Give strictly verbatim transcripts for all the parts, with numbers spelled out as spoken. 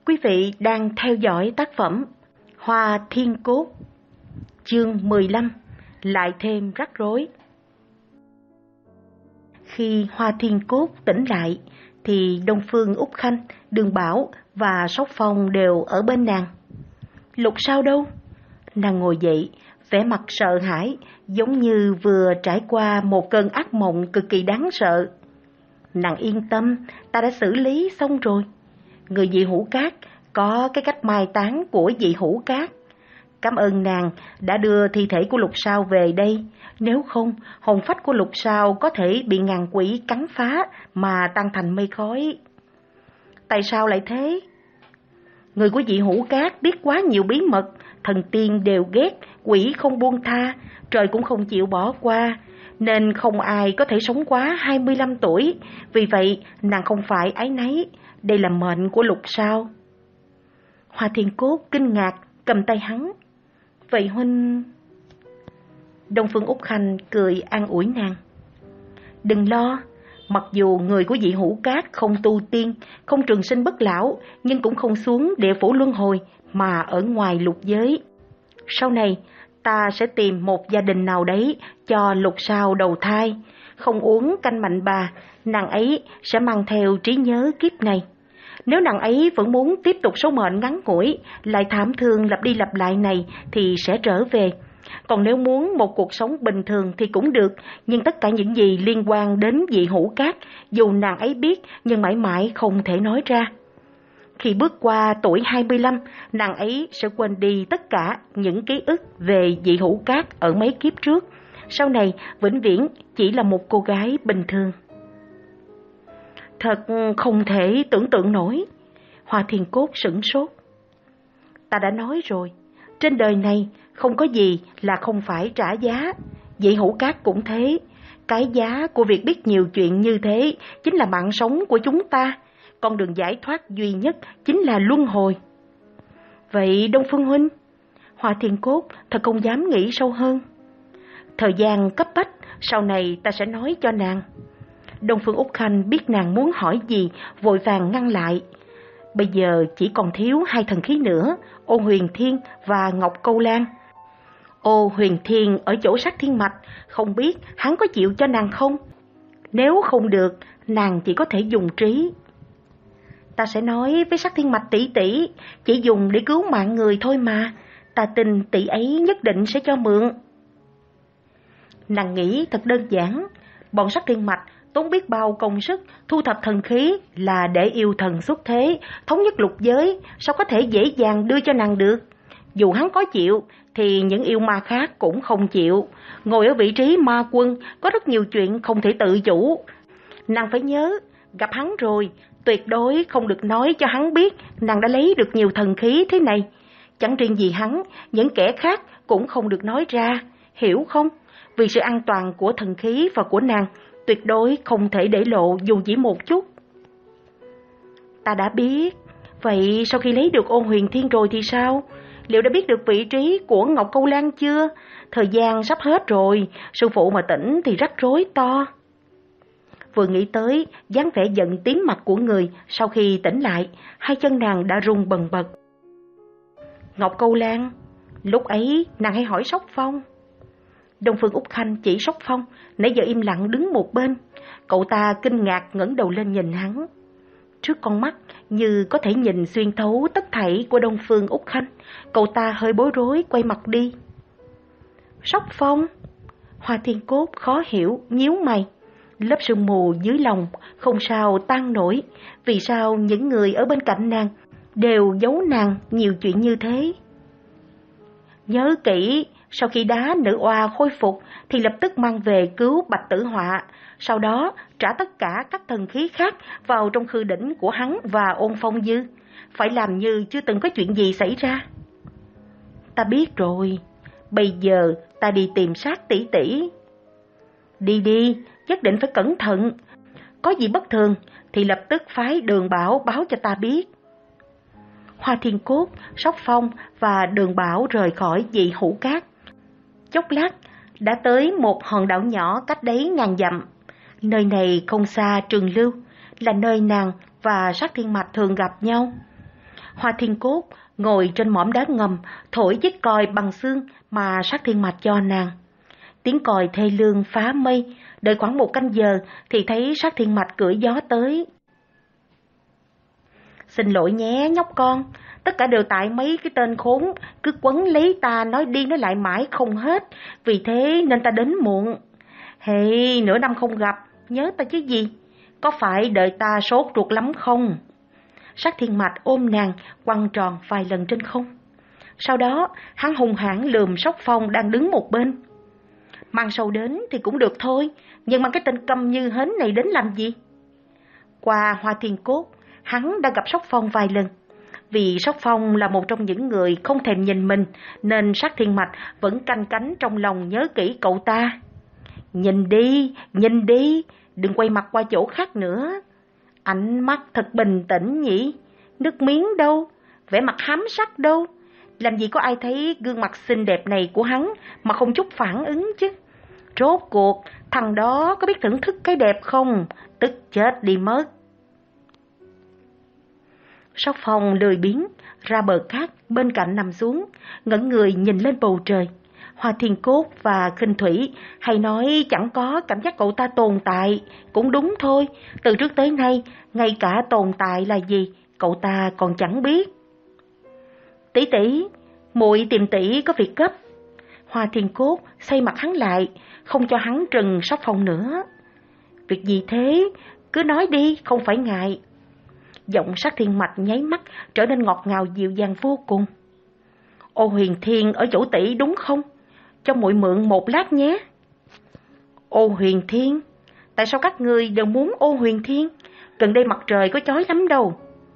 Quý vị đang theo dõi tác phẩm Hoa Thiên Cốt, chương mười lăm, lại thêm rắc rối. Khi Hoa Thiên Cốt tỉnh lại, thì Đông Phương Úc Khanh, Đường Bảo và Sóc Phong đều ở bên nàng. Lục Sao đâu? Nàng ngồi dậy, vẻ mặt sợ hãi, giống như vừa trải qua một cơn ác mộng cực kỳ đáng sợ. Nàng yên tâm, ta đã xử lý xong rồi. Người Dị Hữu Cát có cái cách mai táng của Dị Hữu Cát. Cảm ơn nàng đã đưa thi thể của Lục Sao về đây. Nếu không, hồn phách của Lục Sao có thể bị ngàn quỷ cắn phá mà tan thành mây khói. Tại sao lại thế? Người của Dị Hữu Cát biết quá nhiều bí mật, thần tiên đều ghét, quỷ không buông tha, trời cũng không chịu bỏ qua, nên không ai có thể sống quá hai mươi lăm tuổi. Vì vậy, nàng không phải áy náy, đây là mệnh của Lục Sao. Hoa Thiên Cốt kinh ngạc, cầm tay hắn. Vậy huynh... Đông Phương Úc Khanh cười an ủi nàng. Đừng lo, mặc dù người của Dị Hữu Cát không tu tiên, không trường sinh bất lão, nhưng cũng không xuống địa phủ luân hồi, mà ở ngoài lục giới. Sau này, ta sẽ tìm một gia đình nào đấy cho Lục Sao đầu thai, không uống canh mạnh bà, nàng ấy sẽ mang theo trí nhớ kiếp này. Nếu nàng ấy vẫn muốn tiếp tục số mệnh ngắn ngủi, lại thảm thương lặp đi lặp lại này thì sẽ trở về. Còn nếu muốn một cuộc sống bình thường thì cũng được, nhưng tất cả những gì liên quan đến Dị Hữu Cát, dù nàng ấy biết nhưng mãi mãi không thể nói ra. Khi bước qua tuổi hai mươi lăm, nàng ấy sẽ quên đi tất cả những ký ức về Dị Hữu Cát ở mấy kiếp trước. Sau này, vĩnh viễn chỉ là một cô gái bình thường. Thật không thể tưởng tượng nổi. Hoa Thiên Cốt sửng sốt. Ta đã nói rồi, trên đời này không có gì là không phải trả giá. Dị Hữu Cát cũng thế. Cái giá của việc biết nhiều chuyện như thế chính là mạng sống của chúng ta. Con đường giải thoát duy nhất chính là luân hồi. Vậy Đông Phương huynh? Hoa Thiên Cốt thật không dám nghĩ sâu hơn. Thời gian cấp bách, sau này ta sẽ nói cho nàng. Đông Phương Úc Khanh biết nàng muốn hỏi gì, vội vàng ngăn lại. Bây giờ chỉ còn thiếu hai thần khí nữa, Ô Huyền Thiên và Ngọc Câu Lan. Ô Huyền Thiên ở chỗ Sát Thiên Mạch, không biết hắn có chịu cho nàng không? Nếu không được, nàng chỉ có thể dùng trí. Ta sẽ nói với Sát Thiên Mạch tỷ tỷ, chỉ dùng để cứu mạng người thôi mà. Ta tin tỷ ấy nhất định sẽ cho mượn. Nàng nghĩ thật đơn giản, bọn Sát Thiên Mạch tốn biết bao công sức thu thập thần khí là để yêu thần xuất thế, thống nhất lục giới, sao có thể dễ dàng đưa cho nàng được? Dù hắn có chịu, thì những yêu ma khác cũng không chịu. Ngồi ở vị trí ma quân, có rất nhiều chuyện không thể tự chủ. Nàng phải nhớ, gặp hắn rồi, tuyệt đối không được nói cho hắn biết nàng đã lấy được nhiều thần khí thế này. Chẳng riêng gì hắn, những kẻ khác cũng không được nói ra, hiểu không? Vì sự an toàn của thần khí và của nàng, tuyệt đối không thể để lộ dù chỉ một chút. Ta đã biết. Vậy sau khi lấy được Ô Huyền Thiên rồi thì sao? Liệu đã biết được vị trí của Ngọc Câu Lan chưa? Thời gian sắp hết rồi, sư phụ mà tỉnh thì rắc rối to. Vừa nghĩ tới dáng vẻ giận tím mặt của người sau khi tỉnh lại, hai chân nàng đã run bần bật. Ngọc Câu Lan, lúc ấy nàng hãy hỏi Sóc Phong. Đông Phương Úc Khanh chỉ Sóc Phong, nãy giờ im lặng đứng một bên. Cậu ta kinh ngạc ngẩng đầu lên nhìn hắn. Trước con mắt như có thể nhìn xuyên thấu tất thảy của Đông Phương Úc Khanh, cậu ta hơi bối rối quay mặt đi. Sóc Phong? Hoa Thiên Cốt khó hiểu, nhíu mày. Lớp sương mù dưới lòng không sao tan nổi. Vì sao những người ở bên cạnh nàng đều giấu nàng nhiều chuyện như thế? Nhớ kỹ, sau khi đá nữ oa khôi phục thì lập tức mang về cứu Bạch Tử Họa, sau đó trả tất cả các thần khí khác vào trong khư đỉnh của hắn và Ôn Phong Dư, phải làm như chưa từng có chuyện gì xảy ra. Ta biết rồi, bây giờ ta đi tìm Sát tỷ tỷ. Đi đi, nhất định phải cẩn thận, có gì bất thường thì lập tức phái Đường Bảo báo cho ta biết. Hoa Thiên Cốt, Sóc Phong và Đường Bảo rời khỏi Dị Hữu Cát. Chốc lát đã tới một hòn đảo nhỏ cách đấy ngàn dặm. Nơi này không xa Trường Lưu, là nơi nàng và Sát Thiên Mạch thường gặp nhau. Hoa Thiên Cốt ngồi trên mỏm đá ngầm, thổi chiếc còi bằng xương mà Sát Thiên Mạch cho nàng. Tiếng còi thê lương phá mây, đợi khoảng một canh giờ thì thấy Sát Thiên Mạch cưỡi gió tới. Xin lỗi nhé nhóc con, tất cả đều tại mấy cái tên khốn cứ quấn lấy ta nói đi nói lại mãi không hết, vì thế nên ta đến muộn. Hey, nửa năm không gặp, nhớ ta chứ gì? Có phải đợi ta sốt ruột lắm không? Sát Thiên Mạch ôm nàng quăng tròn vài lần trên không. Sau đó hắn hung hãn lườm Sóc Phong đang đứng một bên. Mang sâu đến thì cũng được thôi, nhưng mà cái tên câm như hến này đến làm gì? Qua Hoa Thiên Cốt, hắn đã gặp Sóc Phong vài lần. Vì Sóc Phong là một trong những người không thèm nhìn mình, nên Sát Thiên Mạch vẫn canh cánh trong lòng nhớ kỹ cậu ta. Nhìn đi, nhìn đi, đừng quay mặt qua chỗ khác nữa. Ánh mắt thật bình tĩnh nhỉ, nước miếng đâu, vẻ mặt hám sắc đâu. Làm gì có ai thấy gương mặt xinh đẹp này của hắn mà không chút phản ứng chứ. Rốt cuộc, thằng đó có biết thưởng thức cái đẹp không? Tức chết đi mất. Sóc Phong lười biếng ra bờ cát bên cạnh nằm xuống, ngẩng người nhìn lên bầu trời. Hoa Thiên Cốt và Khinh Thủy hay nói chẳng có cảm giác cậu ta tồn tại, cũng đúng thôi. Từ trước tới nay, ngay cả tồn tại là gì, cậu ta còn chẳng biết. Tỷ tỷ, muội tìm tỷ có việc gấp. Hoa Thiên Cốt xoay mặt hắn lại, không cho hắn trừng Sóc Phong nữa. Việc gì thế? Cứ nói đi, không phải ngại. Giọng Sát Thiên Mạch nháy mắt trở nên ngọt ngào dịu dàng vô cùng. Ô Huyền Thiên ở chỗ tỷ đúng không? Cho muội mượn một lát nhé. Ô Huyền Thiên? Tại sao các ngươi đều muốn Ô Huyền Thiên? Gần đây mặt trời có chói lắm đâu.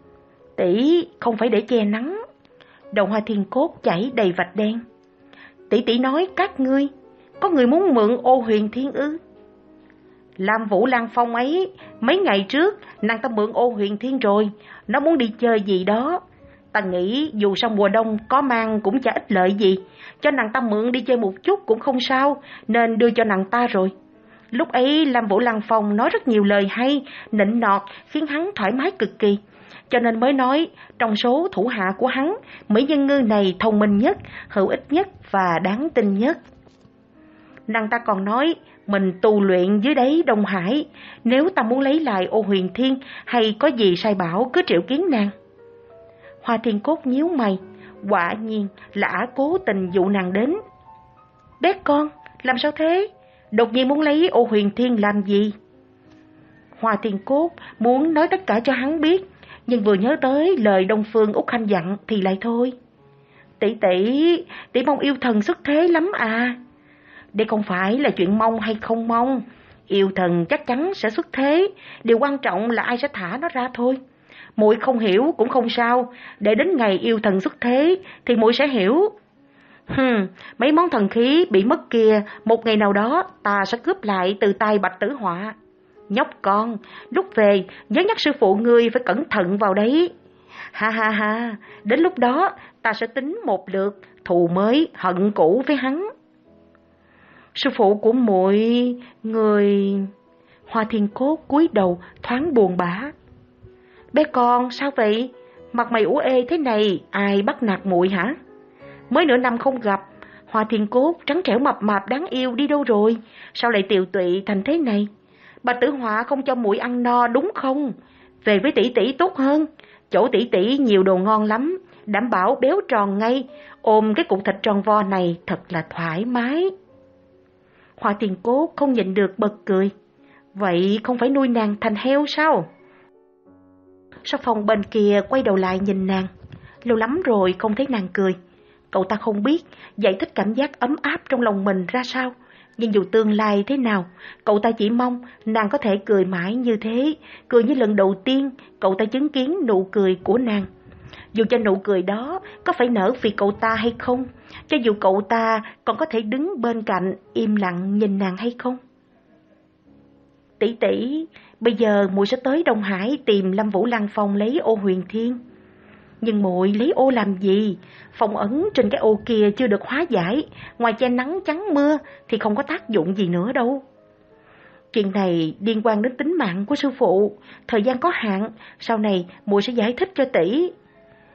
Tỷ không phải để che nắng. Đầu Hoa Thiên Cốt chảy đầy vạch đen. Tỷ tỷ nói các ngươi, có người muốn mượn Ô Huyền Thiên ư? Lam Vũ Lan Phong ấy, mấy ngày trước nàng ta mượn Ô Huyền Thiên rồi, nó muốn đi chơi gì đó. Ta nghĩ dù sao mùa đông có mang cũng chả ích lợi gì, cho nàng ta mượn đi chơi một chút cũng không sao, nên đưa cho nàng ta rồi. Lúc ấy Lam Vũ Lan Phong nói rất nhiều lời hay, nịnh nọt khiến hắn thoải mái cực kỳ, cho nên mới nói trong số thủ hạ của hắn, Mỹ Nhân Ngư này thông minh nhất, hữu ích nhất và đáng tin nhất. Nàng ta còn nói mình tu luyện dưới đáy Đông Hải, nếu ta muốn lấy lại Ô Huyền Thiên hay có gì sai bảo cứ triệu kiến nàng. Hoa Thiên Cốt nhíu mày, quả nhiên là ả cố tình dụ nàng đến. Bé con, làm sao thế? Đột nhiên muốn lấy Ô Huyền Thiên làm gì? Hoa Thiên Cốt muốn nói tất cả cho hắn biết, nhưng vừa nhớ tới lời Đông Phương Úc Khanh dặn thì lại thôi. Tỷ tỷ, tỷ mong yêu thần xuất thế lắm à. Đây không phải là chuyện mong hay không mong, yêu thần chắc chắn sẽ xuất thế, điều quan trọng là ai sẽ thả nó ra thôi. Muội không hiểu cũng không sao, để đến ngày yêu thần xuất thế thì muội sẽ hiểu. Hừm, mấy món thần khí bị mất kia, một ngày nào đó ta sẽ cướp lại từ tay Bạch Tử Họa. Nhóc con, lúc về nhớ nhắc sư phụ ngươi phải cẩn thận vào đấy. Ha ha ha, đến lúc đó ta sẽ tính một lượt, thù mới hận cũ với hắn. Sư phụ của muội, người... Hoa Thiên Cốt cúi đầu thoáng buồn bã. Bé con, sao vậy? Mặt mày ủ ê thế này, ai bắt nạt muội hả? Mới nửa năm không gặp, Hoa Thiên Cốt trắng trẻo mập mạp đáng yêu đi đâu rồi? Sao lại tiều tụy thành thế này? Bà Tử Họa không cho muội ăn no đúng không? Về với tỷ tỷ tốt hơn, chỗ tỷ tỷ nhiều đồ ngon lắm, đảm bảo béo tròn ngay, ôm cái cục thịt tròn vo này thật là thoải mái. Hoa Thiên Cốt không nhịn được bật cười. Vậy không phải nuôi nàng thành heo sao? Sóc Phong bên kia quay đầu lại nhìn nàng. Lâu lắm rồi không thấy nàng cười. Cậu ta không biết giải thích cảm giác ấm áp trong lòng mình ra sao. Nhưng dù tương lai thế nào, cậu ta chỉ mong nàng có thể cười mãi như thế. Cười như lần đầu tiên cậu ta chứng kiến nụ cười của nàng. Dù cho nụ cười đó có phải nở vì cậu ta hay không, cho dù cậu ta còn có thể đứng bên cạnh im lặng nhìn nàng hay không. Tỷ tỷ, bây giờ muội sẽ tới Đông Hải tìm Lâm Vũ Lăng Phong lấy Ô Huyền Thiên. Nhưng muội lấy ô làm gì? Phong ấn trên cái ô kia chưa được hóa giải, ngoài che nắng chắn mưa thì không có tác dụng gì nữa đâu. Chuyện này liên quan đến tính mạng của sư phụ, thời gian có hạn, sau này muội sẽ giải thích cho tỷ.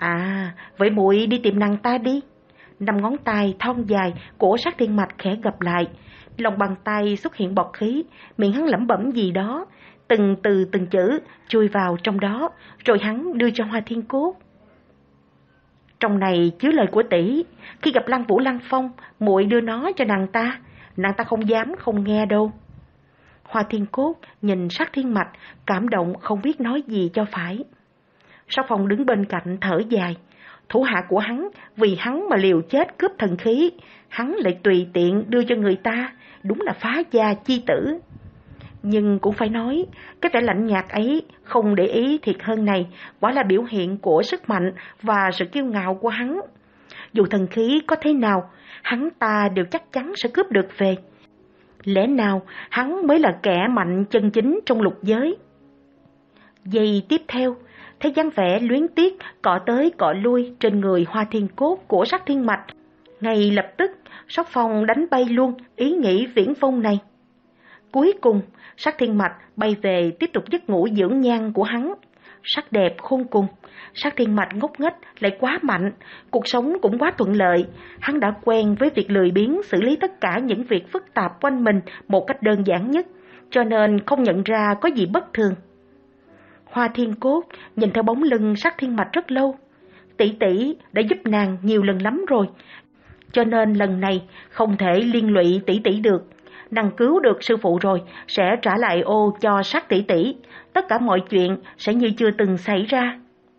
À, vậy muội đi tìm nàng ta đi. Năm ngón tay thon dài của Sát Thiên Mạch khẽ gập lại, lòng bàn tay xuất hiện bọt khí, miệng hắn lẩm bẩm gì đó, từng từ từng chữ chui vào trong đó, rồi hắn đưa cho Hoa Thiên Cốt. Trong này chứa lời của tỷ, khi gặp Lăng Vũ Lăng Phong, muội đưa nó cho nàng ta, nàng ta không dám không nghe đâu. Hoa Thiên Cốt nhìn Sát Thiên Mạch, cảm động không biết nói gì cho phải. Sắc Phong đứng bên cạnh thở dài, thủ hạ của hắn vì hắn mà liều chết cướp thần khí, hắn lại tùy tiện đưa cho người ta, đúng là phá gia chi tử. Nhưng cũng phải nói, cái vẻ lạnh nhạt ấy, không để ý thiệt hơn này, quả là biểu hiện của sức mạnh và sự kiêu ngạo của hắn. Dù thần khí có thế nào, hắn ta đều chắc chắn sẽ cướp được về. Lẽ nào hắn mới là kẻ mạnh chân chính trong lục giới? Giây tiếp theo, thấy dáng vẻ luyến tiếc cọ tới cọ lui trên người Hoa Thiên Cốt của Sát Thiên Mạch, ngay lập tức Sắc Phong đánh bay luôn ý nghĩ viễn vông này. Cuối cùng, Sát Thiên Mạch bay về tiếp tục giấc ngủ dưỡng nhan của hắn. Sắc đẹp khôn cùng, Sát Thiên Mạch ngốc nghếch lại quá mạnh, cuộc sống cũng quá thuận lợi. Hắn đã quen với việc lười biếng xử lý tất cả những việc phức tạp quanh mình một cách đơn giản nhất, cho nên không nhận ra có gì bất thường. Hoa Thiên Cốt nhìn theo bóng lưng Sát Thiên Mạch rất lâu. Tỷ tỷ đã giúp nàng nhiều lần lắm rồi, cho nên lần này không thể liên lụy tỷ tỷ được. Nàng cứu được sư phụ rồi, sẽ trả lại ô cho Sát tỷ tỷ. Tất cả mọi chuyện sẽ như chưa từng xảy ra.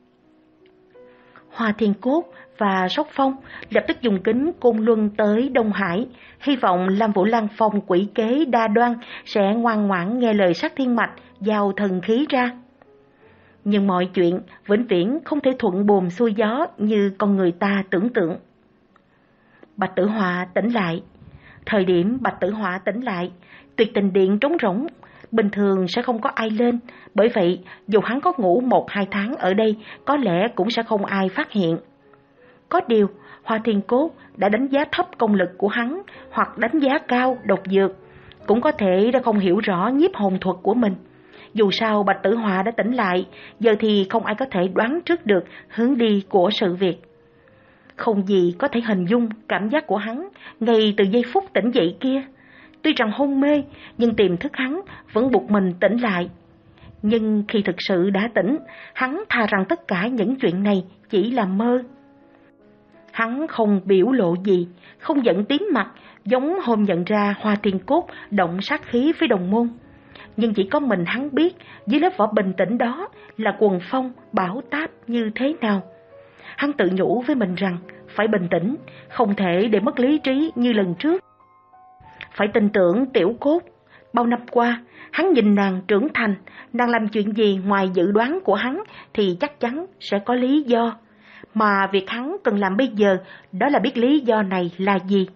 Hoa Thiên Cốt và Sóc Phong lập tức dùng kính côn luân tới Đông Hải, hy vọng Lam Vũ Lăng Phong quỷ kế đa đoan sẽ ngoan ngoãn nghe lời Sát Thiên Mạch giao thần khí ra. Nhưng mọi chuyện vĩnh viễn không thể thuận buồm xuôi gió như con người ta tưởng tượng. Bạch Tử Họa tỉnh lại. Thời điểm Bạch Tử Họa tỉnh lại, Tuyệt Tình Điện trống rỗng, bình thường sẽ không có ai lên, bởi vậy dù hắn có ngủ một hai tháng ở đây, có lẽ cũng sẽ không ai phát hiện. Có điều, Hoa Thiên Cốt đã đánh giá thấp công lực của hắn, hoặc đánh giá cao độc dược, cũng có thể đã không hiểu rõ nhiếp hồn thuật của mình. Dù sao Bạch Tử Họa đã tỉnh lại, giờ thì không ai có thể đoán trước được hướng đi của sự việc. Không gì có thể hình dung cảm giác của hắn ngay từ giây phút tỉnh dậy kia. Tuy rằng hôn mê, nhưng tiềm thức hắn vẫn buộc mình tỉnh lại. Nhưng khi thực sự đã tỉnh, hắn thà rằng tất cả những chuyện này chỉ là mơ. Hắn không biểu lộ gì, không giận tím mặt, giống hôm nhận ra Hoa Thiên Cốt động sát khí với đồng môn. Nhưng chỉ có mình hắn biết dưới lớp vỏ bình tĩnh đó là quần phong bão táp như thế nào. Hắn tự nhủ với mình rằng phải bình tĩnh, không thể để mất lý trí như lần trước. Phải tin tưởng Tiểu Cốt. Bao năm qua, hắn nhìn nàng trưởng thành, nàng làm chuyện gì ngoài dự đoán của hắn thì chắc chắn sẽ có lý do. Mà việc hắn cần làm bây giờ đó là biết lý do này là gì.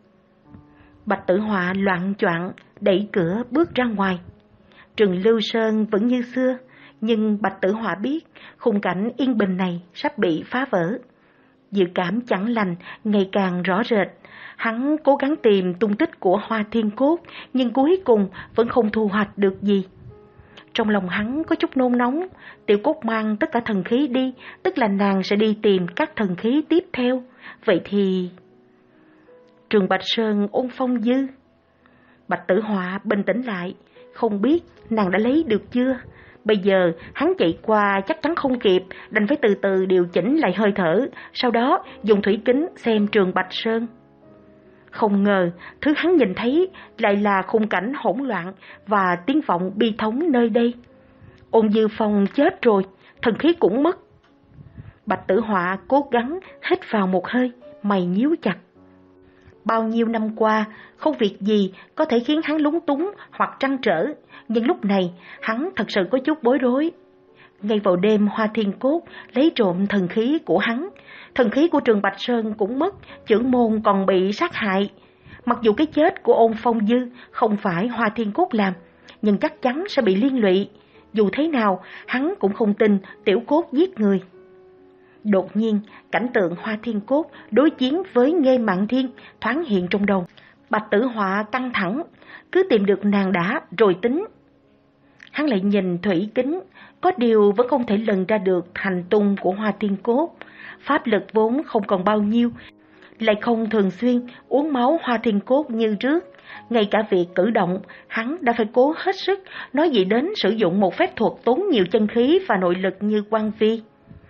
Bạch Tử Họa loạng choạng đẩy cửa bước ra ngoài. Trường Lưu Sơn vẫn như xưa, nhưng Bạch Tử Họa biết khung cảnh yên bình này sắp bị phá vỡ. Dự cảm chẳng lành ngày càng rõ rệt. Hắn cố gắng tìm tung tích của Hoa Thiên Cốt, nhưng cuối cùng vẫn không thu hoạch được gì. Trong lòng hắn có chút nôn nóng. Tiểu Cốt mang tất cả thần khí đi, tức là nàng sẽ đi tìm các thần khí tiếp theo. Vậy thì... Trường Bạch Sơn ôn phong dư. Bạch Tử Họa bình tĩnh lại, không biết nàng đã lấy được chưa. Bây giờ hắn chạy qua chắc chắn không kịp, đành phải từ từ điều chỉnh lại hơi thở, sau đó dùng thủy kính xem Trường Bạch Sơn. Không ngờ, thứ hắn nhìn thấy lại là khung cảnh hỗn loạn và tiếng vọng bi thống nơi đây. Ôn Dư Phong chết rồi, thần khí cũng mất. Bạch Tử Họa cố gắng hít vào một hơi, mày nhíu chặt. Bao nhiêu năm qua, không việc gì có thể khiến hắn lúng túng hoặc trăn trở, nhưng lúc này hắn thật sự có chút bối rối. Ngay vào đêm Hoa Thiên Cốt lấy trộm thần khí của hắn, thần khí của Trường Bạch Sơn cũng mất, trưởng môn còn bị sát hại. Mặc dù cái chết của Ôn Phong Dư không phải Hoa Thiên Cốt làm, nhưng chắc chắn sẽ bị liên lụy. Dù thế nào, hắn cũng không tin Tiểu Cốt giết người. Đột nhiên, cảnh tượng Hoa Thiên Cốt đối chiến với Nghê Mạn Thiên thoáng hiện trong đầu. Bạch Tử Họa căng thẳng, cứ tìm được nàng đã rồi tính. Hắn lại nhìn thủy kính, Có điều vẫn không thể lần ra được hành tung của Hoa Thiên Cốt. Pháp lực vốn không còn bao nhiêu, lại không thường xuyên uống máu Hoa Thiên Cốt như trước. Ngay cả việc cử động, hắn đã phải cố hết sức, nói gì đến sử dụng một phép thuật tốn nhiều chân khí và nội lực như Quan Vi.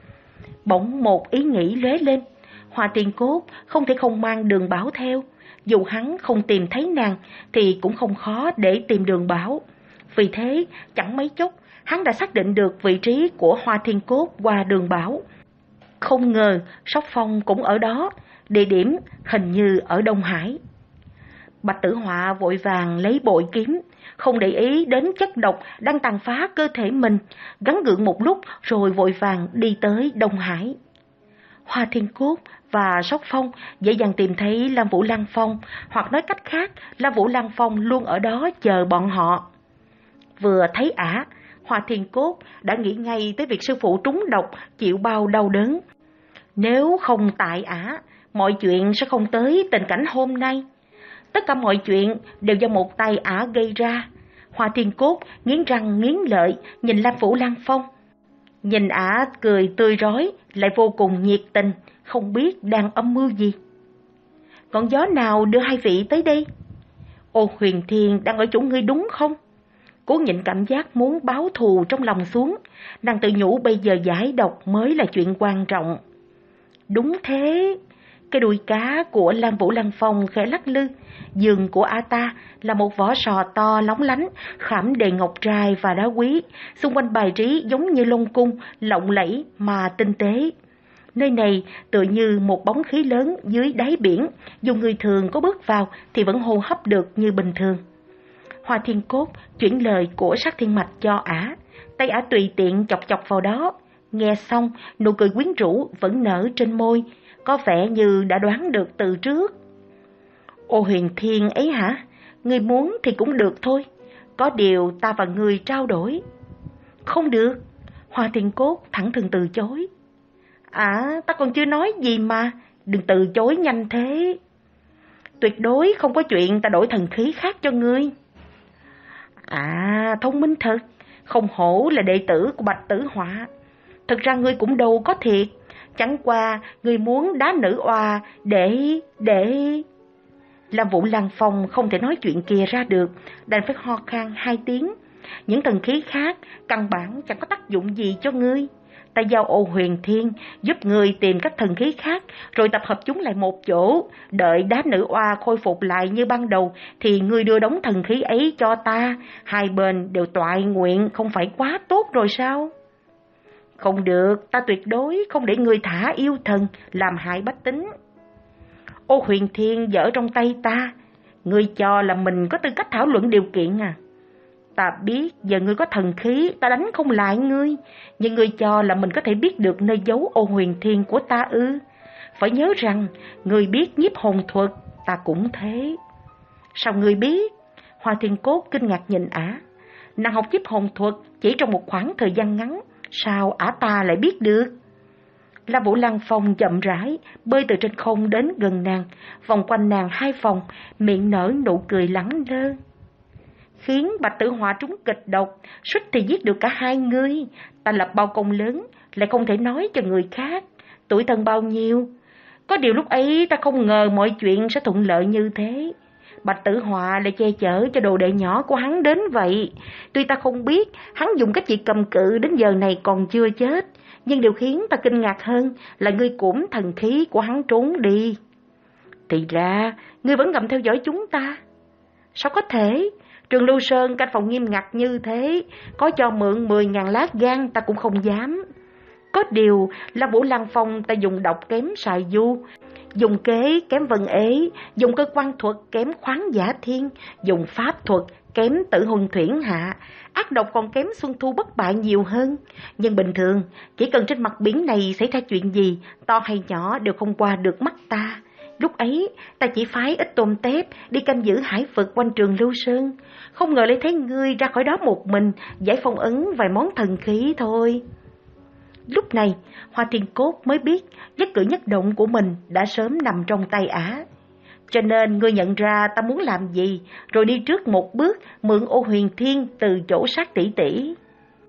Bỗng một ý nghĩ lóe lên, Hoa Thiên Cốt không thể không mang Đường Bảo theo. Dù hắn không tìm thấy nàng thì cũng không khó để tìm Đường Bảo. Vì thế, chẳng mấy chốc, hắn đã xác định được vị trí của Hoa Thiên Cốt qua Đường Bảo. Không ngờ Sóc Phong cũng ở đó, địa điểm hình như ở Đông Hải. Bạch Tử Họa vội vàng lấy bội kiếm, không để ý đến chất độc đang tàn phá cơ thể mình, gắng gượng một lúc rồi vội vàng đi tới Đông Hải. Hoa Thiên Cốt và Sóc Phong dễ dàng tìm thấy Lam Vũ Lăng Phong, hoặc nói cách khác, Lam Vũ Lăng Phong luôn ở đó chờ bọn họ. Vừa thấy ả, Hoa Thiên Cốt đã nghĩ ngay tới việc sư phụ trúng độc chịu bao đau đớn. Nếu không tại ả, mọi chuyện sẽ không tới tình cảnh hôm nay. Tất cả mọi chuyện đều do một tay ả gây ra. Hoa Thiên Cốt nghiến răng nghiến lợi nhìn Lam Vũ Lăng Phong. Nhìn ả cười tươi rói, lại vô cùng nhiệt tình, không biết đang âm mưu gì. Ngọn gió nào đưa hai vị tới đây? Ô Huyền Thiên đang ở chỗ ngươi đúng không? Cố nhịn cảm giác muốn báo thù trong lòng xuống, nàng tự nhủ bây giờ giải độc mới là chuyện quan trọng. Đúng thế. Cái đuôi cá của Lam Vũ Lăng Phong khẽ lắc lư, giường của A Ta là một vỏ sò to lóng lánh, khảm đầy ngọc trai và đá quý, xung quanh bài trí giống như lông cung, lộng lẫy mà tinh tế. Nơi này tựa như một bóng khí lớn dưới đáy biển, dù người thường có bước vào thì vẫn hô hấp được như bình thường. Hoa Thiên Cốt chuyển lời của Sát Thiên Mạch cho ả, tay ả tùy tiện chọc chọc vào đó. Nghe xong, nụ cười quyến rũ vẫn nở trên môi, có vẻ như đã đoán được từ trước. Ô Huyền Thiên ấy hả? Ngươi muốn thì cũng được thôi. Có điều ta và ngươi trao đổi. Không được. Hoa Thiên Cốt thẳng thừng từ chối. À, ta còn chưa nói gì mà. Đừng từ chối nhanh thế. Tuyệt đối không có chuyện ta đổi thần khí khác cho ngươi. À, thông minh thật. Không hổ là đệ tử của Bạch Tử Họa. Thực ra ngươi cũng đâu có thiệt. Chẳng qua ngươi muốn đá nữ oa để... để... Lam Vũ Lăng Phong không thể nói chuyện kia ra được, đành phải ho khan hai tiếng. Những thần khí khác căn bản chẳng có tác dụng gì cho ngươi. Ta giao Ô Huyền Thiên giúp ngươi tìm các thần khí khác, rồi tập hợp chúng lại một chỗ. Đợi đá nữ oa khôi phục lại như ban đầu thì ngươi đưa đống thần khí ấy cho ta. Hai bên đều toại nguyện, không phải quá tốt rồi sao? Không được, ta tuyệt đối không để ngươi thả yêu thần, làm hại bách tính. Ô Huyền Thiên dở trong tay ta, ngươi cho là mình có tư cách thảo luận điều kiện à? Ta biết giờ ngươi có thần khí, ta đánh không lại ngươi, nhưng ngươi cho là mình có thể biết được nơi giấu Ô Huyền Thiên của ta ư? Phải nhớ rằng, ngươi biết nhiếp hồn thuật, ta cũng thế. Sao ngươi biết? Hoa Thiên Cốt kinh ngạc nhìn ả. Nàng học nhiếp hồn thuật chỉ trong một khoảng thời gian ngắn, sao ả ta lại biết được? Lam Vũ Lăng Phong chậm rãi bơi từ trên không đến gần nàng, vòng quanh nàng hai vòng, miệng nở nụ cười lẳng lơ. Khiến Bạch Tử Họa trúng kịch độc, suýt thì giết được cả hai ngươi. Ta lập bao công lớn, lại không thể nói cho người khác. Tuổi thân bao nhiêu? Có điều lúc ấy ta không ngờ mọi chuyện sẽ thuận lợi như thế. Bạch Tử Họa lại che chở cho đồ đệ nhỏ của hắn đến vậy. Tuy ta không biết hắn dùng cách gì cầm cự đến giờ này còn chưa chết, nhưng điều khiến ta kinh ngạc hơn là ngươi cũng thần khí của hắn trốn đi. Thì ra, ngươi vẫn ngầm theo dõi chúng ta. Sao có thể? Trường Lưu Sơn canh phòng nghiêm ngặt như thế, có cho mượn mười ngàn lá gan ta cũng không dám. Có điều là Vũ Lăng Phong ta dùng độc kém Sài Du, dùng kế kém Vân Ế, dùng cơ quan thuật kém Khoáng Giả Thiên, dùng pháp thuật kém Tử Huân Thuyển Hạ, ác độc còn kém Xuân Thu Bất Bại nhiều hơn. Nhưng bình thường, chỉ cần trên mặt biển này xảy ra chuyện gì, to hay nhỏ đều không qua được mắt ta. Lúc ấy, ta chỉ phái ít tôm tép đi canh giữ hải vực quanh Trường Lưu Sơn. Không ngờ lại thấy ngươi ra khỏi đó một mình, giải phong ấn vài món thần khí thôi. Lúc này, Hoa Thiên Cốt mới biết nhất cử nhất động của mình đã sớm nằm trong tay ả. Cho nên ngươi nhận ra ta muốn làm gì, rồi đi trước một bước mượn Ô Huyền Thiên từ chỗ Sát tỷ tỷ.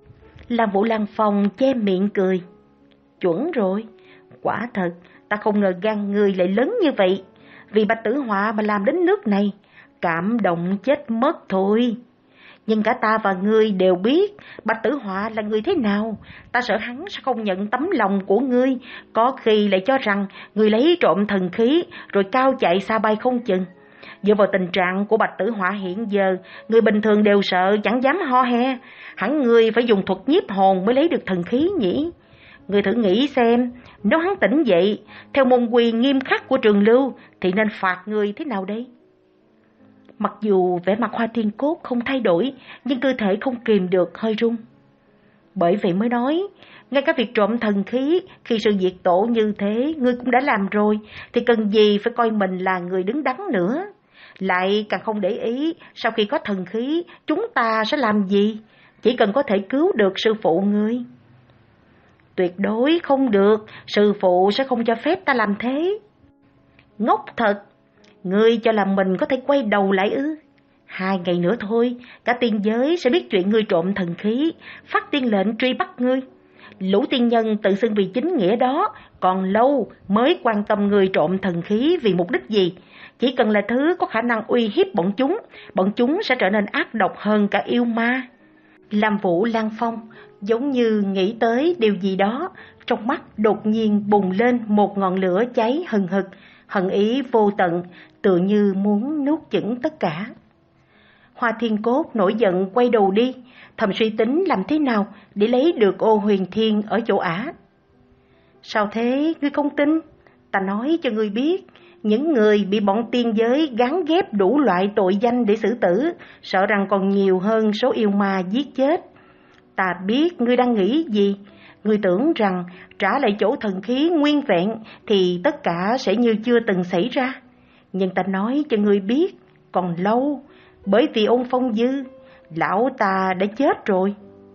Lam Vũ Lăng Phong che miệng cười. Chuẩn rồi, quả thật, ta không ngờ gan người lại lớn như vậy. Vì Bạch Tử Họa mà làm đến nước này, cảm động chết mất thôi. Nhưng cả ta và ngươi đều biết Bạch Tử Họa là người thế nào. Ta sợ hắn sẽ không nhận tấm lòng của ngươi, có khi lại cho rằng ngươi lấy trộm thần khí rồi cao chạy xa bay không chừng. Dựa vào tình trạng của Bạch Tử Họa hiện giờ, người bình thường đều sợ chẳng dám ho he. Hẳn ngươi phải dùng thuật nhiếp hồn mới lấy được thần khí nhỉ? Ngươi thử nghĩ xem, nếu hắn tỉnh dậy theo môn quy nghiêm khắc của Trường Lưu thì nên phạt ngươi thế nào đây? Mặc dù vẻ mặt Hoa Thiên Cốt không thay đổi, nhưng cơ thể không kìm được hơi run. Bởi vậy mới nói, ngay cả việc trộm thần khí khi sự diệt tổ như thế ngươi cũng đã làm rồi, thì cần gì phải coi mình là người đứng đắn nữa. Lại càng không để ý sau khi có thần khí chúng ta sẽ làm gì, chỉ cần có thể cứu được sư phụ ngươi. Tuyệt đối không được, sư phụ sẽ không cho phép ta làm thế. Ngốc thật, ngươi cho là mình có thể quay đầu lại ư? Hai ngày nữa thôi, cả tiên giới sẽ biết chuyện ngươi trộm thần khí, phát tiên lệnh truy bắt ngươi. Lũ tiên nhân tự xưng vì chính nghĩa đó, còn lâu mới quan tâm ngươi trộm thần khí vì mục đích gì. Chỉ cần là thứ có khả năng uy hiếp bọn chúng, bọn chúng sẽ trở nên ác độc hơn cả yêu ma. Lam Vũ Lăng Phong giống như nghĩ tới điều gì đó, trong mắt đột nhiên bùng lên một ngọn lửa cháy hừng hực, hận ý vô tận, tựa như muốn nuốt chửng tất cả. Hoa Thiên Cốt nổi giận quay đầu đi, thầm suy tính làm thế nào để lấy được ô huyền thiên ở chỗ ả. Sao thế, ngươi không tin? Ta nói cho ngươi biết, những người bị bọn tiên giới gán ghép đủ loại tội danh để xử tử, sợ rằng còn nhiều hơn số yêu ma giết chết. Ta biết ngươi đang nghĩ gì. Ngươi tưởng rằng trả lại chỗ thần khí nguyên vẹn thì tất cả sẽ như chưa từng xảy ra. Nhưng ta nói cho ngươi biết, còn lâu, bởi vì Ôn Phong Dư, lão ta đã chết rồi.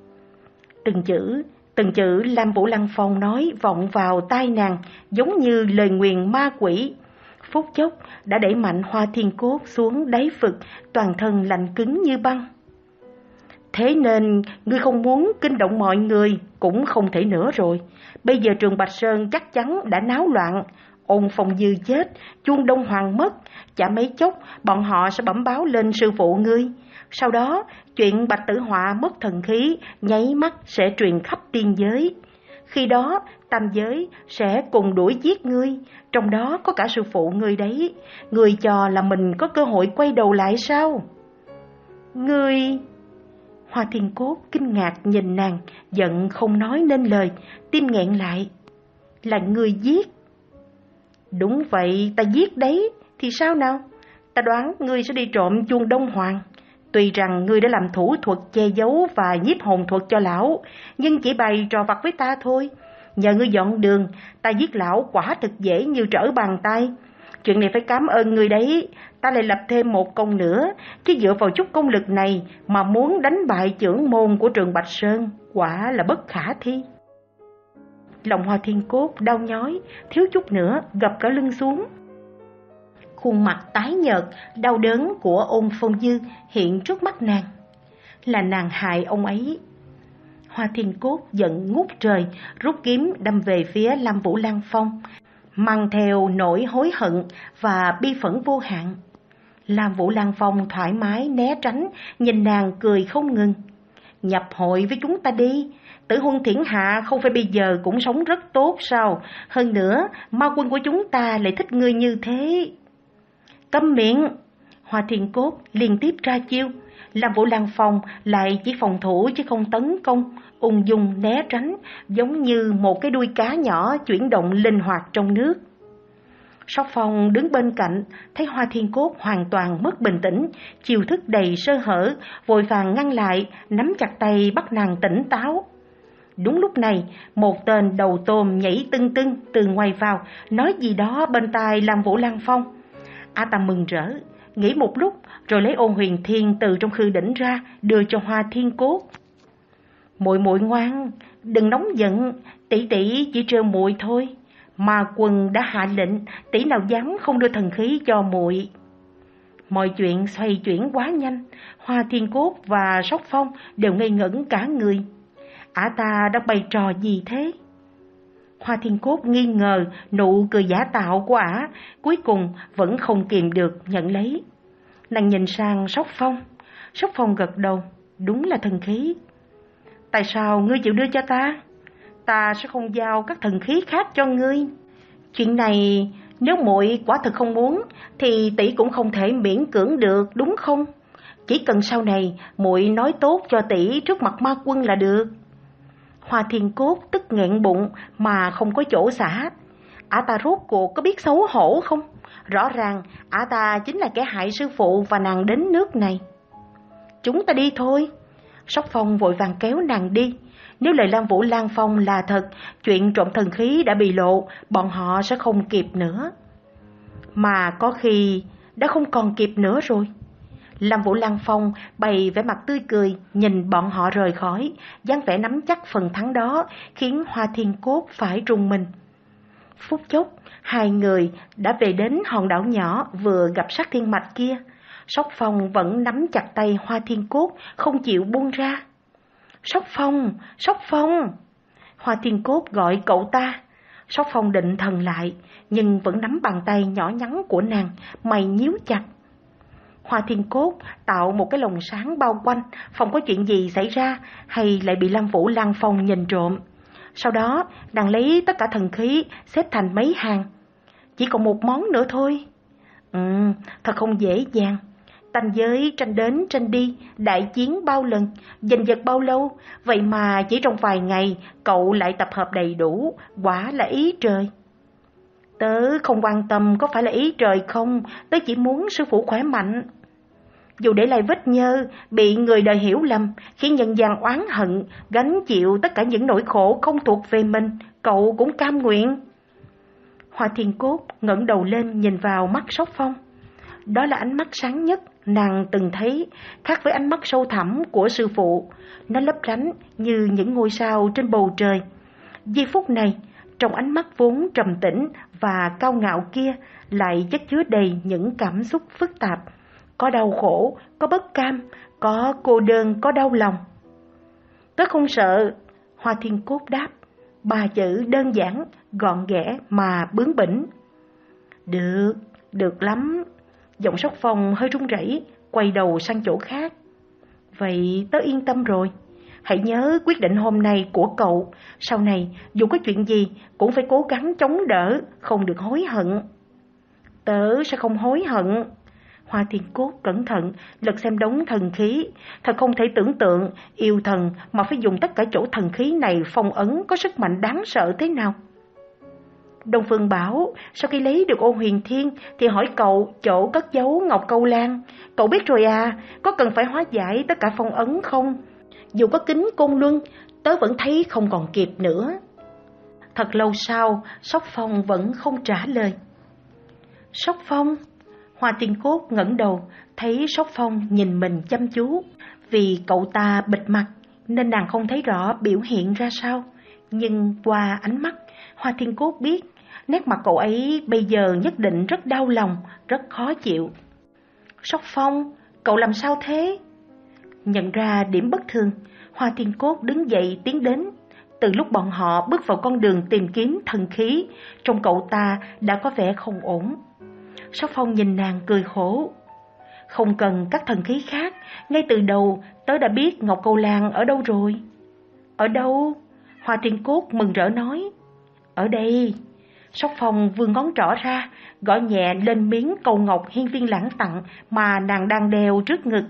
Từng chữ, từng chữ Lam Vũ Lăng Phong nói vọng vào tai nàng giống như lời nguyền ma quỷ. Phút chốc đã đẩy mạnh Hoa Thiên Cốt xuống đáy vực, toàn thân lạnh cứng như băng. Thế nên ngươi không muốn kinh động mọi người cũng không thể nữa rồi. Bây giờ Trường Bạch Sơn chắc chắn đã náo loạn. Ôn Phong Dư chết, Chuông Đông Hoàng mất, chả mấy chốc bọn họ sẽ bẩm báo lên sư phụ ngươi. Sau đó chuyện Bạch Tử Họa mất thần khí nháy mắt sẽ truyền khắp tiên giới. Khi đó tam giới sẽ cùng đuổi giết ngươi, trong đó có cả sư phụ ngươi đấy. Ngươi cho là mình có cơ hội quay đầu lại sao? Ngươi... Hoa Thiên Cốt kinh ngạc nhìn nàng, giận không nói nên lời, tim nghẹn lại. Là ngươi giết? Đúng vậy, ta giết đấy, thì sao nào? Ta đoán ngươi sẽ đi trộm Chuông Đông Hoàng. Tuy rằng ngươi đã làm thủ thuật che giấu và nhiếp hồn thuật cho lão, nhưng chỉ bày trò vặt với ta thôi. Nhờ ngươi dọn đường, ta giết lão quả thực dễ như trở bàn tay. Chuyện này phải cảm ơn ngươi đấy, ta lại lập thêm một công nữa, chứ dựa vào chút công lực này mà muốn đánh bại trưởng môn của Trường Bạch Sơn, quả là bất khả thi. Lòng Hoa Thiên Cốt đau nhói, thiếu chút nữa gập cả lưng xuống. Khuôn mặt tái nhợt, đau đớn của Ôn Phong Dư hiện trước mắt nàng. Là nàng hại ông ấy. Hoa Thiên Cốt giận ngút trời, rút kiếm đâm về phía Lam Vũ Lăng Phong, mang theo nỗi hối hận và bi phẫn vô hạn. Lam Vũ Lăng Phong thoải mái né tránh, nhìn nàng cười không ngừng. Nhập hội với chúng ta đi, Tử Huân Thiển Hạ không phải bây giờ cũng sống rất tốt sao? Hơn nữa, ma quân của chúng ta lại thích ngươi như thế. Câm miệng! Hoa Thiên Cốt liên tiếp ra chiêu. Lam Vũ Lăng Phong lại chỉ phòng thủ chứ không tấn công, ung dung né tránh, giống như một cái đuôi cá nhỏ chuyển động linh hoạt trong nước. Sóc Phong đứng bên cạnh, thấy Hoa Thiên Cốt hoàn toàn mất bình tĩnh, chiêu thức đầy sơ hở, vội vàng ngăn lại, nắm chặt tay bắt nàng tỉnh táo. Đúng lúc này, một tên đầu tôm nhảy tưng tưng từ ngoài vào, nói gì đó bên tai Lam Vũ Lăng Phong. A ta mừng rỡ, nghĩ một lúc rồi lấy Ôn Huyền Thiên từ trong khư đỉnh ra, đưa cho Hoa Thiên Cốt. Muội muội ngoan, đừng nóng giận, tỷ tỷ chỉ trêu muội thôi. Ma quân đã hạ lệnh, tỷ nào dám không đưa thần khí cho muội. Mọi chuyện xoay chuyển quá nhanh, Hoa Thiên Cốt và Sóc Phong đều ngây ngẩn cả người. Ả ta đang bày trò gì thế? Hoa Thiên Cốt nghi ngờ nụ cười giả tạo của ả, cuối cùng vẫn không kìm được nhận lấy. Nàng nhìn sang Sóc Phong. Sóc Phong gật đầu, đúng là thần khí. Tại sao ngươi chịu đưa cho ta? Ta sẽ không giao các thần khí khác cho ngươi. Chuyện này nếu muội quả thực không muốn thì tỷ cũng không thể miễn cưỡng được, đúng không? Chỉ cần sau này muội nói tốt cho tỷ trước mặt ma quân là được. Hoa Thiên Cốt tức nghẹn bụng mà không có chỗ xả. Ả ta rốt cuộc có biết xấu hổ không? Rõ ràng ả ta chính là kẻ hại sư phụ và nàng đến nước này. Chúng ta đi thôi. Sóc Phong vội vàng kéo nàng đi. Nếu lời Lam Vũ Lan Phong là thật, chuyện trộm thần khí đã bị lộ, bọn họ sẽ không kịp nữa. Mà có khi đã không còn kịp nữa rồi. Lam Vũ Lan Phong bày vẻ mặt tươi cười, nhìn bọn họ rời khỏi, dáng vẻ nắm chắc phần thắng đó khiến Hoa Thiên Cốt phải rùng mình. Phút chốc, hai người đã về đến hòn đảo nhỏ vừa gặp sát thiên mạch kia. Sóc Phong vẫn nắm chặt tay Hoa Thiên Cốt, không chịu buông ra. Sóc Phong, Sóc Phong! Hoa Thiên Cốt gọi cậu ta. Sóc Phong định thần lại, nhưng vẫn nắm bàn tay nhỏ nhắn của nàng, mày nhíu chặt. Hoa Thiên Cốt tạo một cái lồng sáng bao quanh, phòng có chuyện gì xảy ra hay lại bị Lam Vũ Lan Phong nhìn trộm. Sau đó, nàng lấy tất cả thần khí xếp thành mấy hàng. Chỉ còn một món nữa thôi. Ừ, thật không dễ dàng. Tanh giới tranh đến tranh đi, đại chiến bao lần, giành giật bao lâu, vậy mà chỉ trong vài ngày cậu lại tập hợp đầy đủ, quả là ý trời. Tớ không quan tâm có phải là ý trời không, tớ chỉ muốn sư phụ khỏe mạnh. Dù để lại vết nhơ, bị người đời hiểu lầm, khiến nhân gian oán hận, gánh chịu tất cả những nỗi khổ không thuộc về mình, cậu cũng cam nguyện. Hoa Thiên Cốt ngẩng đầu lên nhìn vào mắt Sóc Phong. Đó là ánh mắt sáng nhất nàng từng thấy, khác với ánh mắt sâu thẳm của sư phụ. Nó lấp lánh như những ngôi sao trên bầu trời. Giây phút này, trong ánh mắt vốn trầm tĩnh và cao ngạo kia lại chất chứa đầy những cảm xúc phức tạp. Có đau khổ, có bất cam, có cô đơn, có đau lòng. Tớ không sợ, Hoa Thiên Cốt đáp, ba chữ đơn giản, gọn ghẽ mà bướng bỉnh. Được, được lắm. Giọng Sóc Phong hơi run rẩy, quay đầu sang chỗ khác. Vậy tớ yên tâm rồi. Hãy nhớ quyết định hôm nay của cậu, sau này dù có chuyện gì cũng phải cố gắng chống đỡ, không được hối hận. Tớ sẽ không hối hận. Hoa Thiên Cốt cẩn thận lật xem đống thần khí, thật không thể tưởng tượng yêu thần mà phải dùng tất cả chỗ thần khí này phong ấn có sức mạnh đáng sợ thế nào. Đông Phương bảo sau khi lấy được ô huyền thiên thì hỏi cậu chỗ cất giấu ngọc câu lan. Cậu biết rồi à, có cần phải hóa giải tất cả phong ấn không? Dù có kính côn luân, tớ vẫn thấy không còn kịp nữa. Thật lâu sau, Sóc Phong vẫn không trả lời. Sóc Phong? Hoa Thiên Cốt ngẩng đầu, thấy Sóc Phong nhìn mình chăm chú. Vì cậu ta bịt mặt nên nàng không thấy rõ biểu hiện ra sao. Nhưng qua ánh mắt, Hoa Thiên Cốt biết nét mặt cậu ấy bây giờ nhất định rất đau lòng, rất khó chịu. Sóc Phong, cậu làm sao thế? Nhận ra điểm bất thường, Hoa Thiên Cốt đứng dậy tiến đến. Từ lúc bọn họ bước vào con đường tìm kiếm thần khí, trong cậu ta đã có vẻ không ổn. Sóc Phong nhìn nàng cười khổ. Không cần các thần khí khác, ngay từ đầu tớ đã biết Ngọc Câu Lan ở đâu rồi. Ở đâu? Hoa Thiên Cốt mừng rỡ nói. Ở đây. Sóc Phong vươn ngón trỏ ra, gõ nhẹ lên miếng cầu ngọc hiên viên lãng tặng mà nàng đang đeo trước ngực.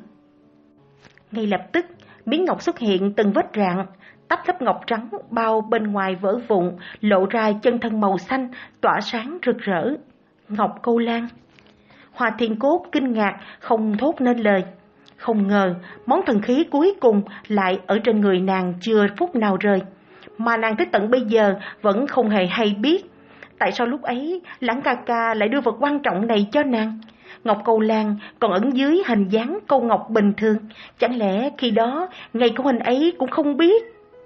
Ngay lập tức, miếng ngọc xuất hiện từng vết rạn, tách lớp ngọc trắng bao bên ngoài vỡ vụn, lộ ra chân thân màu xanh, tỏa sáng rực rỡ. Ngọc Câu Lan. Hoa Thiên Cốt kinh ngạc, không thốt nên lời. Không ngờ, món thần khí cuối cùng lại ở trên người nàng chưa phút nào rời. Mà nàng tới tận bây giờ vẫn không hề hay biết. Tại sao lúc ấy Lãng ca ca lại đưa vật quan trọng này cho nàng? Ngọc Câu Lan còn ẩn dưới hình dáng câu ngọc bình thường. Chẳng lẽ khi đó ngay cả huynh ấy cũng không biết?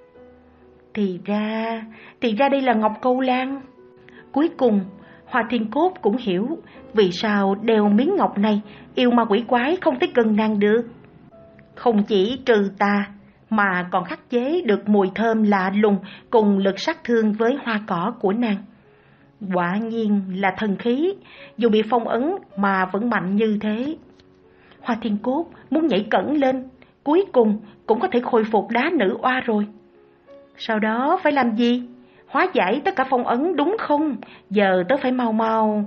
Thì ra, thì ra đây là Ngọc Câu Lan. Cuối cùng, Hoa Thiên Cốt cũng hiểu vì sao đeo miếng ngọc này yêu ma quỷ quái không tới gần nàng được. Không chỉ trừ tà, mà còn khắc chế được mùi thơm lạ lùng cùng lực sát thương với hoa cỏ của nàng. Quả nhiên là thần khí, dù bị phong ấn mà vẫn mạnh như thế. Hoa Thiên Cốt muốn nhảy cẫng lên, cuối cùng cũng có thể khôi phục đá nữ oa rồi. Sau đó phải làm gì? Hóa giải tất cả phong ấn đúng không? Giờ tớ phải mau mau.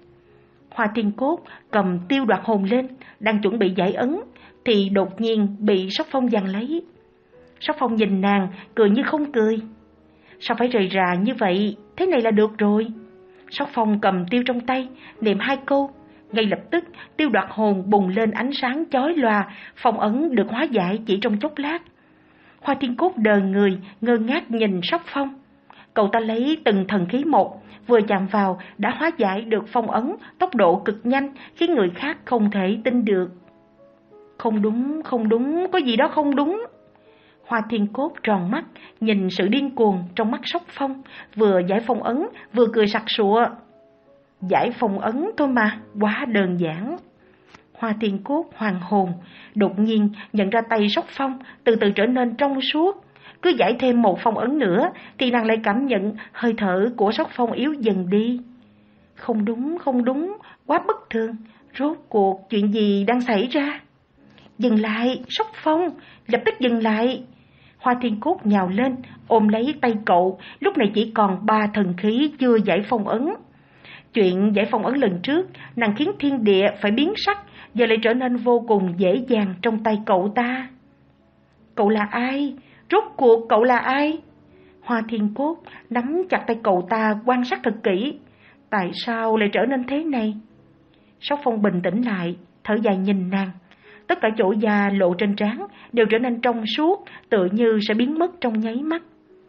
Hoa Thiên Cốt cầm tiêu đoạt hồn lên, đang chuẩn bị giải ấn, thì đột nhiên bị Sóc Phong giằng lấy. Sóc Phong nhìn nàng, cười như không cười. Sao phải rời rà như vậy? Thế này là được rồi. Sóc Phong cầm tiêu trong tay, niệm hai câu. Ngay lập tức, tiêu đoạt hồn bùng lên ánh sáng chói lòa, phong ấn được hóa giải chỉ trong chốc lát. Hoa Thiên Cốt đờ người, ngơ ngác nhìn Sóc Phong. Cậu ta lấy từng thần khí một, vừa chạm vào đã hóa giải được phong ấn, tốc độ cực nhanh, khiến người khác không thể tin được. Không đúng, không đúng, có gì đó không đúng. Hoa Thiên Cốt tròn mắt, nhìn sự điên cuồng trong mắt Sóc Phong, vừa giải phong ấn, vừa cười sặc sụa. Giải phong ấn thôi mà, quá đơn giản. Hoa Thiên Cốt hoàng hồn, đột nhiên nhận ra tay Sóc Phong từ từ trở nên trong suốt. Cứ giải thêm một phong ấn nữa thì nàng lại cảm nhận hơi thở của Sóc Phong yếu dần đi. Không đúng, không đúng, quá bất thường. Rốt cuộc chuyện gì đang xảy ra? Dừng lại, Sóc Phong, lập tức dừng lại. Hoa Thiên Cốt nhào lên, ôm lấy tay cậu, lúc này chỉ còn ba thần khí chưa giải phong ấn. Chuyện giải phong ấn lần trước, nàng khiến thiên địa phải biến sắc, giờ lại trở nên vô cùng dễ dàng trong tay cậu ta. Cậu là ai? Rốt cuộc cậu là ai? Hoa Thiên Cốt nắm chặt tay cậu ta quan sát thật kỹ. Tại sao lại trở nên thế này? Sóc Phong bình tĩnh lại, thở dài nhìn nàng. Tất cả chỗ da lộ trên trán đều trở nên trong suốt, tựa như sẽ biến mất trong nháy mắt.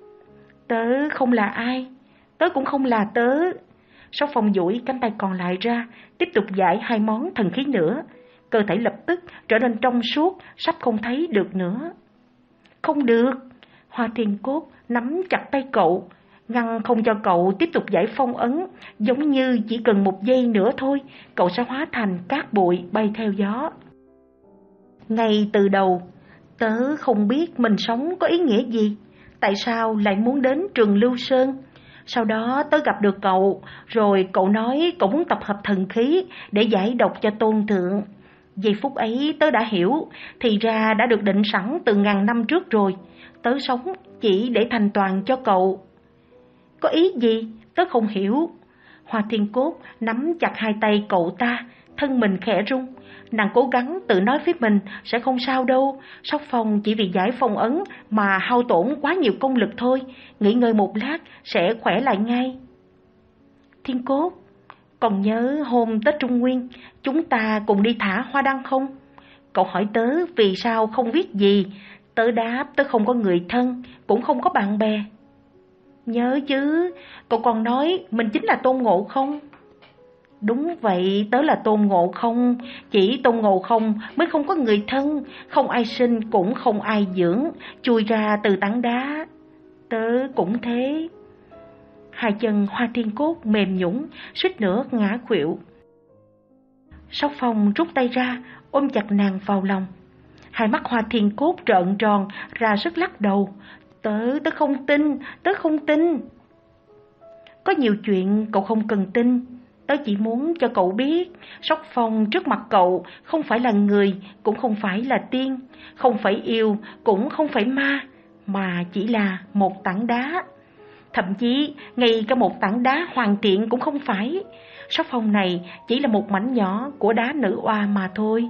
Tớ không là ai, tớ cũng không là tớ. Sóc Phong duỗi cánh tay còn lại ra, tiếp tục giải hai món thần khí nữa. Cơ thể lập tức trở nên trong suốt, sắp không thấy được nữa. Không được. Hoa Thiên Cốt nắm chặt tay cậu, ngăn không cho cậu tiếp tục giải phong ấn, giống như chỉ cần một giây nữa thôi, cậu sẽ hóa thành cát bụi bay theo gió. Ngay từ đầu, tớ không biết mình sống có ý nghĩa gì, tại sao lại muốn đến Trường Lưu Sơn. Sau đó tớ gặp được cậu, rồi cậu nói cậu muốn tập hợp thần khí để giải độc cho Tôn Thượng. Giây phút ấy tớ đã hiểu, thì ra đã được định sẵn từ ngàn năm trước rồi. Tớ sống chỉ để thành toàn cho cậu. Có ý gì? Tớ không hiểu. Hoa Thiên Cốt nắm chặt hai tay cậu ta, thân mình khẽ run. Nàng cố gắng tự nói với mình sẽ không sao đâu. Sóc Phong chỉ vì giải phong ấn mà hao tổn quá nhiều công lực thôi. Nghỉ ngơi một lát sẽ khỏe lại ngay. Thiên Cốt, còn nhớ hôm Tết Trung Nguyên chúng ta cùng đi thả hoa đăng không? Cậu hỏi tớ vì sao không viết gì. Tớ đáp tớ không có người thân, cũng không có bạn bè. Nhớ chứ, cậu còn nói mình chính là Tôn Ngộ Không. Đúng vậy, tớ là Tôn Ngộ Không. Chỉ Tôn Ngộ Không mới không có người thân, không ai sinh cũng không ai dưỡng, chui ra từ tảng đá. Tớ cũng thế. Hai chân Hoa Thiên Cốt mềm nhũn, suýt nữa ngã khuỵu. Sóc Phong rút tay ra, ôm chặt nàng vào lòng. Hai mắt Hoa Thiên Cốt trợn tròn, ra sức lắc đầu. Tớ, tớ không tin, tớ không tin. Có nhiều chuyện cậu không cần tin. Tớ chỉ muốn cho cậu biết, Sóc Phong trước mặt cậu không phải là người, cũng không phải là tiên, không phải yêu, cũng không phải ma, mà chỉ là một tảng đá. Thậm chí, ngay cả một tảng đá hoàn thiện cũng không phải. Sóc Phong này chỉ là một mảnh nhỏ của đá nữ oa mà thôi.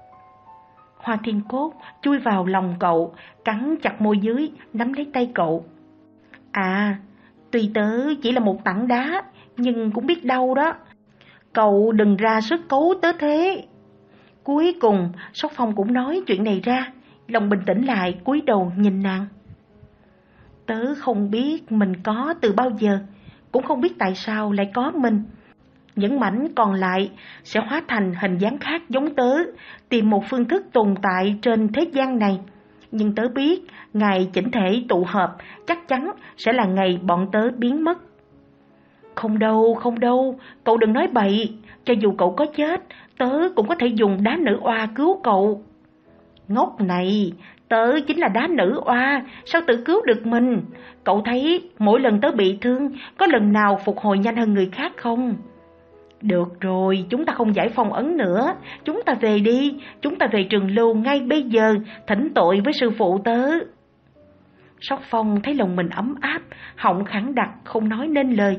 Hoa Thiên Cốt chui vào lòng cậu, cắn chặt môi dưới, nắm lấy tay cậu. À, tuy tớ chỉ là một tảng đá, nhưng cũng biết đau đó. Cậu đừng ra sức cấu tớ thế. Cuối cùng, Sóc Phong cũng nói chuyện này ra, lòng bình tĩnh lại, cúi đầu nhìn nàng. Tớ không biết mình có từ bao giờ, cũng không biết tại sao lại có mình. Những mảnh còn lại sẽ hóa thành hình dáng khác giống tớ, tìm một phương thức tồn tại trên thế gian này. Nhưng tớ biết, ngày chỉnh thể tụ hợp chắc chắn sẽ là ngày bọn tớ biến mất. Không đâu, không đâu, cậu đừng nói bậy. Cho dù cậu có chết, tớ cũng có thể dùng đá nữ oa cứu cậu. Ngốc này, Tớ chính là đá nữ oa, sao tự cứu được mình? Cậu thấy mỗi lần tớ bị thương, có lần nào phục hồi nhanh hơn người khác không? Được rồi, chúng ta không giải phong ấn nữa, chúng ta về đi, chúng ta về Trường Lưu ngay bây giờ, thỉnh tội với sư phụ tớ. Sóc Phong thấy lòng mình ấm áp, họng khẳng đặc không nói nên lời.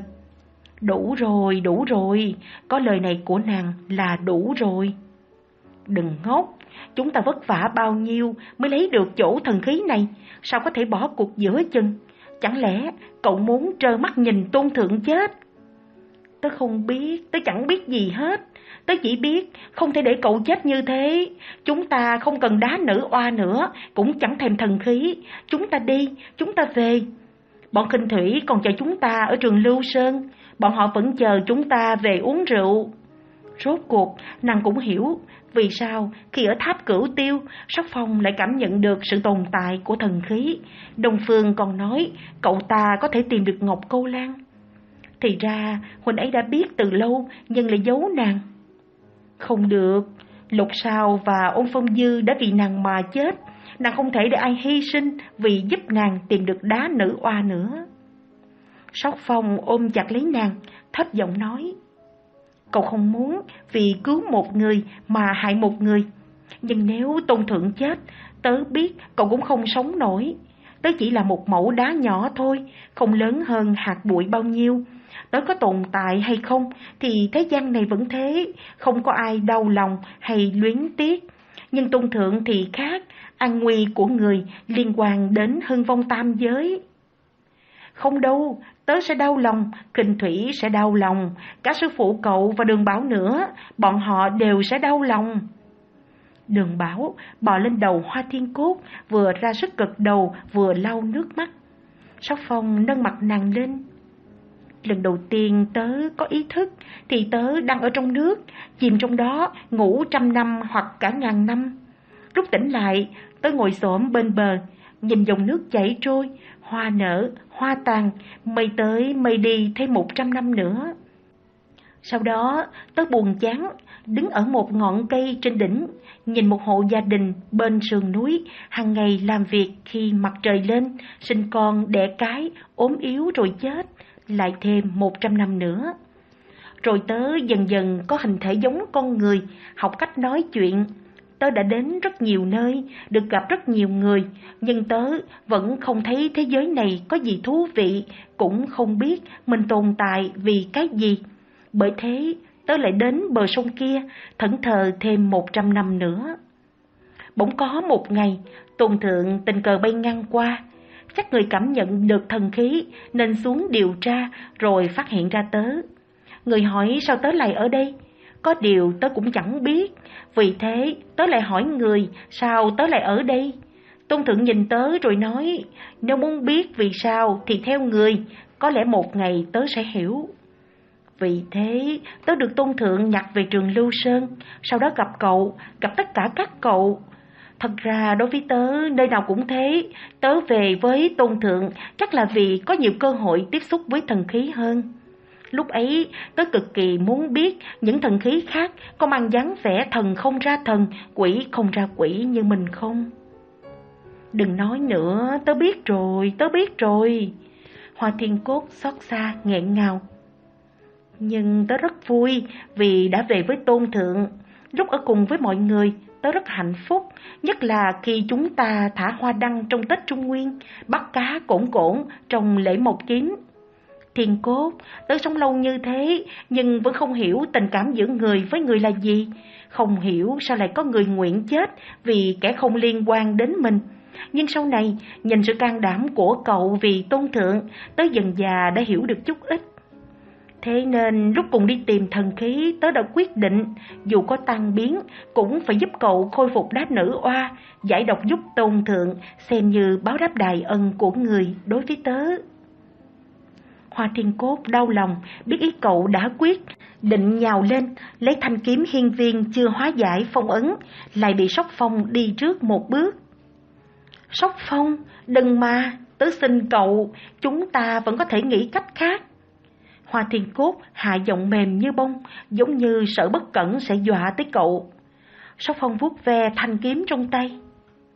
Đủ rồi, đủ rồi, có lời này của nàng là đủ rồi. Đừng ngốc, chúng ta vất vả bao nhiêu mới lấy được chỗ thần khí này, sao có thể bỏ cuộc giữa chừng? Chẳng lẽ cậu muốn trơ mắt nhìn Tôn Thượng chết? Tớ không biết, tớ chẳng biết gì hết. Tớ chỉ biết không thể để cậu chết như thế. Chúng ta không cần đá nữ oa nữa, cũng chẳng thèm thần khí. Chúng ta đi, chúng ta về. Bọn khinh thủy còn chờ chúng ta ở Trường Lưu Sơn. Bọn họ vẫn chờ chúng ta về uống rượu. Rốt cuộc, nàng cũng hiểu vì sao khi ở tháp Cửu Tiêu, Sóc Phong lại cảm nhận được sự tồn tại của thần khí. Đông Phương còn nói cậu ta có thể tìm được Ngọc Câu Lan. Thì ra huynh ấy đã biết từ lâu nhưng lại giấu nàng. Không được, Lục Sao và Ôn Phong Dư đã vì nàng mà chết. Nàng không thể để ai hy sinh vì giúp nàng tìm được đá nữ oa nữa. Sóc Phong ôm chặt lấy nàng, thấp giọng nói: Cậu không muốn vì cứu một người mà hại một người. Nhưng nếu Tôn Thượng chết, tớ biết cậu cũng không sống nổi. Tớ chỉ là một mẩu đá nhỏ thôi, không lớn hơn hạt bụi bao nhiêu. Tớ có tồn tại hay không thì thế gian này vẫn thế, không có ai đau lòng hay luyến tiếc. Nhưng Tôn Thượng thì khác, an nguy của người liên quan đến hưng vong tam giới. Không đâu, tớ sẽ đau lòng, Khinh Thủy sẽ đau lòng, cả sư phụ cậu và Đường Bảo nữa, bọn họ đều sẽ đau lòng. Đường Bảo bò lên đầu Hoa Thiên Cốt, vừa ra sức gật đầu vừa lau nước mắt. Sóc Phong nâng mặt nàng lên. Lần đầu tiên tớ có ý thức thì tớ đang ở trong nước, chìm trong đó ngủ trăm năm hoặc cả ngàn năm. Lúc tỉnh lại, tớ ngồi xổm bên bờ, nhìn dòng nước chảy trôi, hoa nở, hoa tàn, mây tới mây đi thêm một trăm năm nữa. Sau đó, tớ buồn chán, đứng ở một ngọn cây trên đỉnh, nhìn một hộ gia đình bên sườn núi, hàng ngày làm việc khi mặt trời lên, sinh con, đẻ cái, ốm yếu rồi chết, lại thêm một trăm năm nữa. Rồi tớ dần dần có hình thể giống con người, học cách nói chuyện. Tớ đã đến rất nhiều nơi, được gặp rất nhiều người, nhưng tớ vẫn không thấy thế giới này có gì thú vị, cũng không biết mình tồn tại vì cái gì. Bởi thế, tớ lại đến bờ sông kia, thẫn thờ thêm một trăm năm nữa. Bỗng có một ngày, Tôn Thượng tình cờ bay ngang qua. Chắc người cảm nhận được thần khí nên xuống điều tra rồi phát hiện ra tớ. Người hỏi sao tớ lại ở đây? Có điều tớ cũng chẳng biết, vì thế tớ lại hỏi người sao tớ lại ở đây. Tôn Thượng nhìn tớ rồi nói, nếu muốn biết vì sao thì theo người, có lẽ một ngày tớ sẽ hiểu. Vì thế tớ được Tôn Thượng nhặt về Trường Lưu Sơn, sau đó gặp cậu, gặp tất cả các cậu. Thật ra đối với tớ, nơi nào cũng thế, tớ về với Tôn Thượng chắc là vì có nhiều cơ hội tiếp xúc với thần khí hơn. Lúc ấy, tớ cực kỳ muốn biết những thần khí khác có mang dáng vẻ thần không ra thần, quỷ không ra quỷ như mình không. Đừng nói nữa, tớ biết rồi, tớ biết rồi. Hoa Thiên Cốt xót xa nghẹn ngào. Nhưng tớ rất vui vì đã về với Tôn Thượng. Lúc ở cùng với mọi người, tớ rất hạnh phúc, nhất là khi chúng ta thả hoa đăng trong Tết Trung Nguyên, bắt cá cổn cổn trong lễ Mộc Kiếm. Thiên Cốt, tớ sống lâu như thế, nhưng vẫn không hiểu tình cảm giữa người với người là gì. Không hiểu sao lại có người nguyện chết vì kẻ không liên quan đến mình. Nhưng sau này, nhìn sự can đảm của cậu vì Tôn Thượng, tớ dần già đã hiểu được chút ít. Thế nên lúc cùng đi tìm thần khí, tớ đã quyết định, dù có tan biến, cũng phải giúp cậu khôi phục đá nữ oa, giải độc giúp Tôn Thượng, xem như báo đáp đại ân của người đối với tớ. Hoa Thiên Cốt đau lòng, biết ý cậu đã quyết, định nhào lên, lấy thanh kiếm hiên viên chưa hóa giải phong ấn, lại bị Sóc Phong đi trước một bước. Sóc Phong, đừng mà, tớ xin cậu, chúng ta vẫn có thể nghĩ cách khác. Hoa Thiên Cốt hạ giọng mềm như bông, giống như sợ bất cẩn sẽ dọa tới cậu. Sóc Phong vuốt ve thanh kiếm trong tay.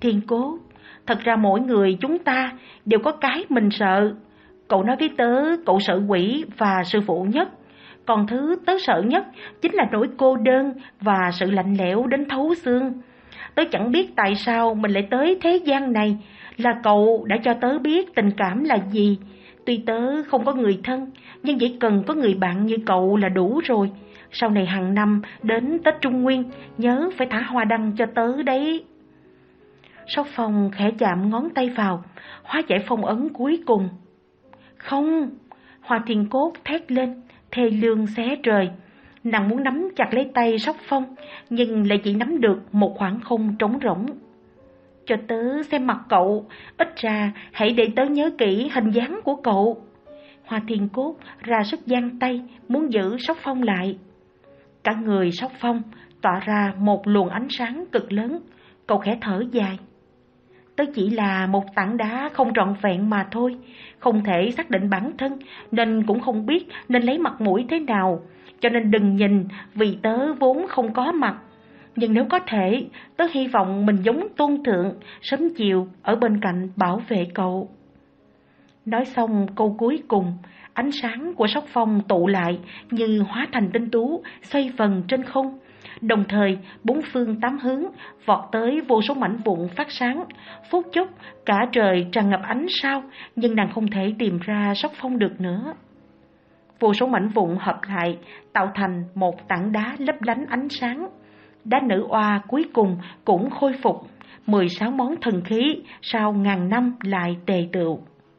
Thiên Cốt, thật ra mỗi người chúng ta đều có cái mình sợ. Cậu nói với tớ cậu sợ quỷ và sư phụ nhất. Còn thứ tớ sợ nhất chính là nỗi cô đơn và sự lạnh lẽo đến thấu xương. Tớ chẳng biết tại sao mình lại tới thế gian này, là cậu đã cho tớ biết tình cảm là gì. Tuy tớ không có người thân, nhưng chỉ cần có người bạn như cậu là đủ rồi. Sau này hàng năm đến Tết Trung Nguyên, nhớ phải thả hoa đăng cho tớ đấy. Sóc Phong khẽ chạm ngón tay vào, hóa giải phong ấn cuối cùng. Không! Hoa Thiên Cốt thét lên, thê lương xé trời. Nàng muốn nắm chặt lấy tay Sóc Phong, nhưng lại chỉ nắm được một khoảng không trống rỗng. Cho tớ xem mặt cậu, ít ra hãy để tớ nhớ kỹ hình dáng của cậu. Hoa Thiên Cốt ra sức giang tay, muốn giữ Sóc Phong lại. Cả người Sóc Phong tỏa ra một luồng ánh sáng cực lớn. Cậu khẽ thở dài. Tớ chỉ là một tảng đá không trọn vẹn mà thôi, không thể xác định bản thân, nên cũng không biết nên lấy mặt mũi thế nào. Cho nên đừng nhìn, vì tớ vốn không có mặt. Nhưng nếu có thể, tớ hy vọng mình giống tôn thượng, sớm chiều ở bên cạnh bảo vệ cậu. Nói xong câu cuối cùng, ánh sáng của Sóc Phong tụ lại như hóa thành tinh tú xoay vần trên không. Đồng thời, bốn phương tám hướng vọt tới vô số mảnh vụn phát sáng. Phút chốc, cả trời tràn ngập ánh sao, nhưng nàng không thể tìm ra Sóc Phong được nữa. Vô số mảnh vụn hợp lại, tạo thành một tảng đá lấp lánh ánh sáng. Đá nữ oa cuối cùng cũng khôi phục, mười sáu món thần khí sau ngàn năm lại tề tựu.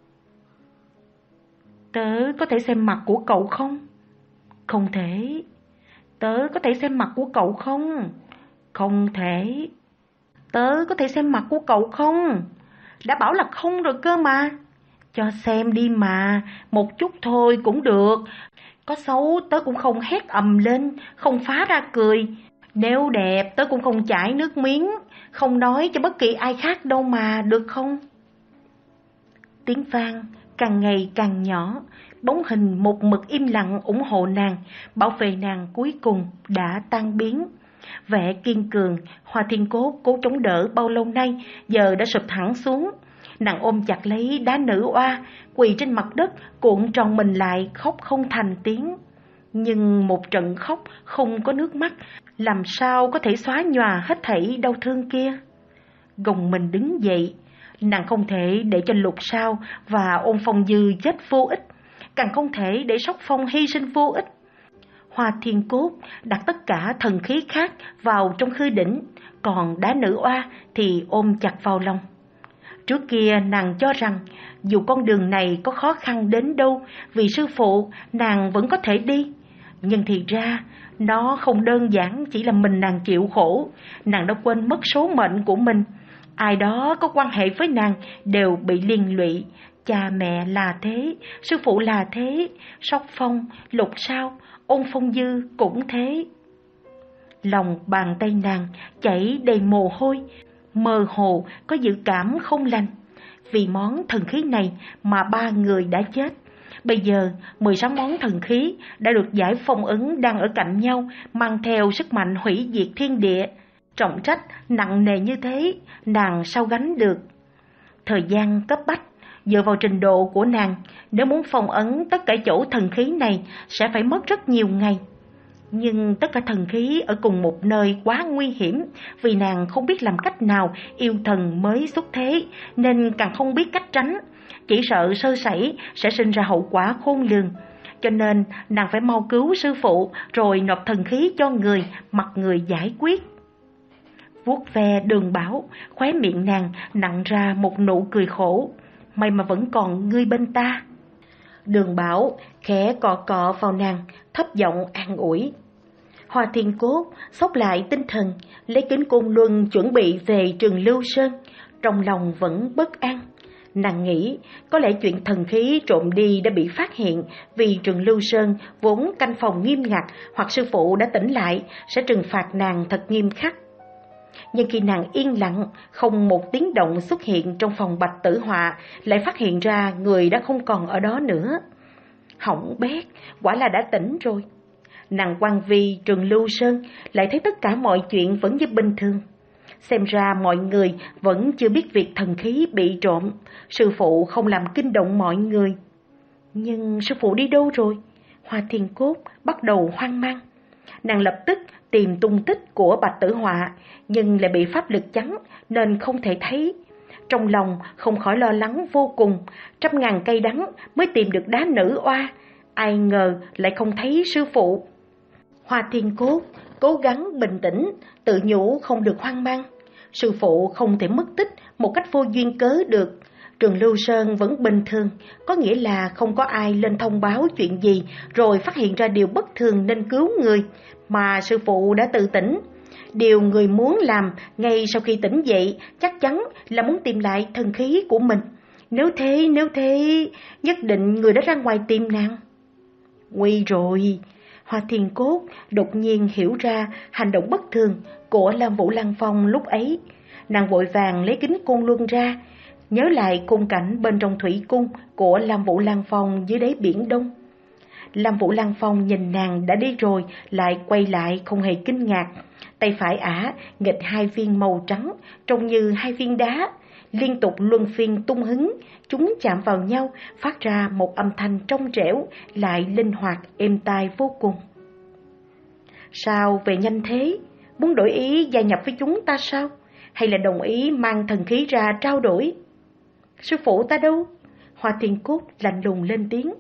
Tớ có thể xem mặt của cậu không? Không thể. Tớ có thể xem mặt của cậu không? Không thể. Tớ có thể xem mặt của cậu không? Đã bảo là không rồi cơ mà. Cho xem đi mà, một chút thôi cũng được. Có xấu tớ cũng không hét ầm lên, không phá ra cười. Nếu đẹp tớ cũng không chảy nước miếng, không nói cho bất kỳ ai khác đâu mà, được không? Tiếng vang càng ngày càng nhỏ, bóng hình một mực im lặng ủng hộ nàng, bảo vệ nàng cuối cùng đã tan biến. Vẻ kiên cường, Hoa Thiên Cốt cố chống đỡ bao lâu nay giờ đã sụp hẳn xuống. Nàng ôm chặt lấy đá nữ oa, quỳ trên mặt đất, cuộn tròn mình lại, khóc không thành tiếng. Nhưng một trận khóc không có nước mắt, làm sao có thể xóa nhòa hết thảy đau thương kia. Gồng mình đứng dậy, nàng không thể để cho Lục Sao và Ôn Phong Dư chết vô ích, càng không thể để Sóc Phong hy sinh vô ích. Hoa Thiên Cốt đặt tất cả thần khí khác vào trong khư đỉnh, còn đá nữ oa thì ôm chặt vào lòng. Trước kia nàng cho rằng dù con đường này có khó khăn đến đâu, vì sư phụ nàng vẫn có thể đi. Nhưng thì ra nó không đơn giản chỉ là mình nàng chịu khổ. Nàng đã quên mất số mệnh của mình. Ai đó có quan hệ với nàng đều bị liên lụy. Cha mẹ là thế, sư phụ là thế, Sóc Phong, Lục Sao, Ôn Phong Dư cũng thế. Lòng bàn tay nàng chảy đầy mồ hôi, mơ hồ có dự cảm không lành. Vì món thần khí này mà ba người đã chết. Bây giờ mười sáu món thần khí đã được giải phong ấn đang ở cạnh nhau, mang theo sức mạnh hủy diệt thiên địa. Trọng trách nặng nề như thế, nàng sao gánh được? Thời gian cấp bách, dựa vào trình độ của nàng, nếu muốn phong ấn tất cả chỗ thần khí này sẽ phải mất rất nhiều ngày. Nhưng tất cả thần khí ở cùng một nơi quá nguy hiểm, vì nàng không biết làm cách nào yêu thần mới xuất thế, nên càng không biết cách tránh. Chỉ sợ sơ sẩy sẽ sinh ra hậu quả khôn lường. Cho nên nàng phải mau cứu sư phụ, rồi nộp thần khí cho người, mặc người giải quyết. Vuốt ve Đường Bảo, khóe miệng nàng nặn ra một nụ cười khổ. May mà vẫn còn ngươi bên ta. Đường Bảo khẽ cọ cọ vào nàng, thấp giọng an ủi. Hoa Thiên Cốt xốc lại tinh thần, lấy kính côn luân chuẩn bị về Trường Lưu Sơn. Trong lòng vẫn bất an. Nàng nghĩ có lẽ chuyện thần khí trộm đi đã bị phát hiện, vì Trường Lưu Sơn vốn canh phòng nghiêm ngặt, hoặc sư phụ đã tỉnh lại sẽ trừng phạt nàng thật nghiêm khắc. Nhưng khi nàng yên lặng, không một tiếng động xuất hiện trong phòng Bạch Tử Họa, lại phát hiện ra người đã không còn ở đó nữa. Hỏng bét, quả là đã tỉnh rồi. Nàng quan vi Trường Lưu Sơn lại thấy tất cả mọi chuyện vẫn như bình thường. Xem ra mọi người vẫn chưa biết việc thần khí bị trộm. Sư phụ không làm kinh động mọi người. Nhưng sư phụ đi đâu rồi? Hoa Thiên Cốt bắt đầu hoang mang. Nàng lập tức tìm tung tích của Bạch Tử Họa, nhưng lại bị pháp lực chắn nên không thể thấy. Trong lòng không khỏi lo lắng vô cùng, trăm ngàn cây đắng mới tìm được đá nữ oa, ai ngờ lại không thấy sư phụ. Hoa Thiên Cốt cố gắng bình tĩnh, tự nhủ không được hoang mang. Sư phụ không thể mất tích một cách vô duyên cớ được. Trường Lưu Sơn vẫn bình thường, có nghĩa là không có ai lên thông báo chuyện gì rồi phát hiện ra điều bất thường nên cứu người, mà sư phụ đã tự tỉnh. Điều người muốn làm ngay sau khi tỉnh dậy chắc chắn là muốn tìm lại thần khí của mình. Nếu thế, nếu thế, nhất định người đã ra ngoài tìm nàng. Nguy rồi! Hoa Thiên Cốt đột nhiên hiểu ra hành động bất thường của Lam Vũ Lăng Phong lúc ấy. Nàng vội vàng lấy kính côn luân ra, nhớ lại khung cảnh bên trong thủy cung của Lam Vũ Lăng Phong dưới đáy biển Đông. Lam Vũ Lăng Phong nhìn nàng đã đi rồi lại quay lại không hề kinh ngạc. Tay phải ả nghịch hai viên màu trắng trông như hai viên đá, liên tục luân phiên tung hứng, chúng chạm vào nhau phát ra một âm thanh trong trẻo lại linh hoạt êm tai vô cùng. Sao về nhanh thế? Muốn đổi ý gia nhập với chúng ta sao? Hay là đồng ý mang thần khí ra trao đổi? Sư phụ ta đâu? Hoa Thiên Cốt lạnh lùng lên tiếng.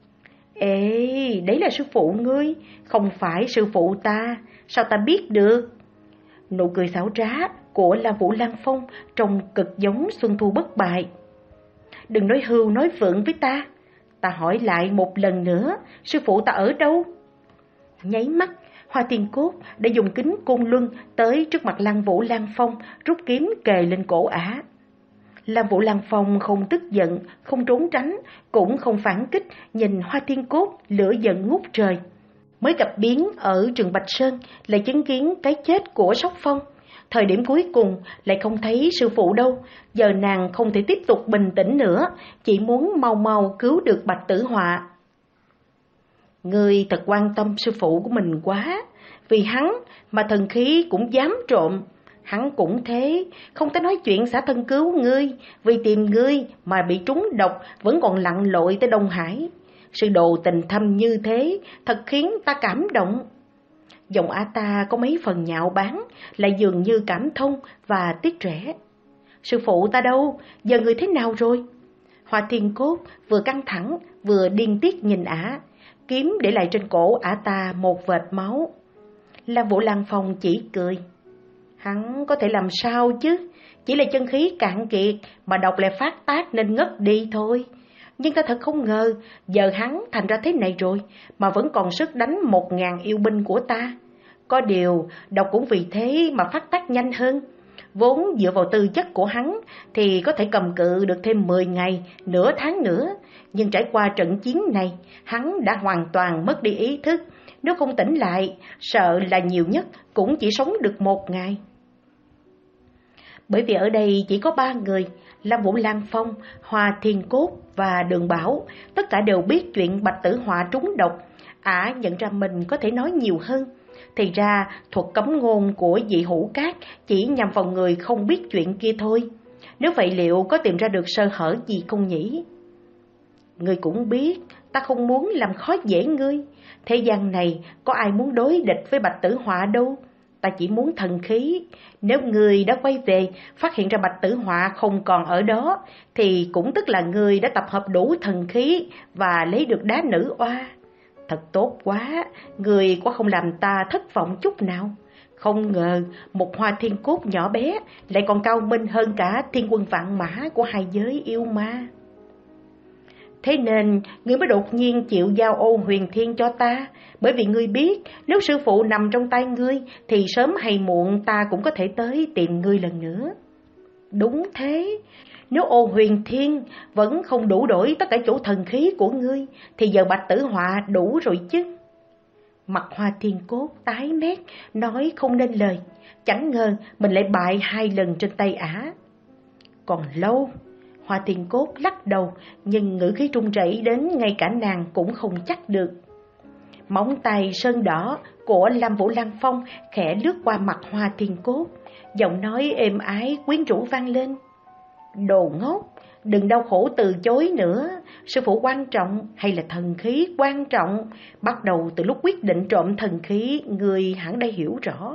Ê, đấy là sư phụ ngươi, không phải sư phụ ta, sao ta biết được? Nụ cười xảo trá của Lam Vũ Lăng Phong trông cực giống Xuân Thu bất bại. Đừng nói hưu nói vượng với ta, ta hỏi lại một lần nữa, sư phụ ta ở đâu? Nháy mắt, Hoa Thiên Cốt đã dùng kính côn luân tới trước mặt Lam Vũ Lăng Phong, rút kiếm kề lên cổ ả. Lam Vũ Lăng Phong không tức giận, không trốn tránh, cũng không phản kích, nhìn Hoa Thiên Cốt lửa giận ngút trời. Mới gặp biến ở Trường Bạch Sơn lại chứng kiến cái chết của Sóc Phong. Thời điểm cuối cùng lại không thấy sư phụ đâu. Giờ nàng không thể tiếp tục bình tĩnh nữa, chỉ muốn mau mau cứu được Bạch Tử Họa. Ngươi thật quan tâm sư phụ của mình quá, vì hắn mà thần khí cũng dám trộm. Hắn cũng thế, không thể nói chuyện xả thân cứu ngươi, vì tìm ngươi mà bị trúng độc vẫn còn lặn lội tới Đông Hải. Sự đồ tình thâm như thế thật khiến ta cảm động. Giọng ả ta có mấy phần nhạo báng, lại dường như cảm thông và tiếc rẻ. Sư phụ ta đâu, giờ người thế nào rồi? Hoa Thiên Cốt vừa căng thẳng vừa điên tiết nhìn ả, kiếm để lại trên cổ ả ta một vệt máu. Lam Vũ Lăng Phong chỉ cười. Hắn có thể làm sao chứ, chỉ là chân khí cạn kiệt mà độc lại phát tác nên ngất đi thôi. Nhưng ta thật không ngờ, giờ hắn thành ra thế này rồi, mà vẫn còn sức đánh một ngàn yêu binh của ta. Có điều, độc cũng vì thế mà phát tác nhanh hơn. Vốn dựa vào tư chất của hắn thì có thể cầm cự được thêm mười ngày, nửa tháng nữa. Nhưng trải qua trận chiến này, hắn đã hoàn toàn mất đi ý thức. Nếu không tỉnh lại, sợ là nhiều nhất cũng chỉ sống được một ngày. Bởi vì ở đây chỉ có ba người, Lam Vũ Lăng Phong, Hoa Thiên Cốt và Đường Bảo, tất cả đều biết chuyện Bạch Tử Họa trúng độc. Ả nhận ra mình có thể nói nhiều hơn. Thì ra thuật cấm ngôn của Dị Hữu Cát chỉ nhằm vào người không biết chuyện kia thôi. Nếu vậy liệu có tìm ra được sơ hở gì không nhỉ? Ngươi cũng biết, ta không muốn làm khó dễ ngươi. Thế gian này có ai muốn đối địch với Bạch Tử Họa đâu. Ta chỉ muốn thần khí. Nếu ngươi đã quay về, phát hiện ra Bạch Tử Họa không còn ở đó, thì cũng tức là ngươi đã tập hợp đủ thần khí và lấy được đá nữ oa. Thật tốt quá, ngươi quá không làm ta thất vọng chút nào. Không ngờ một Hoa Thiên Cốt nhỏ bé lại còn cao minh hơn cả thiên quân vạn mã của hai giới yêu ma. Thế nên ngươi mới đột nhiên chịu giao Ô Huyền Thiên cho ta, bởi vì ngươi biết nếu sư phụ nằm trong tay ngươi thì sớm hay muộn ta cũng có thể tới tìm ngươi lần nữa. Đúng thế, nếu Ô Huyền Thiên vẫn không đủ đổi tất cả chỗ thần khí của ngươi thì giờ Bạch Tử Họa đủ rồi chứ. Mặt Hoa Thiên Cốt tái mét, nói không nên lời, chẳng ngờ mình lại bại hai lần trên tay ả. Còn lâu. Hoa Thiên Cốt lắc đầu, nhưng ngữ khí trung chảy đến ngay cả nàng cũng không chắc được. Móng tay sơn đỏ của Lam Vũ Lăng Phong khẽ lướt qua mặt Hoa Thiên Cốt, giọng nói êm ái quyến rũ vang lên. Đồ ngốc, đừng đau khổ từ chối nữa, sư phụ quan trọng hay là thần khí quan trọng? Bắt đầu từ lúc quyết định trộm thần khí, người hẳn đã hiểu rõ.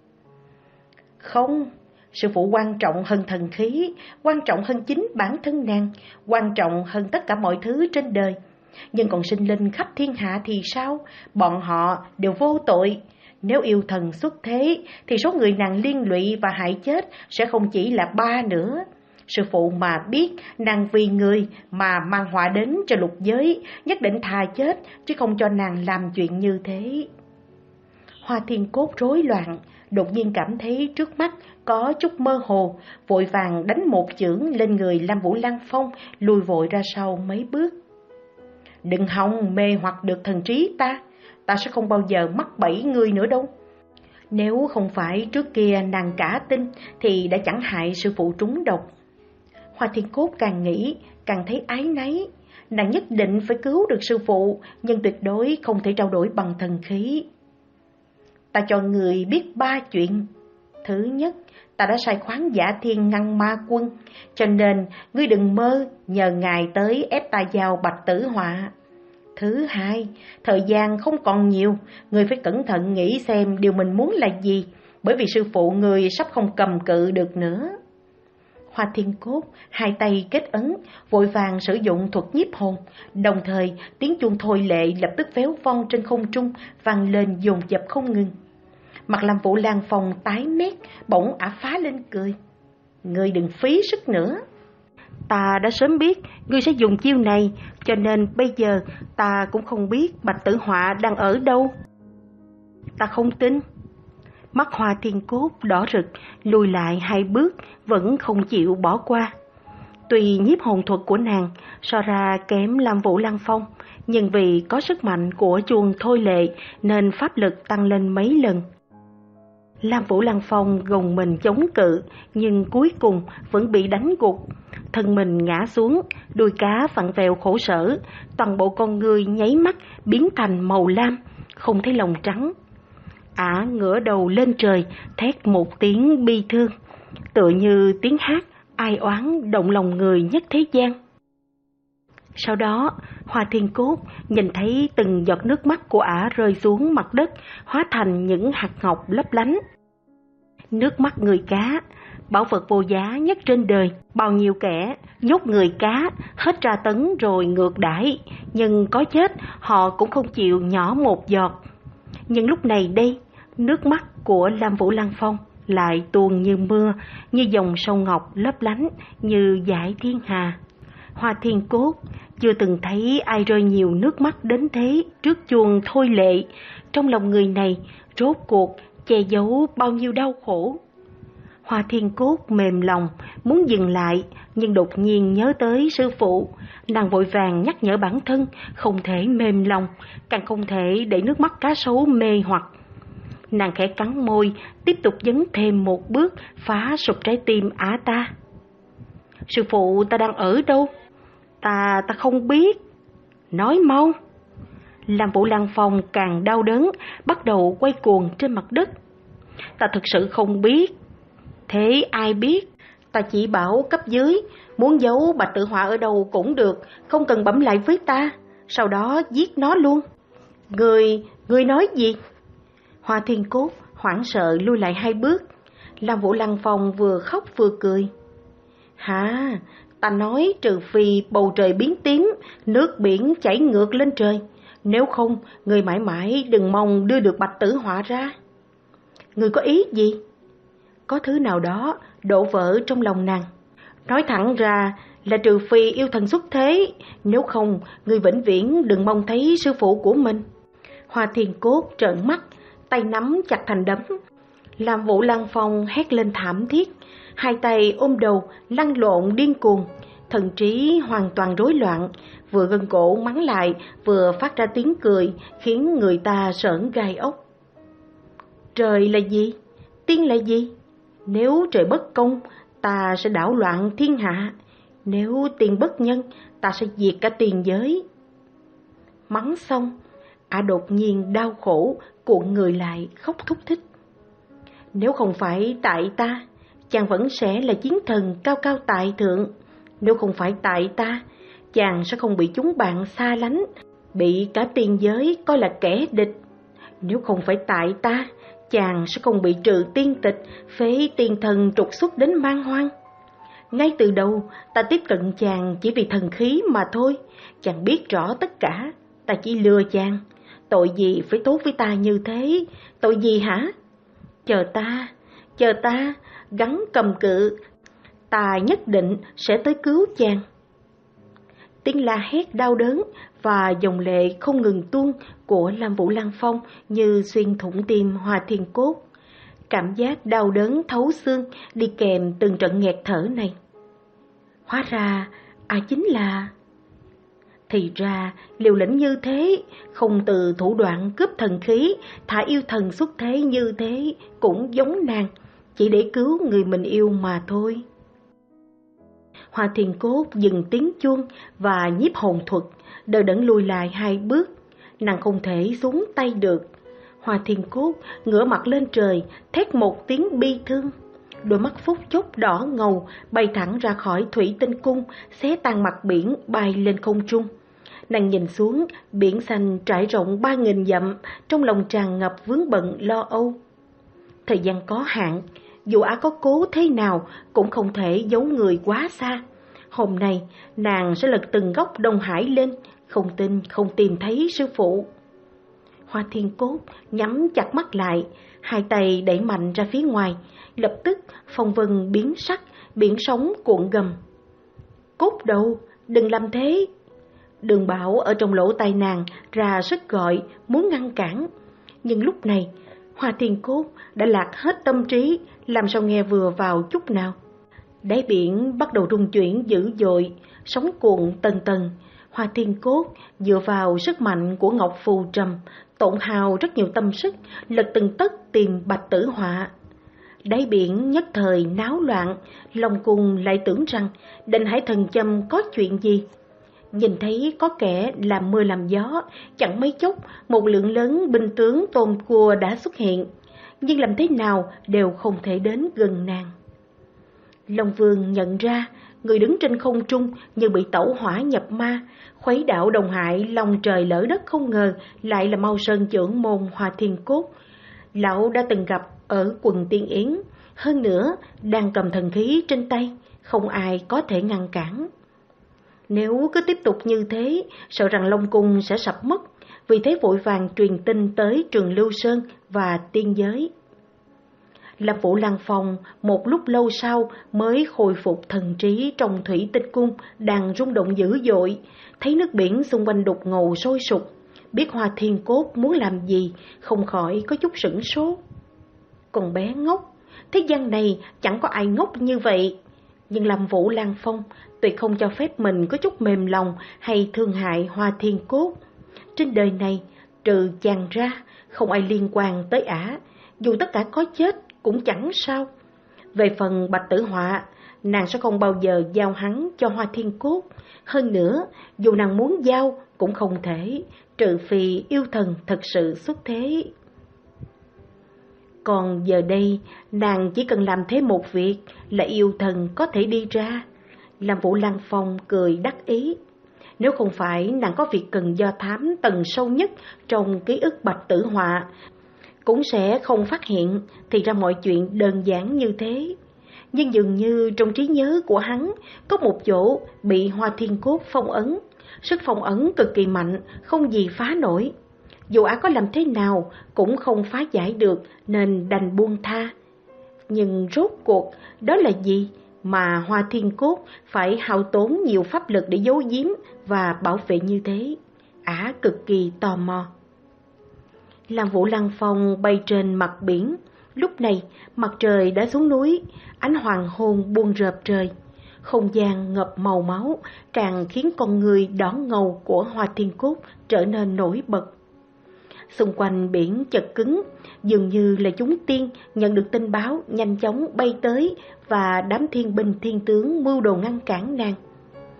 Không, sư phụ quan trọng hơn thần khí, quan trọng hơn chính bản thân nàng, quan trọng hơn tất cả mọi thứ trên đời. Nhưng còn sinh linh khắp thiên hạ thì sao? Bọn họ đều vô tội. Nếu yêu thần xuất thế thì số người nàng liên lụy và hại chết sẽ không chỉ là ba nữa. Sư phụ mà biết nàng vì người mà mang họa đến cho lục giới, nhất định thà chết chứ không cho nàng làm chuyện như thế. Hoa Thiên Cốt rối loạn, đột nhiên cảm thấy trước mắt có chút mơ hồ, vội vàng đánh một chưởng lên người Lam Vũ Lăng Phong, lùi vội ra sau mấy bước. Đừng hòng mê hoặc được thần trí ta, ta sẽ không bao giờ mắc bẫy ngươi nữa đâu. Nếu không phải trước kia nàng cả tin thì đã chẳng hại sư phụ trúng độc. Hoa Thiên Cốt càng nghĩ càng thấy áy náy, nàng nhất định phải cứu được sư phụ, nhưng tuyệt đối không thể trao đổi bằng thần khí. Ta cho người biết ba chuyện. Thứ nhất, ta đã sai khoáng Giả Thiên ngăn ma quân, cho nên ngươi đừng mơ nhờ ngài tới ép ta vào Bạch Tử Họa. Thứ hai, thời gian không còn nhiều, ngươi phải cẩn thận nghĩ xem điều mình muốn là gì, bởi vì sư phụ ngươi sắp không cầm cự được nữa. Hoa Thiên Cốt hai tay kết ấn, vội vàng sử dụng thuật nhiếp hồn, đồng thời tiếng chuông thôi lệ lập tức véo von trên không trung, vang lên dồn dập không ngừng. Mặt Lam Vũ Lăng Phong tái mét, bỗng ả phá lên cười. Ngươi đừng phí sức nữa. Ta đã sớm biết ngươi sẽ dùng chiêu này, cho nên bây giờ ta cũng không biết Bạch Tử Họa đang ở đâu. Ta không tin. Mắt Hoa Thiên Cốt đỏ rực, lùi lại hai bước, vẫn không chịu bỏ qua. Tuy nhiếp hồn thuật của nàng so ra kém Lam Vũ Lăng Phong, nhưng vì có sức mạnh của chuông thôi lệ nên pháp lực tăng lên mấy lần. Lam Vũ Lăng Phong gồng mình chống cự, nhưng cuối cùng vẫn bị đánh gục. Thân mình ngã xuống, đuôi cá vặn vẹo khổ sở, toàn bộ con người nháy mắt biến thành màu lam, không thấy lông trắng. Ả ngửa đầu lên trời, thét một tiếng bi thương, tựa như tiếng hát ai oán động lòng người nhất thế gian. Sau đó, Hoa Thiên Cốt nhìn thấy từng giọt nước mắt của ả rơi xuống mặt đất, hóa thành những hạt ngọc lấp lánh. Nước mắt người cá, bảo vật vô giá nhất trên đời, bao nhiêu kẻ nhốt người cá, hết tra tấn rồi ngược đãi, nhưng có chết họ cũng không chịu nhỏ một giọt. Nhưng lúc này đây, nước mắt của Lam Vũ Lăng Phong lại tuôn như mưa, như dòng sông ngọc lấp lánh, như dải thiên hà. Hoa Thiên Cốt chưa từng thấy ai rơi nhiều nước mắt đến thế trước chuông thôi lệ. Trong lòng người này rốt cuộc che giấu bao nhiêu đau khổ. Hoa Thiên Cốt mềm lòng, muốn dừng lại, nhưng đột nhiên nhớ tới sư phụ. Nàng vội vàng nhắc nhở bản thân, không thể mềm lòng, càng không thể để nước mắt cá sấu mê hoặc. Nàng khẽ cắn môi, tiếp tục dấn thêm một bước, phá sụp trái tim ả ta. Sư phụ ta đang ở đâu? Ta, ta không biết. Nói mau. Lam Vũ Lăng Phong càng đau đớn, bắt đầu quay cuồng trên mặt đất. Ta thực sự không biết. Thế ai biết? Ta chỉ bảo cấp dưới, muốn giấu Bạch Tử Họa ở đâu cũng được, không cần bẩm lại với ta, sau đó giết nó luôn. Người, người nói gì? Hoa Thiên Cốt hoảng sợ lui lại hai bước. Lam Vũ Lăng Phong vừa khóc vừa cười. Hả? Ta nói trừ phi bầu trời biến tím, nước biển chảy ngược lên trời, nếu không người mãi mãi đừng mong đưa được Bạch Tử Họa ra. Người có ý gì? Có thứ nào đó đổ vỡ trong lòng nàng. Nói thẳng ra là trừ phi yêu thần xuất thế, nếu không người vĩnh viễn đừng mong thấy sư phụ của mình. Hoa Thiên Cốt trợn mắt, tay nắm chặt thành đấm. Lam Vũ Lăng Phong hét lên thảm thiết, hai tay ôm đầu lăn lộn điên cuồng, thần trí hoàn toàn rối loạn, vừa gân cổ mắng lại vừa phát ra tiếng cười khiến người ta sởn gai ốc. Trời là gì? Tiên là gì? Nếu trời bất công, ta sẽ đảo loạn thiên hạ. Nếu tiên bất nhân, ta sẽ diệt cả tiền giới. Mắng xong, Ả đột nhiên đau khổ, cuộn người lại khóc thúc thích. Nếu không phải tại ta, chàng vẫn sẽ là chiến thần cao cao tại thượng. Nếu không phải tại ta, chàng sẽ không bị chúng bạn xa lánh, bị cả tiên giới coi là kẻ địch. Nếu không phải tại ta, chàng sẽ không bị trừ tiên tịch, phế tiên thần trục xuất đến man hoang. Ngay từ đầu, ta tiếp cận chàng chỉ vì thần khí mà thôi. Chàng biết rõ tất cả, ta chỉ lừa chàng. Tội gì phải tốt với ta như thế? Tội gì hả? Chờ ta, chờ ta, gắng cầm cự, ta nhất định sẽ tới cứu chàng. Tiếng la hét đau đớn và dòng lệ không ngừng tuôn của Lam Vũ Lăng Phong như xuyên thủng tim Hoa Thiên Cốt. Cảm giác đau đớn thấu xương đi kèm từng trận nghẹt thở này. Hóa ra, à chính là... Thì ra, liều lĩnh như thế, không từ thủ đoạn cướp thần khí, thả yêu thần xuất thế như thế, cũng giống nàng, chỉ để cứu người mình yêu mà thôi. Hoa Thiên Cốt dừng tiếng chuông và nhiếp hồn thuật, đờ đẫn lùi lại hai bước. Nàng không thể xuống tay được. Hoa Thiên Cốt ngửa mặt lên trời, thét một tiếng bi thương. Đôi mắt phút chốc đỏ ngầu bay thẳng ra khỏi thủy tinh cung, xé tan mặt biển bay lên không trung. Nàng nhìn xuống, biển xanh trải rộng ba nghìn dặm, trong lòng tràn ngập vướng bận lo âu. Thời gian có hạn, dù Ả có cố thế nào cũng không thể giấu người quá xa. Hôm nay, nàng sẽ lật từng góc Đông Hải lên, không tin không tìm thấy sư phụ. Hoa Thiên Cốt nhắm chặt mắt lại, hai tay đẩy mạnh ra phía ngoài, lập tức phong vân biến sắc, biển sóng cuộn gầm. Cốt đầu, đừng làm thế! Đường Bảo ở trong lỗ tai nàng ra sức gọi, muốn ngăn cản. Nhưng lúc này, Hoa Thiên Cốt đã lạc hết tâm trí, làm sao nghe vừa vào chút nào. Đáy biển bắt đầu rung chuyển dữ dội, sóng cuộn tần tần. Hoa Thiên Cốt dựa vào sức mạnh của Ngọc Phù Trầm, tổn hao rất nhiều tâm sức, lật từng tấc tìm Bạch Tử Họa. Đáy biển nhất thời náo loạn, lòng cùng lại tưởng rằng Định Hải Thần Châm có chuyện gì. Nhìn thấy có kẻ làm mưa làm gió, chẳng mấy chốc một lượng lớn binh tướng tôm cua đã xuất hiện, nhưng làm thế nào đều không thể đến gần nàng. Long Vương nhận ra người đứng trên không trung như bị tẩu hỏa nhập ma, khuấy đảo Đông Hải lòng trời lỡ đất, không ngờ lại là Mao Sơn trưởng môn Hoa Thiên Cốt. Lão đã từng gặp ở quần Tiên Yến, hơn nữa đang cầm thần khí trên tay, không ai có thể ngăn cản. Nếu cứ tiếp tục như thế, sợ rằng Long Cung sẽ sập mất, vì thế vội vàng truyền tin tới Trường Lưu Sơn và tiên giới. Lam Vũ Lăng Phong một lúc lâu sau mới khôi phục thần trí trong thủy tích cung đang rung động dữ dội, thấy nước biển xung quanh đục ngầu sôi sục, biết Hoa Thiên Cốt muốn làm gì, không khỏi có chút sửng sốt. Còn bé ngốc, thế gian này chẳng có ai ngốc như vậy. Nhưng Lam Vũ Lăng Phong tuyệt không cho phép mình có chút mềm lòng hay thương hại Hoa Thiên Cốt. Trên đời này, trừ chàng ra, không ai liên quan tới Ả, dù tất cả có chết cũng chẳng sao. Về phần Bạch Tử Họa, nàng sẽ không bao giờ giao hắn cho Hoa Thiên Cốt. Hơn nữa, dù nàng muốn giao cũng không thể, trừ phi yêu thần thật sự xuất thế. Còn giờ đây, nàng chỉ cần làm thế một việc là yêu thần có thể đi ra. Lam Vũ Lăng Phong cười đắc ý. Nếu không phải nàng có việc cần do thám tầng sâu nhất trong ký ức Bạch Tử Họa, cũng sẽ không phát hiện thì ra mọi chuyện đơn giản như thế. Nhưng dường như trong trí nhớ của hắn có một chỗ bị Hoa Thiên Cốt phong ấn, sức phong ấn cực kỳ mạnh, không gì phá nổi. Dù Ả có làm thế nào cũng không phá giải được nên đành buông tha. Nhưng rốt cuộc đó là gì mà Hoa Thiên Cốt phải hao tốn nhiều pháp lực để giấu giếm và bảo vệ như thế? Ả cực kỳ tò mò. Lam Vũ Lăng Phong bay trên mặt biển. Lúc này mặt trời đã xuống núi, ánh hoàng hôn buông rợp trời. Không gian ngập màu máu càng khiến con người đỏ ngầu của Hoa Thiên Cốt trở nên nổi bật. Xung quanh biển chật cứng, dường như là chúng tiên nhận được tin báo nhanh chóng bay tới và đám thiên binh thiên tướng mưu đồ ngăn cản nàng.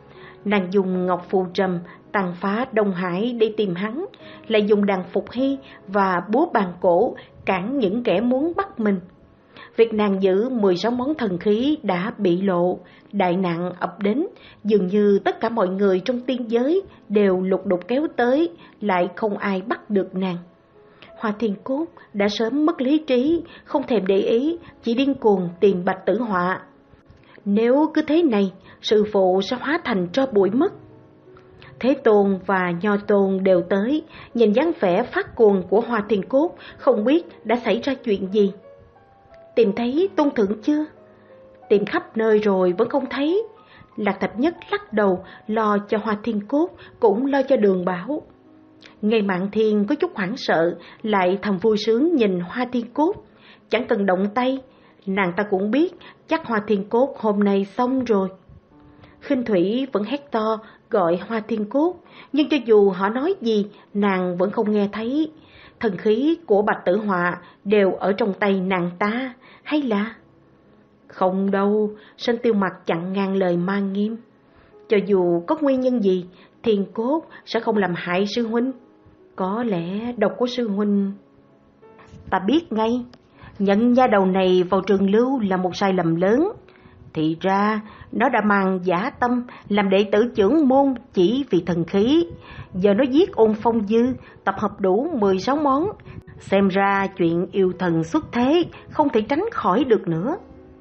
Nàng dùng ngọc phù trầm tàn phá Đông Hải để tìm hắn, lại dùng đàn phục hy và búa bàn cổ cản những kẻ muốn bắt mình. Việc nàng giữ mười sáu món thần khí đã bị lộ, đại nạn ập đến, dường như tất cả mọi người trong tiên giới đều lục đục kéo tới, lại không ai bắt được nàng. Hoa Thiên Cốt đã sớm mất lý trí, không thèm để ý, chỉ điên cuồng tìm Bạch Tử Họa. Nếu cứ thế này, sư phụ sẽ hóa thành tro bụi mất. Thế Tôn và Nho Tôn đều tới, nhìn dáng vẻ phát cuồng của Hoa Thiên Cốt, không biết đã xảy ra chuyện gì. Tìm thấy Tôn Thượng chưa? Tìm khắp nơi rồi vẫn không thấy. Lạc Thập Nhất lắc đầu, lo cho Hoa Thiên Cốt, cũng lo cho Đường Bảo. Ngay Mạn Thiên có chút hoảng sợ, lại thầm vui sướng nhìn Hoa Thiên Cốt. Chẳng cần động tay, nàng ta cũng biết chắc Hoa Thiên Cốt hôm nay xong rồi. Khinh Thủy vẫn hét to gọi Hoa Thiên Cốt, nhưng cho dù họ nói gì, nàng vẫn không nghe thấy. Thần khí của Bạch Tử Họa đều ở trong tay nàng ta, hay là... Không đâu, Sơn Tiêu Mặc chặn ngang lời Ma Nghiêm. Cho dù có nguyên nhân gì, Thiên Cốt sẽ không làm hại sư huynh. Có lẽ độc của sư huynh... Ta biết ngay, nhận nha đầu này vào trường lưu là một sai lầm lớn. Thì ra, nó đã mang giả tâm làm đệ tử trưởng môn chỉ vì thần khí. Giờ nó giết Ôn Phong Dư, tập hợp đủ mười sáu món. Xem ra chuyện yêu thần xuất thế không thể tránh khỏi được nữa.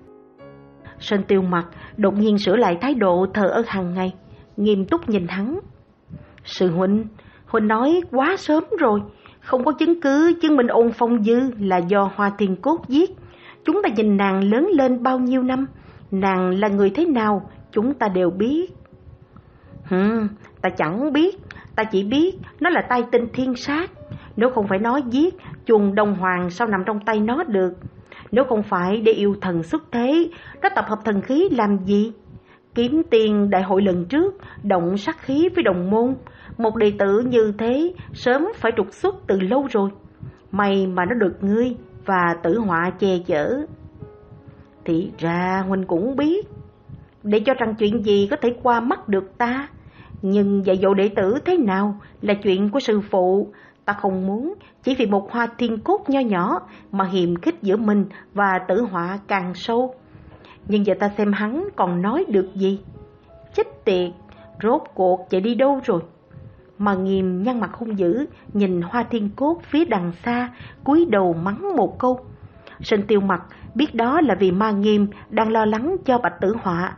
Sơn Tiêu Mặc đột nhiên sửa lại thái độ thờ ơ hàng ngày, nghiêm túc nhìn hắn. Sư huynh, huynh nói quá sớm rồi, không có chứng cứ chứng minh Ôn Phong Dư là do Hoa Thiên Cốt giết. Chúng ta nhìn nàng lớn lên bao nhiêu năm, nàng là người thế nào chúng ta đều biết. Hừm, ta chẳng biết, ta chỉ biết nó là tay tinh thiên sát. Nếu không phải nó giết, chuồng Đông Hoàng sao nằm trong tay nó được. Nếu không phải để yêu thần xuất thế, nó tập hợp thần khí làm gì? Kiếm tiền đại hội lần trước, động sát khí với đồng môn. Một đệ tử như thế sớm phải trục xuất từ lâu rồi. May mà nó được ngươi và Tử Họa che chở. Thì ra huynh cũng biết. Để cho rằng chuyện gì có thể qua mắt được ta. Nhưng dạy dỗ đệ tử thế nào là chuyện của sư phụ. Ta không muốn chỉ vì một Hoa Thiên Cốt nho nhỏ mà hiềm khích giữa mình và Tử Họa càng sâu. Nhưng giờ ta xem hắn còn nói được gì. Chết tiệt, rốt cuộc chạy đi đâu rồi? Mà Nghiêm nhăn mặt hung dữ, nhìn Hoa Thiên Cốt phía đằng xa, cúi đầu mắng một câu. Sơn Tiêu Mặc biết đó là vì Ma Nghiêm đang lo lắng cho Bạch Tử Họa.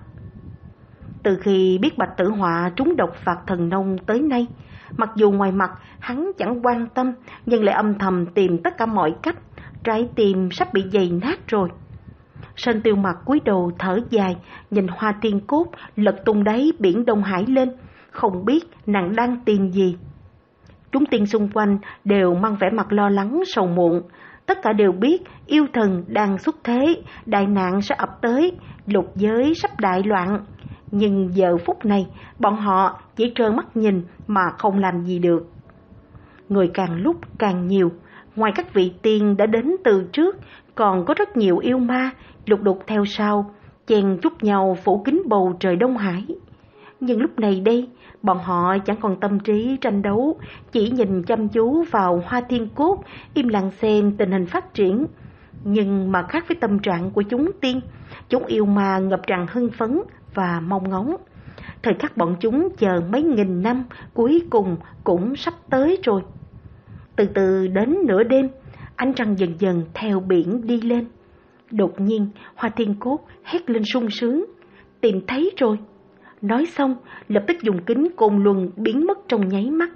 Từ khi biết Bạch Tử Họa trúng độc phạt thần nông tới nay, mặc dù ngoài mặt hắn chẳng quan tâm, nhưng lại âm thầm tìm tất cả mọi cách, trái tim sắp bị dày nát rồi. Sơn Tiêu Mặc cúi đầu thở dài, nhìn Hoa Thiên Cốt lật tung đáy biển Đông Hải lên, không biết nàng đang tìm gì. Chúng tiên xung quanh đều mang vẻ mặt lo lắng sầu muộn, tất cả đều biết yêu thần đang xuất thế, đại nạn sẽ ập tới, lục giới sắp đại loạn. Nhưng giờ phút này, bọn họ chỉ trơ mắt nhìn mà không làm gì được. Người càng lúc càng nhiều, ngoài các vị tiên đã đến từ trước, còn có rất nhiều yêu ma lục đục theo sau, chen chúc nhau phủ kín bầu trời Đông Hải. Nhưng lúc này đây, bọn họ chẳng còn tâm trí tranh đấu, chỉ nhìn chăm chú vào Hoa Thiên Cốt, im lặng xem tình hình phát triển. Nhưng mà khác với tâm trạng của chúng tiên, chúng yêu ma ngập tràn hưng phấn và mong ngóng. Thời khắc bọn chúng chờ mấy nghìn năm cuối cùng cũng sắp tới rồi. Từ từ đến nửa đêm, ánh trăng dần dần theo biển đi lên. Đột nhiên Hoa Thiên Cốt hét lên sung sướng, tìm thấy rồi. Nói xong lập tức dùng kính côn luân biến mất trong nháy mắt.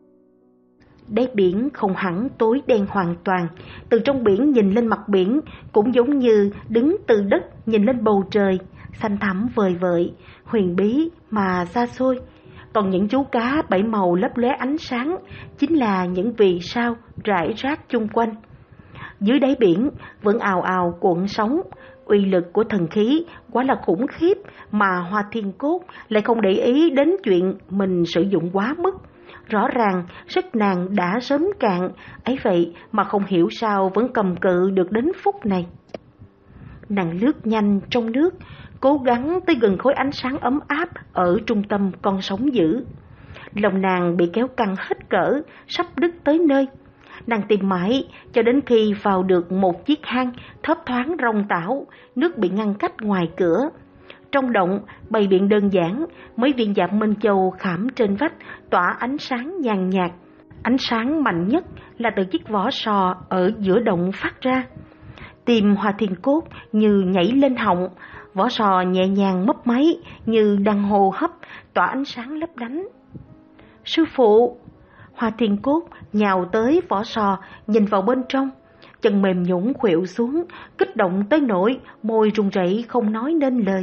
Đáy biển không hẳn tối đen hoàn toàn, từ trong biển nhìn lên mặt biển cũng giống như đứng từ đất nhìn lên bầu trời, xanh thẳm vời vợi, huyền bí mà xa xôi. Còn những chú cá bảy màu lấp lóe ánh sáng chính là những vì sao rải rác chung quanh. Dưới đáy biển vẫn ào ào cuộn sóng, uy lực của thần khí quá là khủng khiếp mà Hoa Thiên Cốt lại không để ý đến chuyện mình sử dụng quá mức. Rõ ràng sức nàng đã sớm cạn, ấy vậy mà không hiểu sao vẫn cầm cự được đến phút này. Nàng lướt nhanh trong nước, cố gắng tới gần khối ánh sáng ấm áp ở trung tâm con sóng dữ. Lòng nàng bị kéo căng hết cỡ, sắp đứt tới nơi. Nàng tìm mãi cho đến khi vào được một chiếc hang thấp thoáng rông tảo, nước bị ngăn cách ngoài cửa. Trong động bày biện đơn giản, mấy viên dạng minh châu khảm trên vách tỏa ánh sáng nhàn nhạt. Ánh sáng mạnh nhất là từ chiếc vỏ sò ở giữa động phát ra. Tim Hoa Thiên Cốt như nhảy lên họng, vỏ sò nhẹ nhàng mấp máy như đang hô hấp, tỏa ánh sáng lấp lánh. Sư phụ! Hoa Thiên Cốt nhào tới vỏ sò, nhìn vào bên trong, chân mềm nhũn khuỵu xuống, kích động tới nỗi môi run rẩy không nói nên lời.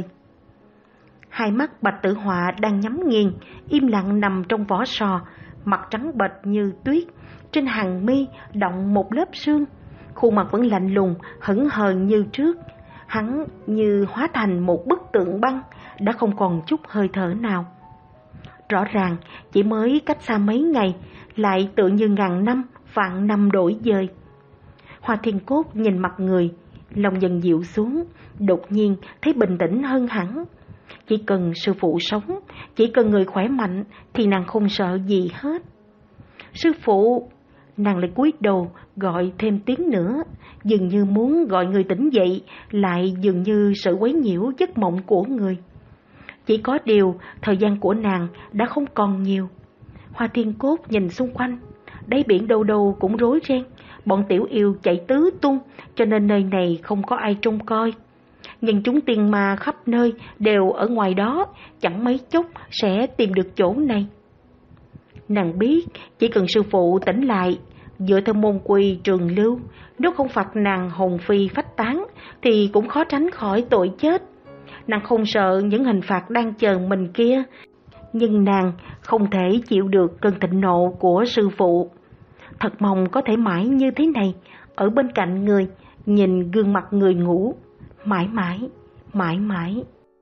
Hai mắt Bạch Tử Họa đang nhắm nghiền, im lặng nằm trong vỏ sò, mặt trắng bệch như tuyết, trên hàng mi đọng một lớp sương, khuôn mặt vẫn lạnh lùng, hững hờ như trước. Hắn như hóa thành một bức tượng băng, đã không còn chút hơi thở nào. Rõ ràng chỉ mới cách xa mấy ngày, lại tựa như ngàn năm, vạn năm đổi dời. Hoa Thiên Cốt nhìn mặt người, lòng dần dịu xuống, đột nhiên thấy bình tĩnh hơn hẳn. Chỉ cần sư phụ sống, chỉ cần người khỏe mạnh thì nàng không sợ gì hết. Sư phụ! Nàng lại cúi đầu gọi thêm tiếng nữa, dường như muốn gọi người tỉnh dậy, lại dường như sự quấy nhiễu giấc mộng của người. Chỉ có điều thời gian của nàng đã không còn nhiều. Hoa Thiên Cốt nhìn xung quanh, đáy biển đâu đâu cũng rối ren, bọn tiểu yêu chạy tứ tung, cho nên nơi này không có ai trông coi. Nhưng chúng tiên ma khắp nơi đều ở ngoài đó, chẳng mấy chốc sẽ tìm được chỗ này. Nàng biết chỉ cần sư phụ tỉnh lại, dựa theo môn quy trường lưu, nếu không phạt nàng hồn phi phách tán thì cũng khó tránh khỏi tội chết. Nàng không sợ những hình phạt đang chờ mình kia, nhưng nàng không thể chịu được cơn thịnh nộ của sư phụ. Thật mong có thể mãi như thế này, ở bên cạnh người, nhìn gương mặt người ngủ, mãi mãi, mãi mãi.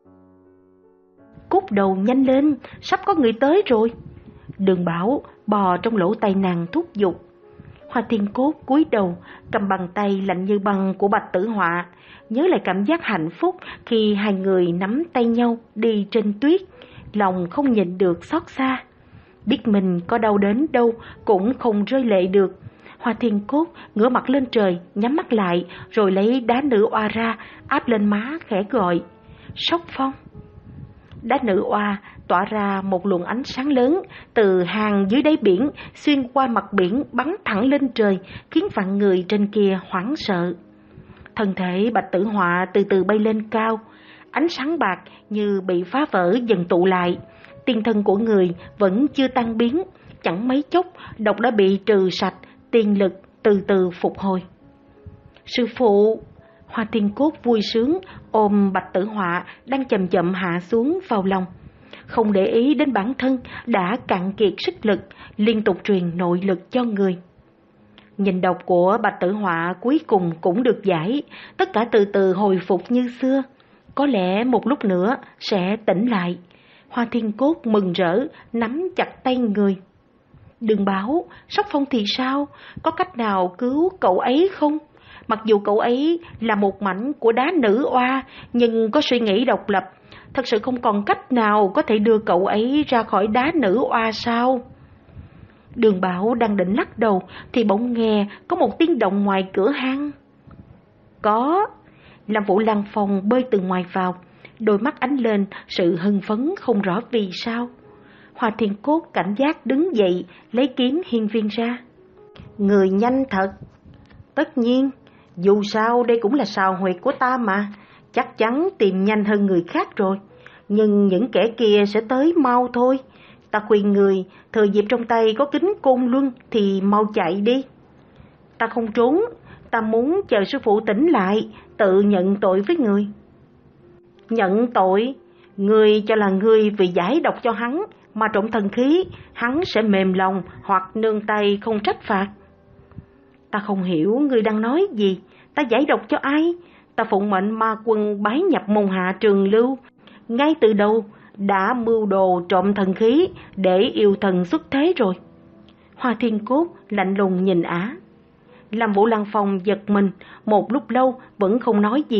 Cút đầu nhanh lên, sắp có người tới rồi. Đường Bảo bò trong lỗ tay nàng thúc giục. Hoa Thiên Cốt cúi đầu, cầm bàn tay lạnh như băng của Bạch Tử Họa, nhớ lại cảm giác hạnh phúc khi hai người nắm tay nhau đi trên tuyết, lòng không nhịn được xót xa. Biết mình có đau đến đâu cũng không rơi lệ được. Hoa Thiên Cốt ngửa mặt lên trời, nhắm mắt lại, rồi lấy đá nữ oa ra, áp lên má khẽ gọi. Sóc Phong! Đá nữ oa tỏa ra một luồng ánh sáng lớn, từ hang dưới đáy biển, xuyên qua mặt biển bắn thẳng lên trời, khiến vạn người trên kia hoảng sợ. Thân thể Bạch Tử Họa từ từ bay lên cao, ánh sáng bạc như bị phá vỡ dần tụ lại. Tiên thân của người vẫn chưa tan biến, chẳng mấy chốc độc đã bị trừ sạch, tiên lực từ từ phục hồi. Sư phụ! Hoa Thiên Cốt vui sướng ôm Bạch Tử Họa đang chậm chậm hạ xuống vào lòng, không để ý đến bản thân đã cạn kiệt sức lực, liên tục truyền nội lực cho người. Nhìn độc của Bạch Tử Họa cuối cùng cũng được giải, tất cả từ từ hồi phục như xưa. Có lẽ một lúc nữa sẽ tỉnh lại. Hoa Thiên Cốt mừng rỡ nắm chặt tay người. Đừng bảo, Sóc Phong thì sao? Có cách nào cứu cậu ấy không? Mặc dù cậu ấy là một mảnh của đá nữ oa, nhưng có suy nghĩ độc lập, thật sự không còn cách nào có thể đưa cậu ấy ra khỏi đá nữ oa sao? Đường Bảo đang định lắc đầu thì bỗng nghe có một tiếng động ngoài cửa hang. Có. Lam Vũ Lăng Phong bơi từ ngoài vào, đôi mắt ánh lên sự hưng phấn không rõ vì sao. Hoa Thiên Cốt cảnh giác đứng dậy, lấy kiếm hiên viên ra. Người nhanh thật. Tất nhiên, dù sao đây cũng là sào huyệt của ta mà, chắc chắn tìm nhanh hơn người khác rồi. Nhưng những kẻ kia sẽ tới mau thôi. Ta khuyên người, thời dịp trong tay có kính côn luân thì mau chạy đi. Ta không trốn, ta muốn chờ sư phụ tỉnh lại, tự nhận tội với người. Nhận tội? Người cho là người vì giải độc cho hắn mà trộm thần khí, hắn sẽ mềm lòng hoặc nương tay không trách phạt. Ta không hiểu người đang nói gì. Ta giải độc cho ai? Ta phụng mệnh ma quân bái nhập môn hạ Trường Lưu, ngay từ đầu đã mưu đồ trộm thần khí để yêu thần xuất thế rồi. Hoa Thiên Cốt lạnh lùng nhìn Ả. Lam Vũ Lăng Phong giật mình, một lúc lâu vẫn không nói gì,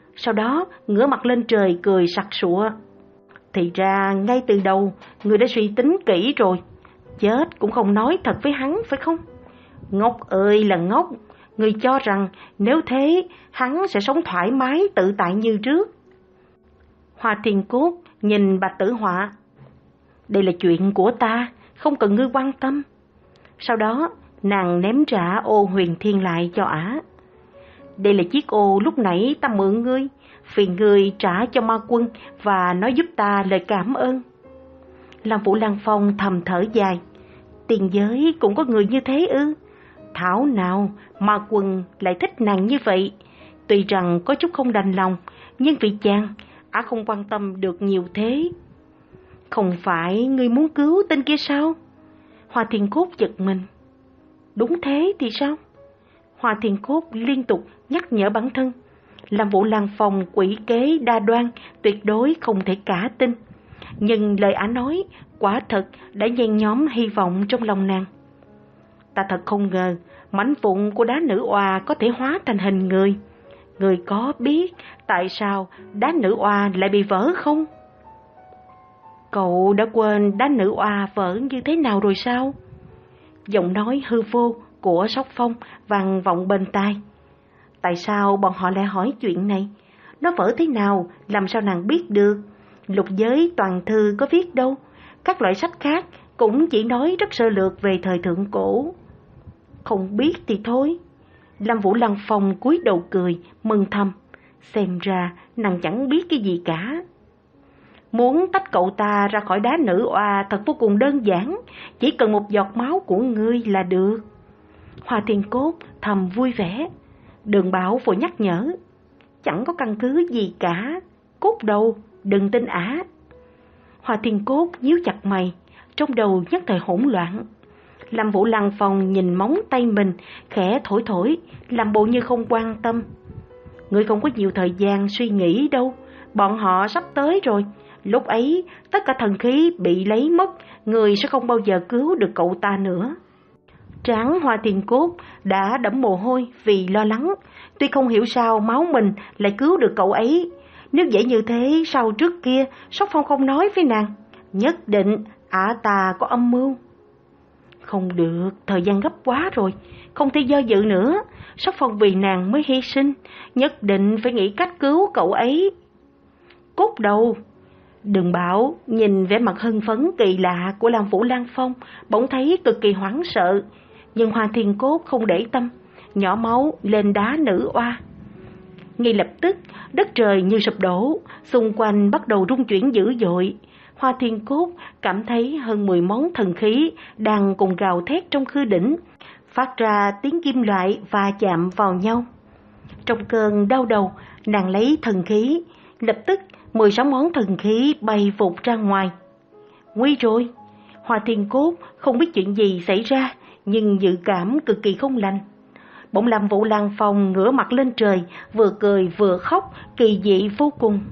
sau đó ngửa mặt lên trời cười sặc sụa. Thì ra ngay từ đầu người đã suy tính kỹ rồi, chết cũng không nói thật với hắn phải không? Ngốc ơi là ngốc, người cho rằng nếu thế hắn sẽ sống thoải mái tự tại như trước. Hoa Thiên Cốt nhìn Bạch Tử Họa. Đây là chuyện của ta, không cần ngươi quan tâm. Sau đó nàng ném trả ô huyền thiên lại cho ả. Đây là chiếc ô lúc nãy ta mượn ngươi, phiền ngươi trả cho ma quân và nói giúp ta lời cảm ơn. Lam Vũ Lăng Phong thầm thở dài. Tiền giới cũng có người như thế ư? Thảo nào ma quân lại thích nàng như vậy. Tuy rằng có chút không đành lòng, nhưng vì chàng, ả không quan tâm được nhiều thế. Không phải ngươi muốn cứu tên kia sao? Hoa Thiên Cốt giật mình. Đúng thế thì sao? Hoa Thiên Cốt liên tục nhắc nhở bản thân. Lam Vũ Lăng Phong quỷ kế đa đoan, tuyệt đối không thể cả tin. Nhưng lời ả nói quả thật đã nhen nhóm hy vọng trong lòng nàng. Ta thật không ngờ mảnh vụn của đá nữ oa có thể hóa thành hình người. Người có biết tại sao đá nữ oa lại bị vỡ không? Cậu đã quên đá nữ oa vỡ như thế nào rồi sao? Giọng nói hư vô của Sóc Phong vang vọng bên tai. Tại sao bọn họ lại hỏi chuyện này? Nó vỡ thế nào, làm sao nàng biết được? Lục giới toàn thư có viết đâu. Các loại sách khác cũng chỉ nói rất sơ lược về thời thượng cổ. Không biết thì thôi. Lam Vũ Lăng Phong cúi đầu cười, mừng thầm. Xem ra nàng chẳng biết cái gì cả. Muốn tách cậu ta ra khỏi đá nữ oa thật vô cùng đơn giản. Chỉ cần một giọt máu của ngươi là được. Hoa Thiên Cốt thầm vui vẻ. Đường Bảo vội nhắc nhở. Chẳng có căn cứ gì cả. Cốt đầu, đừng tin ả. Hoa Thiên Cốt nhíu chặt mày, trong đầu nhất thời hỗn loạn. Lam Vũ Lăng Phong nhìn móng tay mình, khẽ thổi thổi, làm bộ như không quan tâm. Ngươi không có nhiều thời gian suy nghĩ đâu, bọn họ sắp tới rồi. Lúc ấy, tất cả thần khí bị lấy mất, người sẽ không bao giờ cứu được cậu ta nữa. Trán Hoa Thiên Cốt đã đẫm mồ hôi vì lo lắng. Tuy không hiểu sao máu mình lại cứu được cậu ấy. Nếu dễ như thế, sau trước kia Sóc Phong không nói với nàng. Nhất định ả ta có âm mưu. Không được, thời gian gấp quá rồi, không thể do dự nữa. Sóc Phong vì nàng mới hy sinh, nhất định phải nghĩ cách cứu cậu ấy. Cốt đầu. Đừng Bảo nhìn vẻ mặt hưng phấn kỳ lạ của Lam Vũ Lăng Phong, bỗng thấy cực kỳ hoảng sợ. Nhưng Hoa Thiên Cốt không để tâm, nhỏ máu lên đá nữ oa. Ngay lập tức, đất trời như sụp đổ, xung quanh bắt đầu rung chuyển dữ dội. Hoa Thiên Cốt cảm thấy hơn mười món thần khí đang cùng gào thét trong khư đỉnh, phát ra tiếng kim loại va chạm vào nhau. Trong cơn đau đầu, nàng lấy thần khí, lập tức mười sáu món thần khí bay vụt ra ngoài. Nguy rồi! Hoa Thiên Cốt không biết chuyện gì xảy ra, nhưng dự cảm cực kỳ không lành. Bỗng Lam Vũ Lăng Phong ngửa mặt lên trời, vừa cười vừa khóc, kỳ dị vô cùng.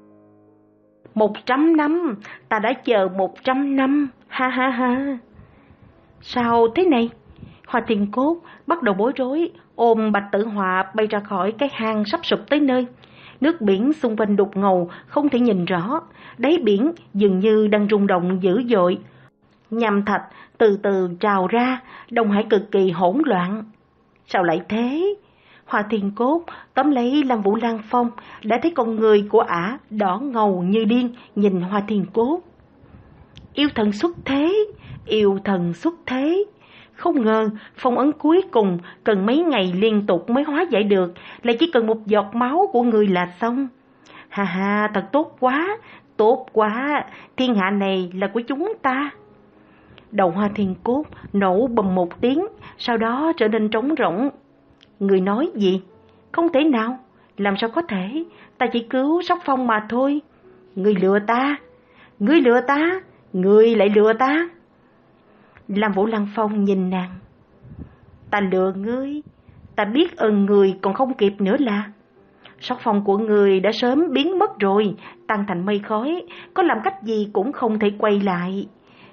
Một trăm năm, ta đã chờ một trăm năm, ha ha ha. Sao thế này? Hoa Thiên Cốt bắt đầu bối rối, ôm Bạch Tử Họa bay ra khỏi cái hang sắp sụp tới nơi. Nước biển xung quanh đục ngầu, không thể nhìn rõ, đáy biển dường như đang rung động dữ dội. Nham thạch từ từ trào ra, Đông Hải cực kỳ hỗn loạn. Sao lại thế? Hoa Thiên Cốt tóm lấy Lam Vũ Lăng Phong, đã thấy con người của ả đỏ ngầu như điên nhìn Hoa Thiên Cốt. Yêu thần xuất thế, yêu thần xuất thế. Không ngờ phong ấn cuối cùng cần mấy ngày liên tục mới hóa giải được, lại chỉ cần một giọt máu của người là xong. Hà hà, thật tốt quá, tốt quá, thiên hạ này là của chúng ta. Đầu Hoa Thiên Cốt nổ bầm một tiếng, sau đó trở nên trống rỗng. Người nói gì? Không thể nào, làm sao có thể, ta chỉ cứu Sóc Phong mà thôi. Người lừa ta, người lừa ta, người lại lừa ta. Lam Vũ Lăng Phong nhìn nàng. Ta lừa ngươi, ta biết ơn người còn không kịp nữa là. Sóc Phong của người đã sớm biến mất rồi, tan thành mây khói, có làm cách gì cũng không thể quay lại.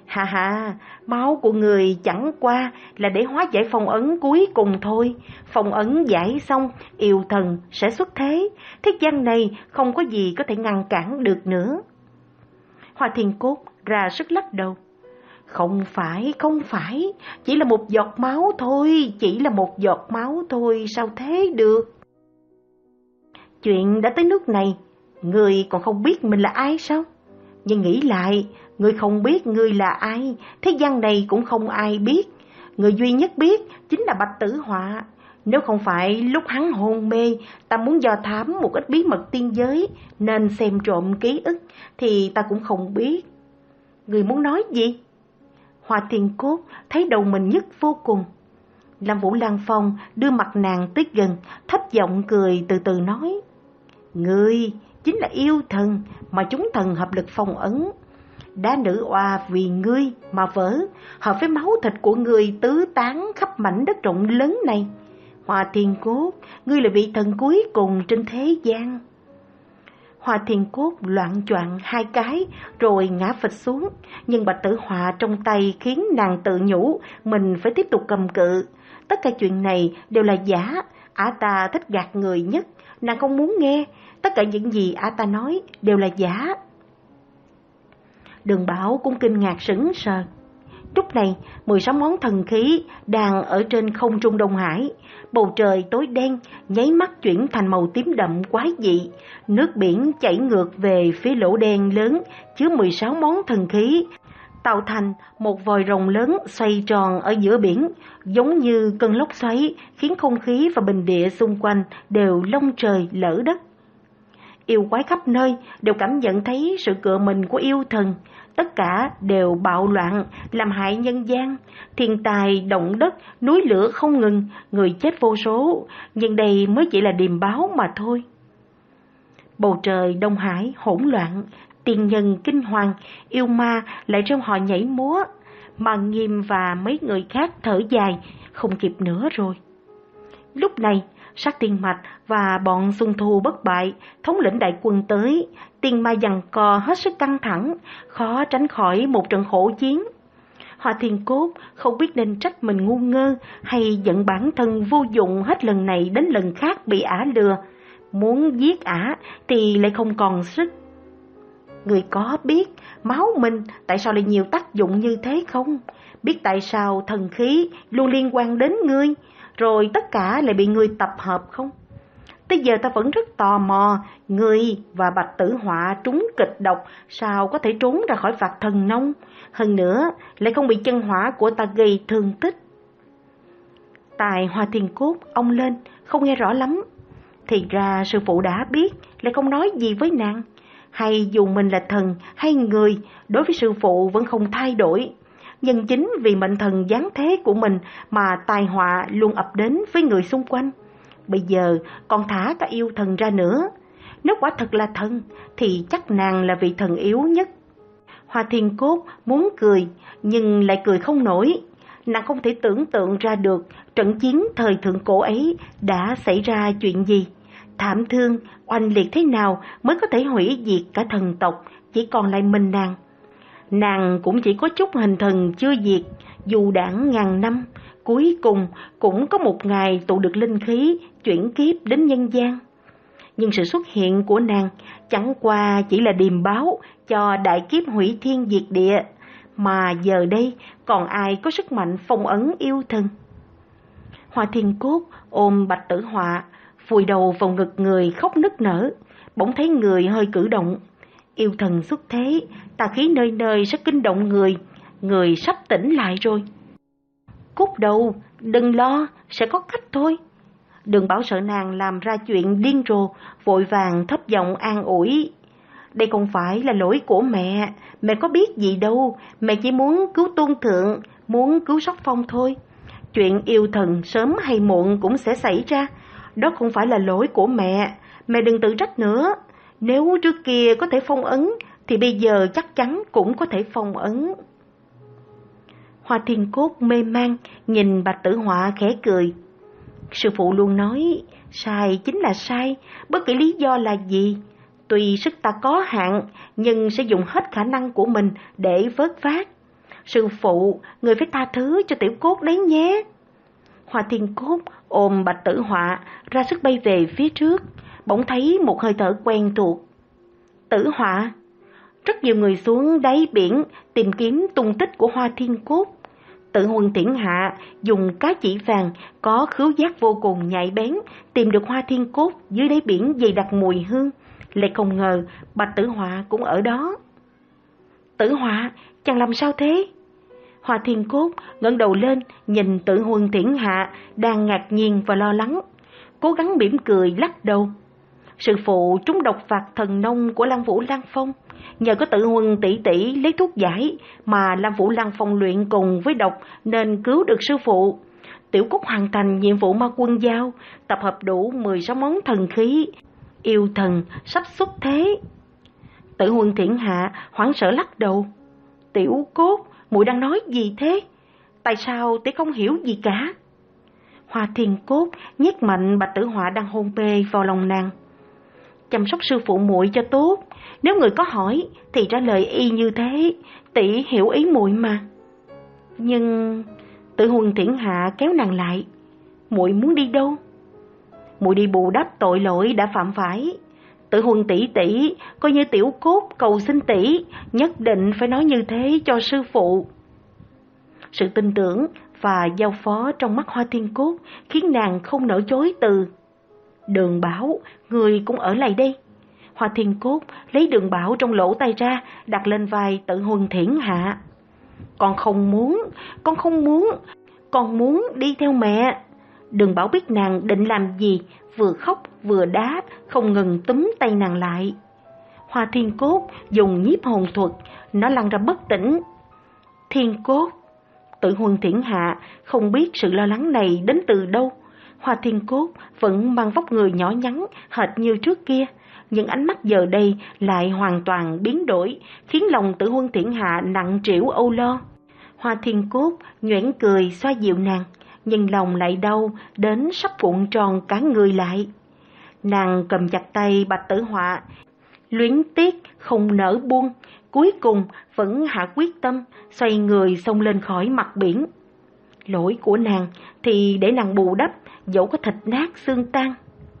Hà hà, máu của người chẳng qua là để hóa giải phong ấn cuối cùng thôi. Phong ấn giải xong, yêu thần sẽ xuất thế. Thế gian này không có gì có thể ngăn cản được nữa. Hoa Thiên Cốt ra sức lắc đầu. Không phải, không phải, chỉ là một giọt máu thôi, chỉ là một giọt máu thôi, sao thế được? Chuyện đã tới nước này, người còn không biết mình là ai sao? Nhưng nghĩ lại, người không biết người là ai, thế gian này cũng không ai biết. Người duy nhất biết chính là Bạch Tử Họa. Nếu không phải lúc hắn hôn mê, ta muốn dò thám một ít bí mật tiên giới, nên xem trộm ký ức, thì ta cũng không biết. Người muốn nói gì? Hoa Thiên Cốt thấy đầu mình nhức vô cùng. Lam Vũ Lan Phong đưa mặt nàng tới gần, thấp giọng cười từ từ nói. Ngươi chính là yêu thần mà chúng thần hợp lực phong ấn. Đá nữ oa vì ngươi mà vỡ, hợp với máu thịt của ngươi tứ tán khắp mảnh đất rộng lớn này. Hoa Thiên Cốt, ngươi là vị thần cuối cùng trên thế gian. Hoa Thiên Cốt loạn choạng hai cái rồi ngã phịch xuống, nhưng Bạch Tử Họa trong tay khiến nàng tự nhủ mình phải tiếp tục cầm cự. Tất cả chuyện này đều là giả, ả ta thích gạt người nhất, nàng không muốn nghe, tất cả những gì ả ta nói đều là giả. Đường Bảo cũng kinh ngạc sững sờ. Lúc này, mười sáu món thần khí đang ở trên không trung Đông Hải. Bầu trời tối đen, nháy mắt chuyển thành màu tím đậm quái dị. Nước biển chảy ngược về phía lỗ đen lớn, chứa mười sáu món thần khí, tạo thành một vòi rồng lớn xoay tròn ở giữa biển, giống như cơn lốc xoáy, khiến không khí và bình địa xung quanh đều lông trời lỡ đất. Yêu quái khắp nơi đều cảm nhận thấy sự cựa mình của yêu thần. Tất cả đều bạo loạn, làm hại nhân gian. Thiên tài, động đất, núi lửa không ngừng, người chết vô số. Nhưng đây mới chỉ là điềm báo mà thôi. Bầu trời Đông Hải hỗn loạn, tiên nhân kinh hoàng, yêu ma lại trong họ nhảy múa. Mà Nghiêm và mấy người khác thở dài, không kịp nữa rồi. Lúc này, Sát Tiên Mạch và bọn Xuân Thu bất bại, thống lĩnh đại quân tới, tiên ma giằng co hết sức căng thẳng, khó tránh khỏi một trận khổ chiến. Hoa Thiên Cốt không biết nên trách mình ngu ngơ hay giận bản thân vô dụng hết lần này đến lần khác bị ả lừa. Muốn giết ả thì lại không còn sức. Người có biết máu mình tại sao lại nhiều tác dụng như thế không? Biết tại sao thần khí luôn liên quan đến ngươi, rồi tất cả lại bị ngươi tập hợp không? Tới giờ ta vẫn rất tò mò, ngươi và Bạch Tử Họa trúng kịch độc sao có thể trốn ra khỏi phạt thần nông, hơn nữa lại không bị chân hỏa của ta gây thương tích. Tài Hoa Thiên Cốt ông lên, không nghe rõ lắm. Thì ra sư phụ đã biết, lại không nói gì với nàng. Hay dù mình là thần hay người, đối với sư phụ vẫn không thay đổi. Nhưng chính vì mệnh thần giáng thế của mình mà tai họa luôn ập đến với người xung quanh. Bây giờ còn thả cả yêu thần ra nữa. Nếu quả thật là thần thì chắc nàng là vị thần yếu nhất. Hoa Thiên Cốt muốn cười nhưng lại cười không nổi. Nàng không thể tưởng tượng ra được trận chiến thời thượng cổ ấy đã xảy ra chuyện gì. Thảm thương, oanh liệt thế nào mới có thể hủy diệt cả thần tộc, chỉ còn lại mình nàng. Nàng cũng chỉ có chút hình thần chưa diệt, dù đãng ngàn năm, cuối cùng cũng có một ngày tụ được linh khí, chuyển kiếp đến nhân gian. Nhưng sự xuất hiện của nàng chẳng qua chỉ là điềm báo cho đại kiếp hủy thiên diệt địa, mà giờ đây còn ai có sức mạnh phong ấn yêu thần. Hoa Thiên Cốt ôm Bạch Tử Họa, vùi đầu vào ngực người khóc nức nở, bỗng thấy người hơi cử động. Yêu thần xuất thế, tà khí nơi nơi sẽ kinh động người, người sắp tỉnh lại rồi. Cút đầu, đừng lo, sẽ có cách thôi. Đường Bảo sợ nàng làm ra chuyện điên rồ, vội vàng thấp giọng an ủi. Đây không phải là lỗi của mẹ, mẹ có biết gì đâu, mẹ chỉ muốn cứu tôn thượng, muốn cứu Sóc Phong thôi. Chuyện yêu thần sớm hay muộn cũng sẽ xảy ra, đó không phải là lỗi của mẹ, mẹ đừng tự trách nữa. Nếu trước kia có thể phong ấn, thì bây giờ chắc chắn cũng có thể phong ấn. Hoa Thiên Cốt mê man, nhìn Bạch Tử Họa khẽ cười. Sư phụ luôn nói, sai chính là sai, bất kể lý do là gì. Tuy sức ta có hạn, nhưng sẽ dùng hết khả năng của mình để vớt vát. Sư phụ, người phải tha thứ cho Tiểu Cốt đấy nhé. Hoa Thiên Cốt ôm Bạch Tử Họa ra sức bay về phía trước, bỗng thấy một hơi thở quen thuộc. Tử Họa. Rất nhiều người xuống đáy biển tìm kiếm tung tích của Hoa Thiên Cốt. Tự Huân Thiển Hạ dùng cá chỉ vàng có khứu giác vô cùng nhạy bén tìm được Hoa Thiên Cốt dưới đáy biển dày đặc mùi hương, lại không ngờ Bạch Tử Họa cũng ở đó. Tử Họa, chàng làm sao thế? Hoa Thiên Cốt ngẩng đầu lên nhìn Tự Huân Thiển Hạ đang ngạc nhiên và lo lắng, cố gắng mỉm cười lắc đầu. Sư phụ trúng độc phạt thần nông của Lăng Vũ Lăng Phong, nhờ có Tự Huân tỷ tỷ lấy thuốc giải mà Lăng Vũ Lăng Phong luyện cùng với độc nên cứu được sư phụ. Tiểu Cốt hoàn thành nhiệm vụ ma quân giao, tập hợp đủ mười sáu món thần khí, yêu thần sắp xuất thế. Tự Huân Thiển Hạ hoảng sợ lắc đầu. Tiểu Cốt, muội đang nói gì thế? Tại sao tỷ không hiểu gì cả? Hoa Thiên Cốt nhét mạnh Bạch Tử Họa đang hôn mê vào lòng nàng. Chăm sóc sư phụ muội cho tốt, nếu người có hỏi thì trả lời y như thế, tỷ hiểu ý muội mà. Nhưng Tự Huân Thiển Hạ kéo nàng lại. Muội muốn đi đâu? Muội đi bù đắp tội lỗi đã phạm phải. Tự Huân tỷ tỷ, coi như Tiểu Cốt cầu xin tỷ, nhất định phải nói như thế cho sư phụ. Sự tin tưởng và giao phó trong mắt Hoa Thiên Cốt khiến nàng không nỡ chối từ. Đường Bảo, người cũng ở lại đây. Hoa Thiên Cốt lấy Đường Bảo trong lỗ tay ra, đặt lên vai Tự Huân Thiển Hạ. Con không muốn, con không muốn, con muốn đi theo mẹ. Đường Bảo biết nàng định làm gì, vừa khóc vừa đá, không ngừng túm tay nàng lại. Hoa Thiên Cốt dùng nhiếp hồn thuật, nó lăn ra bất tỉnh. Thiên Cốt. Tự Huân Thiển Hạ không biết sự lo lắng này đến từ đâu. Hoa Thiên Cốt vẫn mang vóc người nhỏ nhắn hệt như trước kia, nhưng ánh mắt giờ đây lại hoàn toàn biến đổi, khiến lòng Tự Huân Thiển Hạ nặng trĩu âu lo. Hoa Thiên Cốt nhoẻn cười xoa dịu nàng, nhưng lòng lại đau đến sắp cuộn tròn cả người lại. Nàng cầm chặt tay Bạch Tử Họa, luyến tiếc không nỡ buông, cuối cùng vẫn hạ quyết tâm xoay người xông lên khỏi mặt biển. Lỗi của nàng thì để nàng bù đắp, dẫu có thịt nát xương tan.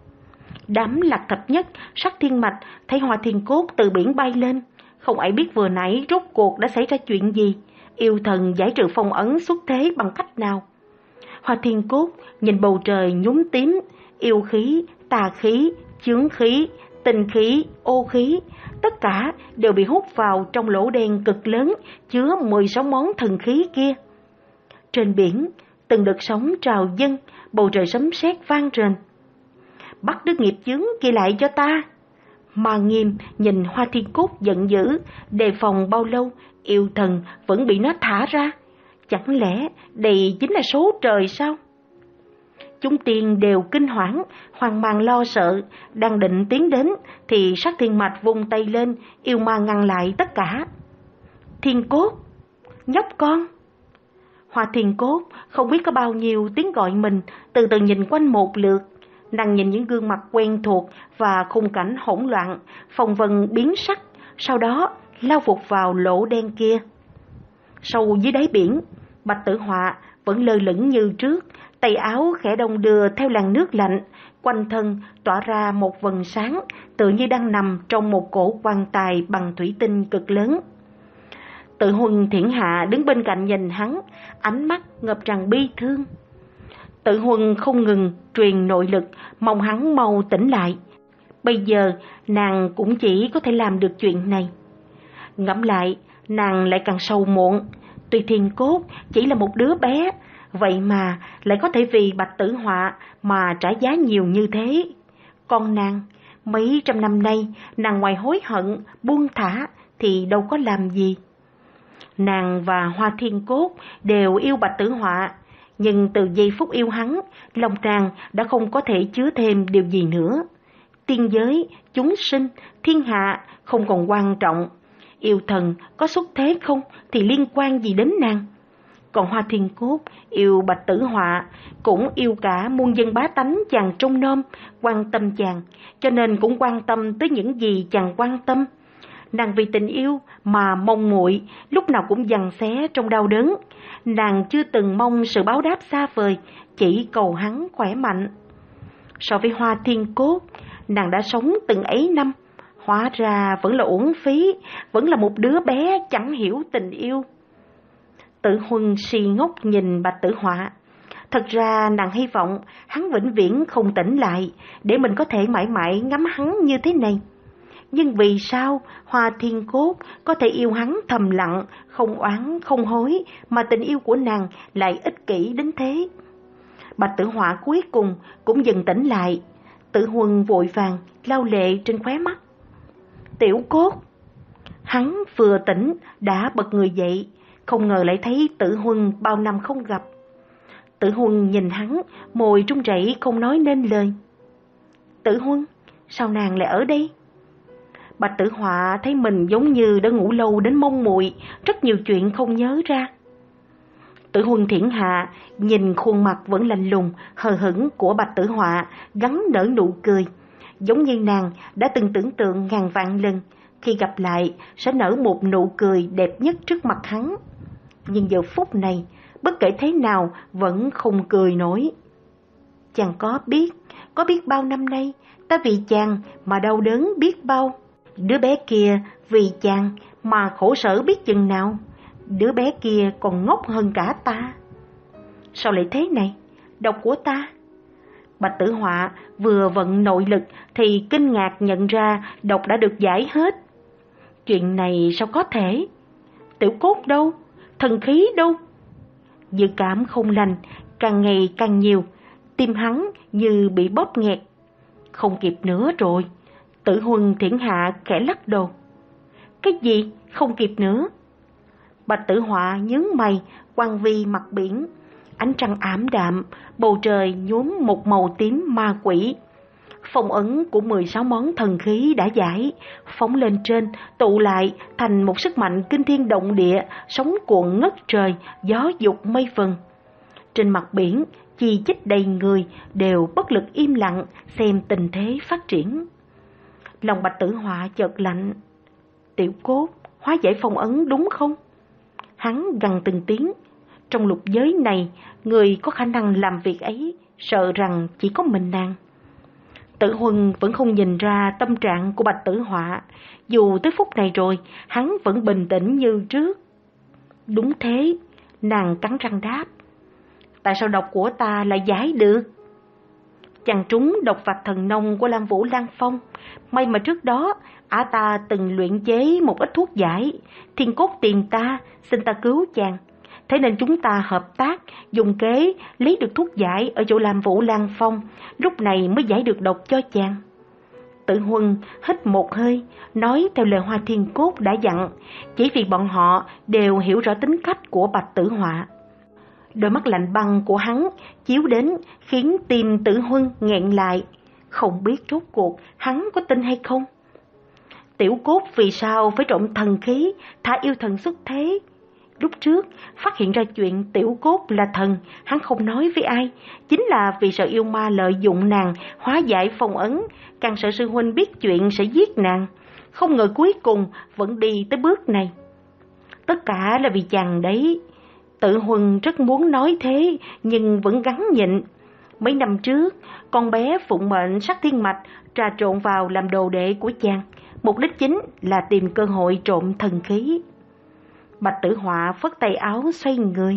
Đám Lạc Thập Nhất, Sắc Thiên Mạch thấy Hoa Thiên Cốt từ biển bay lên, không ai biết vừa nãy rốt cuộc đã xảy ra chuyện gì, yêu thần giải trừ phong ấn xuất thế bằng cách nào. Hoa Thiên Cốt nhìn bầu trời nhúm tím, yêu khí, tà khí, chướng khí, tinh khí, ô khí, tất cả đều bị hút vào trong lỗ đen cực lớn chứa mười sáu món thần khí kia. Trên biển, từng đợt sóng trào dâng, bầu trời sấm sét vang rền. Bắt đứa nghiệp chướng kia lại cho ta. Mà Nghiêm nhìn Hoa Thiên Cốt giận dữ, đề phòng bao lâu, yêu thần vẫn bị nó thả ra. Chẳng lẽ đây chính là số trời sao? Chúng tiên đều kinh hoảng, hoang mang lo sợ, đang định tiến đến thì Sắc Thiên Mạch vung tay lên, yêu ma ngăn lại tất cả. Thiên Cốt, nhóc con. Hoa Thiên Cốt không biết có bao nhiêu tiếng gọi mình, từ từ nhìn quanh một lượt. Nàng nhìn những gương mặt quen thuộc và khung cảnh hỗn loạn, phong vân biến sắc, sau đó lao vụt vào lỗ đen kia. Sâu dưới đáy biển, Bạch Tử Họa vẫn lơ lửng như trước, tay áo khẽ đong đưa theo làn nước lạnh, quanh thân tỏa ra một vầng sáng, tựa như đang nằm trong một cổ quan tài bằng thủy tinh cực lớn. Tự Huân Thiển Hạ đứng bên cạnh nhìn hắn, ánh mắt ngập tràn bi thương. Tự Huân không ngừng truyền nội lực, mong hắn mau tỉnh lại. Bây giờ nàng cũng chỉ có thể làm được chuyện này. Ngẫm lại, nàng lại càng sầu muộn. Tuy Thiên Cốt chỉ là một đứa bé, vậy mà lại có thể vì Bạch Tử Họa mà trả giá nhiều như thế. Còn nàng, mấy trăm năm nay, nàng ngoài hối hận, buông thả thì đâu có làm gì. Nàng và Hoa Thiên Cốt đều yêu Bạch Tử Họa, nhưng từ giây phút yêu hắn, lòng nàng đã không có thể chứa thêm điều gì nữa. Tiên giới, chúng sinh, thiên hạ không còn quan trọng. Yêu thần có xuất thế không thì liên quan gì đến nàng. Còn Hoa Thiên Cốt yêu Bạch Tử Họa, cũng yêu cả muôn dân bá tánh chàng trông nom, quan tâm chàng, cho nên cũng quan tâm tới những gì chàng quan tâm. Nàng vì tình yêu mà mong muội, lúc nào cũng giằng xé trong đau đớn. Nàng chưa từng mong sự báo đáp xa vời, chỉ cầu hắn khỏe mạnh. So với Hoa Thiên Cốt, nàng đã sống từng ấy năm, hóa ra vẫn là uổng phí, vẫn là một đứa bé chẳng hiểu tình yêu. Tử Huân si ngốc nhìn Bạch Tử Họa. Thật ra nàng hy vọng hắn vĩnh viễn không tỉnh lại, để mình có thể mãi mãi ngắm hắn như thế này. Nhưng vì sao Hoa Thiên Cốt có thể yêu hắn thầm lặng, không oán không hối, mà tình yêu của nàng lại ích kỷ đến thế? Bạch Tử Họa cuối cùng cũng dần tỉnh lại. Tử Huân vội vàng lau lệ trên khóe mắt. Tiểu Cốt. Hắn vừa tỉnh đã bật người dậy, không ngờ lại thấy Tử Huân bao năm không gặp. Tử Huân nhìn hắn, môi run rẩy không nói nên lời. Tử Huân, sao nàng lại ở đây? Bạch Tử Họa thấy mình giống như đã ngủ lâu đến mông muội, rất nhiều chuyện không nhớ ra. Tử Huân Thiển Hạ nhìn khuôn mặt vẫn lạnh lùng, hờ hững của Bạch Tử Họa, gắn nở nụ cười, giống như nàng đã từng tưởng tượng ngàn vạn lần khi gặp lại sẽ nở một nụ cười đẹp nhất trước mặt hắn. Nhưng giờ phút này, bất kể thế nào vẫn không cười nổi. Chàng có biết, có biết bao năm nay ta vì chàng mà đau đớn biết bao. Đứa bé kia vì chàng mà khổ sở biết chừng nào. Đứa bé kia còn ngốc hơn cả ta. Sao lại thế này? Độc của ta. Bạch Tử Họa vừa vận nội lực thì kinh ngạc nhận ra độc đã được giải hết. Chuyện này sao có thể? Tiểu Cốt đâu? Thần khí đâu? Dự cảm không lành càng ngày càng nhiều, tim hắn như bị bóp nghẹt. Không kịp nữa rồi. Tử Huân Thiển Hạ khẽ lắc đầu. Cái gì không kịp nữa? Bạch Tử Họa nhướng mày, quang vi mặt biển. Ánh trăng ảm đạm, bầu trời nhuốm một màu tím ma quỷ. Phong ấn của mười sáu món thần khí đã giải, phóng lên trên, tụ lại thành một sức mạnh kinh thiên động địa, sóng cuộn ngất trời, gió dục mây vần. Trên mặt biển, chi chít đầy người đều bất lực im lặng xem tình thế phát triển. Lòng Bạch Tử Họa chợt lạnh. Tiểu Cốt, hóa giải phong ấn đúng không? Hắn gằn từng tiếng. Trong lục giới này, người có khả năng làm việc ấy, sợ rằng chỉ có mình nàng. Tử Huân vẫn không nhìn ra tâm trạng của Bạch Tử Họa. Dù tới phút này rồi, hắn vẫn bình tĩnh như trước. Đúng thế, nàng cắn răng đáp. Tại sao độc của ta lại giải được? Chàng trúng độc vạch thần nông của Lam Vũ Lan Phong. May mà trước đó, ả ta từng luyện chế một ít thuốc giải. Thiên Cốt tìm ta, xin ta cứu chàng. Thế nên chúng ta hợp tác, dùng kế lấy được thuốc giải ở chỗ Lam Vũ Lan Phong, lúc này mới giải được độc cho chàng. Tử Huân hít một hơi, nói theo lời Hoa Thiên Cốt đã dặn, chỉ vì bọn họ đều hiểu rõ tính cách của Bạch Tử Họa. Đôi mắt lạnh băng của hắn chiếu đến khiến tim Tử Huân nghẹn lại, không biết rốt cuộc hắn có tin hay không. Tiểu Cốt vì sao phải trộm thần khí, thả yêu thần xuất thế? Lúc trước, phát hiện ra chuyện Tiểu Cốt là thần, hắn không nói với ai, chính là vì sợ yêu ma lợi dụng nàng, hóa giải phong ấn, càng sợ sư huynh biết chuyện sẽ giết nàng. Không ngờ cuối cùng vẫn đi tới bước này. Tất cả là vì chàng đấy. Tử Huân rất muốn nói thế, nhưng vẫn gắng nhịn. Mấy năm trước, con bé phụng mệnh Sắc Thiên Mạch trà trộn vào làm đồ đệ của chàng. Mục đích chính là tìm cơ hội trộm thần khí. Bạch Tử Họa phất tay áo xoay người.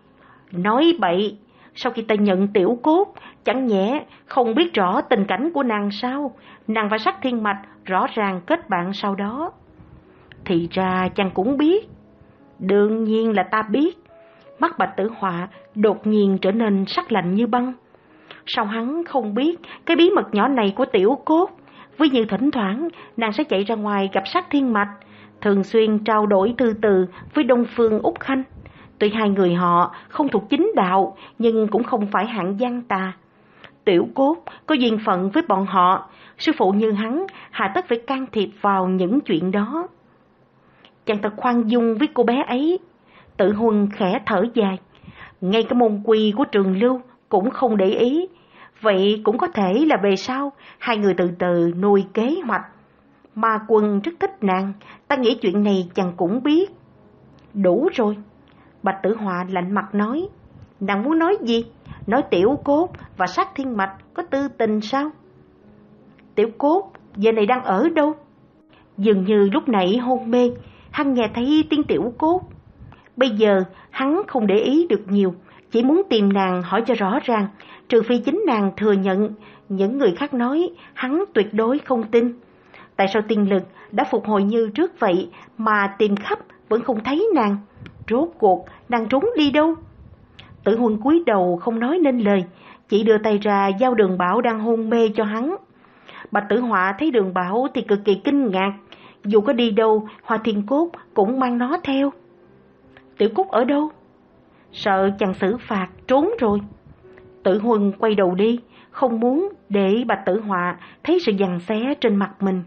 Nói bậy, sau khi ta nhận Tiểu Cốt, chẳng nhẽ không biết rõ tình cảnh của nàng sao? Nàng và Sắc Thiên Mạch rõ ràng kết bạn sau đó. Thì ra chàng cũng biết. Đương nhiên là ta biết. Mắt Bạch Tử Họa đột nhiên trở nên sắc lạnh như băng. Sao hắn không biết cái bí mật nhỏ này của Tiểu Cốt? Với như thỉnh thoảng nàng sẽ chạy ra ngoài gặp Sắc Thiên Mạch, thường xuyên trao đổi thư từ với Đông Phương Úc Khanh. Tuy hai người họ không thuộc chính đạo, nhưng cũng không phải hạng gian tà. Tiểu Cốt có duyên phận với bọn họ, sư phụ như hắn hà tất phải can thiệp vào những chuyện đó. Chàng thật khoan dung với cô bé ấy. Tử Huân khẽ thở dài. Ngay cái môn quy của Trường Lưu cũng không để ý. Vậy cũng có thể là về sau hai người từ từ nuôi kế hoạch. Ma Quân rất thích nàng, ta nghĩ chuyện này chàng cũng biết. Đủ rồi, Bạch Tử Họa lạnh mặt nói. Nàng muốn nói gì? Nói Tiểu Cốt và Sát Thiên Mạch có tư tình sao? Tiểu Cốt giờ này đang ở đâu? Dường như lúc nãy hôn mê, hắn nghe thấy tiếng Tiểu Cốt. Bây giờ hắn không để ý được nhiều, chỉ muốn tìm nàng hỏi cho rõ ràng, trừ phi chính nàng thừa nhận. Những người khác nói hắn tuyệt đối không tin. Tại sao tiên lực đã phục hồi như trước vậy mà tìm khắp vẫn không thấy nàng? Rốt cuộc nàng trốn đi đâu? Tử Huân cúi đầu không nói nên lời, chỉ đưa tay ra giao Đường Bảo đang hôn mê cho hắn. Bạch Tử Họa thấy Đường Bảo thì cực kỳ kinh ngạc, dù có đi đâu, Hoa Thiên Cốt cũng mang nó theo. Tiểu Cốt ở đâu? Sợ chàng xử phạt trốn rồi. Tử Huân quay đầu đi, không muốn để Bạch Tử Họa thấy sự giằng xé trên mặt mình.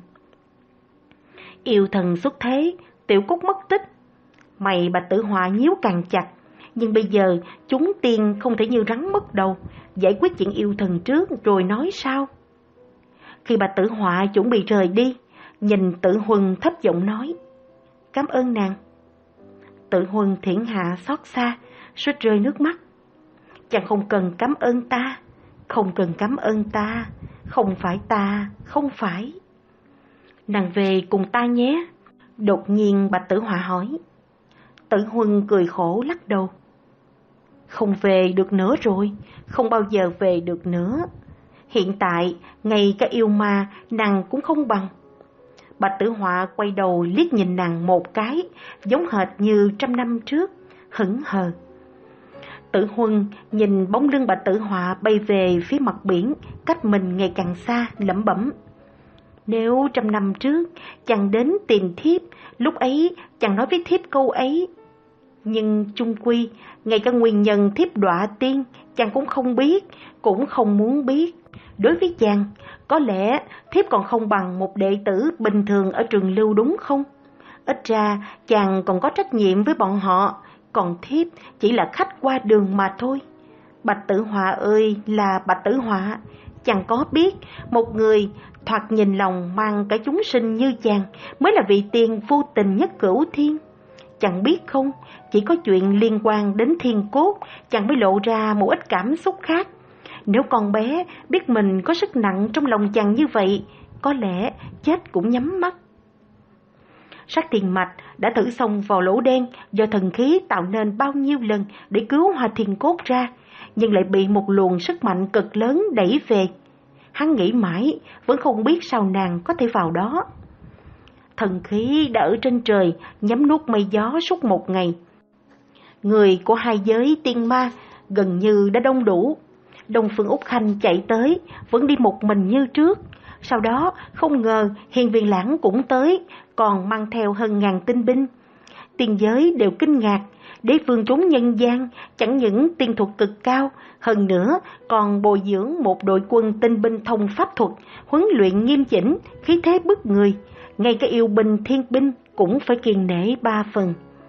Yêu thần xuất thế, Tiểu Cốt mất tích. Mày Bạch Tử Họa nhíu càng chặt, nhưng bây giờ chúng tiên không thể như rắn mất đầu, giải quyết chuyện yêu thần trước rồi nói sao? Khi Bạch Tử Họa chuẩn bị rời đi, nhìn Tử Huân thấp giọng nói, cảm ơn nàng. Tử Huân thiển hạ xót xa, suýt rơi nước mắt. Chàng không cần cảm ơn ta, không cần cảm ơn ta, không phải ta, không phải. Nàng về cùng ta nhé. Đột nhiên Bạch Tử Họa hỏi. Tử Huân cười khổ lắc đầu. Không về được nữa rồi, không bao giờ về được nữa. Hiện tại, ngay cả yêu ma, nàng cũng không bằng. Bạch Tử Họa quay đầu liếc nhìn nàng một cái, giống hệt như trăm năm trước, hững hờ. Tử Huân nhìn bóng lưng Bạch Tử Họa bay về phía mặt biển, cách mình ngày càng xa, lẩm bẩm. Nếu trăm năm trước chàng đến tìm thiếp, lúc ấy chàng nói với thiếp câu ấy. Nhưng chung quy, ngay cả nguyên nhân thiếp đọa tiên, chàng cũng không biết, cũng không muốn biết. Đối với chàng, có lẽ thiếp còn không bằng một đệ tử bình thường ở trường lưu đúng không? Ít ra chàng còn có trách nhiệm với bọn họ, còn thiếp chỉ là khách qua đường mà thôi. Bạch Tử Họa ơi là Bạch Tử Họa, chàng có biết một người thoạt nhìn lòng mang cả chúng sinh như chàng mới là vị tiền vô tình nhất cửu thiên. Chàng biết không, chỉ có chuyện liên quan đến thiên cốt, chàng mới lộ ra một ít cảm xúc khác. Nếu con bé biết mình có sức nặng trong lòng chàng như vậy, có lẽ chết cũng nhắm mắt. Sát Thiên Mạch đã thử xông vào lỗ đen do thần khí tạo nên bao nhiêu lần để cứu Hoa Thiên Cốt ra, nhưng lại bị một luồng sức mạnh cực lớn đẩy về. Hắn nghĩ mãi, vẫn không biết sao nàng có thể vào đó. Thần khí đã ở trên trời, nhắm nuốt mây gió suốt một ngày. Người của hai giới tiên ma gần như đã đông đủ. Đông Phương Úc Khanh chạy tới, vẫn đi một mình như trước. Sau đó, không ngờ Hiên Viên Lãng cũng tới, còn mang theo hơn ngàn tinh binh. Tiên giới đều kinh ngạc, đế vương trốn nhân gian, chẳng những tiên thuật cực cao, hơn nữa còn bồi dưỡng một đội quân tinh binh thông pháp thuật, huấn luyện nghiêm chỉnh, khí thế bức người. Ngay cả yêu binh thiên binh cũng phải kiêng nể ba phần.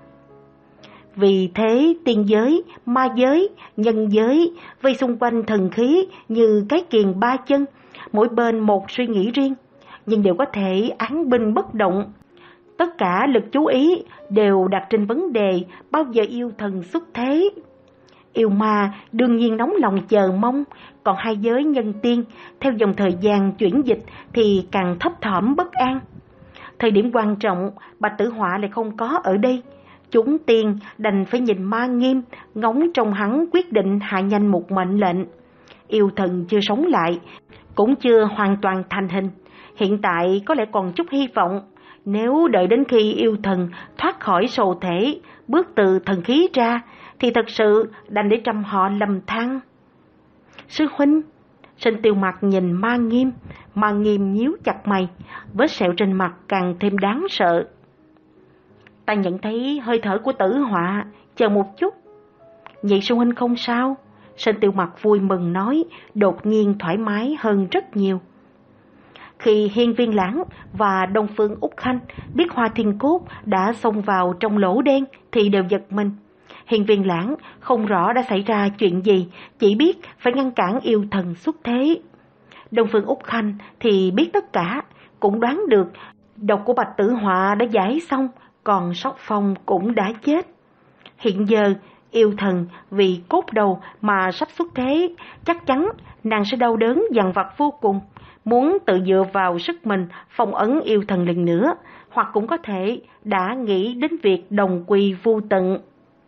Vì thế tiên giới, ma giới, nhân giới vây xung quanh thần khí như cái kiền ba chân, mỗi bên một suy nghĩ riêng, nhưng đều có thể án binh bất động. Tất cả lực chú ý đều đặt trên vấn đề bao giờ yêu thần xuất thế. Yêu ma đương nhiên nóng lòng chờ mong, còn hai giới nhân tiên theo dòng thời gian chuyển dịch thì càng thấp thỏm bất an. Thời điểm quan trọng, Bạch Tử Họa lại không có ở đây. Chúng tiên đành phải nhìn Ma Nghiêm, ngóng trong hắn quyết định hạ nhanh một mệnh lệnh. Yêu thần chưa sống lại, cũng chưa hoàn toàn thành hình. Hiện tại có lẽ còn chút hy vọng. Nếu đợi đến khi yêu thần thoát khỏi sồ thể, bước từ thần khí ra, thì thật sự đành để trăm họ lầm than. Sư huynh, Sinh Tiêu Mặc nhìn Ma Nghiêm, Ma Nghiêm nhíu chặt mày, vết sẹo trên mặt càng thêm đáng sợ. Ta nhận thấy hơi thở của Tử Họa, chờ một chút. Vậy sư huynh không sao? Sinh Tiêu Mặc vui mừng nói, đột nhiên thoải mái hơn rất nhiều. Khi Hiên Viên Lãng và Đông Phương Úc Khanh biết Hoa Thiên Cốt đã xông vào trong lỗ đen thì đều giật mình. Hiên Viên Lãng không rõ đã xảy ra chuyện gì, chỉ biết phải ngăn cản yêu thần xuất thế. Đông Phương Úc Khanh thì biết tất cả, cũng đoán được Độc của Bạch Tử Họa đã giải xong, còn Sóc Phong cũng đã chết. Hiện giờ, yêu thần vì cốt đầu mà sắp xuất thế, chắc chắn nàng sẽ đau đớn dằn vặt vô cùng, muốn tự dựa vào sức mình phong ấn yêu thần lần nữa, hoặc cũng có thể đã nghĩ đến việc đồng quy vu tận.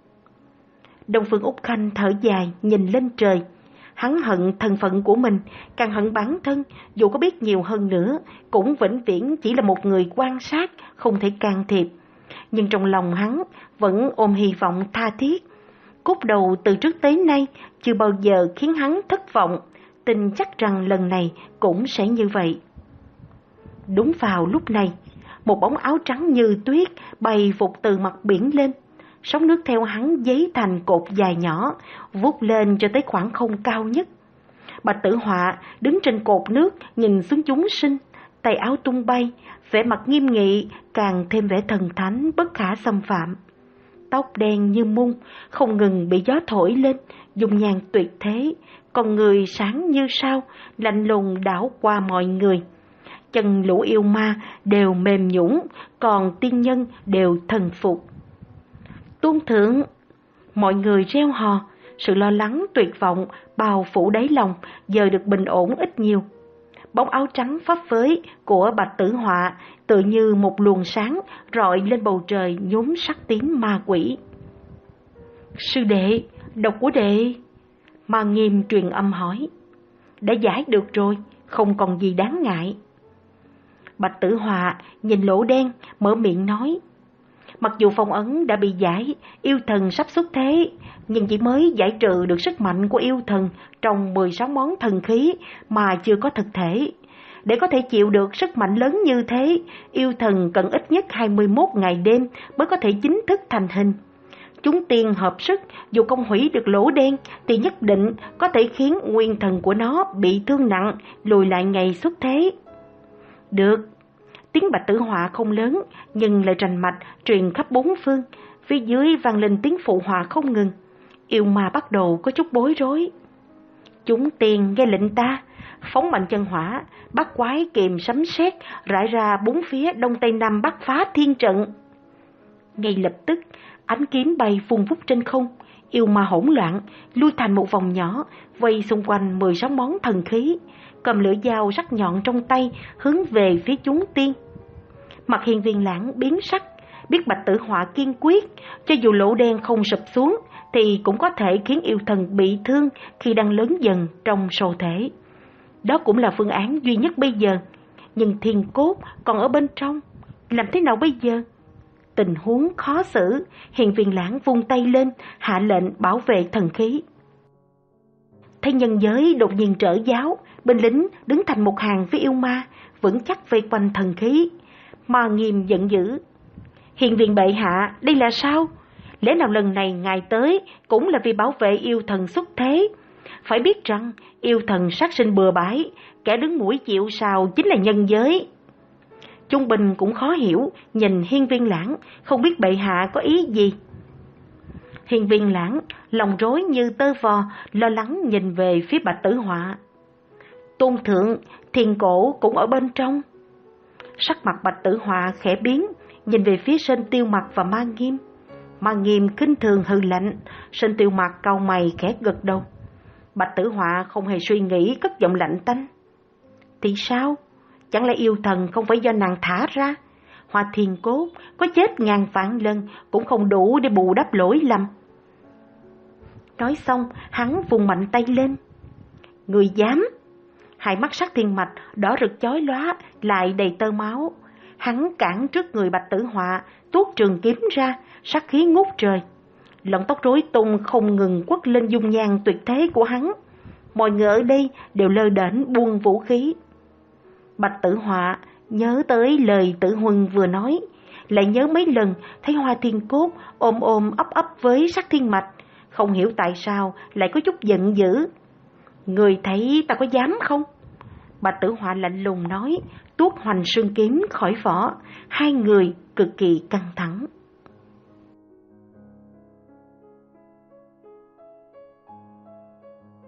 Đông Phương Úc Khanh thở dài nhìn lên trời. Hắn hận thân phận của mình, càng hận bản thân, dù có biết nhiều hơn nữa, cũng vĩnh viễn chỉ là một người quan sát, không thể can thiệp. Nhưng trong lòng hắn vẫn ôm hy vọng tha thiết. Cốt đầu từ trước tới nay chưa bao giờ khiến hắn thất vọng, tin chắc rằng lần này cũng sẽ như vậy. Đúng vào lúc này, một bóng áo trắng như tuyết bay vụt từ mặt biển lên. Sóng nước theo hắn dấy thành cột dài nhỏ, vút lên cho tới khoảng không cao nhất. Bạch Tử Họa đứng trên cột nước nhìn xuống chúng sinh, tay áo tung bay, vẻ mặt nghiêm nghị, càng thêm vẻ thần thánh bất khả xâm phạm. Tóc đen như mung, không ngừng bị gió thổi lên, dung nhan tuyệt thế, con người sáng như sao, lạnh lùng đảo qua mọi người. Chân lũ yêu ma đều mềm nhũn, còn tiên nhân đều thần phục. Tôn thượng! Mọi người reo hò, sự lo lắng tuyệt vọng bao phủ đáy lòng giờ được bình ổn ít nhiều. Bóng áo trắng phấp phới của Bạch Tử Họa tựa như một luồng sáng rọi lên bầu trời nhốm sắc tím ma quỷ. Sư đệ, độc của đệ. Ma Nghiêm truyền âm hỏi. Đã giải được rồi, không còn gì đáng ngại. Bạch Tử Họa nhìn lỗ đen, mở miệng nói. Mặc dù phong ấn đã bị giải, yêu thần sắp xuất thế, nhưng chỉ mới giải trừ được sức mạnh của yêu thần trong mười sáu món thần khí mà chưa có thực thể. Để có thể chịu được sức mạnh lớn như thế, yêu thần cần ít nhất hai mươi mốt ngày đêm mới có thể chính thức thành hình. Chúng tiên hợp sức, dù không hủy được lỗ đen thì nhất định có thể khiến nguyên thần của nó bị thương nặng, lùi lại ngày xuất thế. Được. Tiếng Bạch Tử Họa không lớn, nhưng lại rành mạch truyền khắp bốn phương. Phía dưới vang lên tiếng phụ họa không ngừng. Yêu ma bắt đầu có chút bối rối. Chúng tiền nghe lệnh ta, phóng mạnh chân hỏa, bắt quái kìm sấm sét rải ra bốn phía đông tây nam bắc phá thiên trận. Ngay lập tức, ánh kiếm bay vung vút trên không. Yêu ma hỗn loạn, lui thành một vòng nhỏ, vây xung quanh mười sáu món thần khí, cầm lưỡi dao sắc nhọn trong tay, hướng về phía chúng tiên. Mặt Hiên Viên Lãng biến sắc, biết Bạch Tử Họa kiên quyết, cho dù lỗ đen không sụp xuống, thì cũng có thể khiến yêu thần bị thương khi đang lớn dần trong sồ thể. Đó cũng là phương án duy nhất bây giờ, nhưng thiên cốt còn ở bên trong, làm thế nào bây giờ? Tình huống khó xử, Hiên Viên Lãng vung tay lên, hạ lệnh bảo vệ thần khí. Thấy nhân giới đột nhiên trở giáo, binh lính đứng thành một hàng với yêu ma, vững chắc vây quanh thần khí. Ma Nghiêm giận dữ. Hiền Viên bệ hạ, đây là sao? Lẽ nào lần này ngài tới cũng là vì bảo vệ yêu thần xuất thế? Phải biết rằng yêu thần sát sinh bừa bãi, kẻ đứng mũi chịu sào chính là nhân giới. Trung Bình cũng khó hiểu, nhìn Hiên Viên Lãng, không biết bệ hạ có ý gì. Hiên Viên Lãng lòng rối như tơ vò, lo lắng nhìn về phía Bạch Tử Họa. Tôn thượng, thiên cổ cũng ở bên trong. Sắc mặt Bạch Tử Họa khẽ biến, nhìn về phía Sơn Tiêu Mặc và Ma Nghiêm. Ma Nghiêm khinh thường hừ lạnh, Sơn Tiêu Mặc cau mày khẽ gật đầu. Bạch Tử Họa không hề suy nghĩ, cất giọng lạnh tanh. Thì sao? Chẳng lẽ yêu thần không phải do nàng thả ra? Hoa Thiên Cốt có chết ngàn vạn lần cũng không đủ để bù đắp lỗi lầm. Nói xong, hắn vùng mạnh tay lên. Người dám! Hai mắt Sắc Thiên Mạch đỏ rực chói lóa, lại đầy tơ máu. Hắn cản trước người Bạch Tử Họa, tuốt trường kiếm ra, sát khí ngút trời. Lọn tóc rối tung không ngừng quất lên dung nhan tuyệt thế của hắn. Mọi người ở đây đều lơ đễnh buông vũ khí. Bạch Tử Họa nhớ tới lời Tử Huân vừa nói, lại nhớ mấy lần thấy Hoa Thiên Cốt ôm ôm ấp ấp với Sắc Thiên Mạch, không hiểu tại sao lại có chút giận dữ. Người thấy ta có dám không? Bạch Tử Họa lạnh lùng nói, tuốt hoành xương kiếm khỏi vỏ, hai người cực kỳ căng thẳng.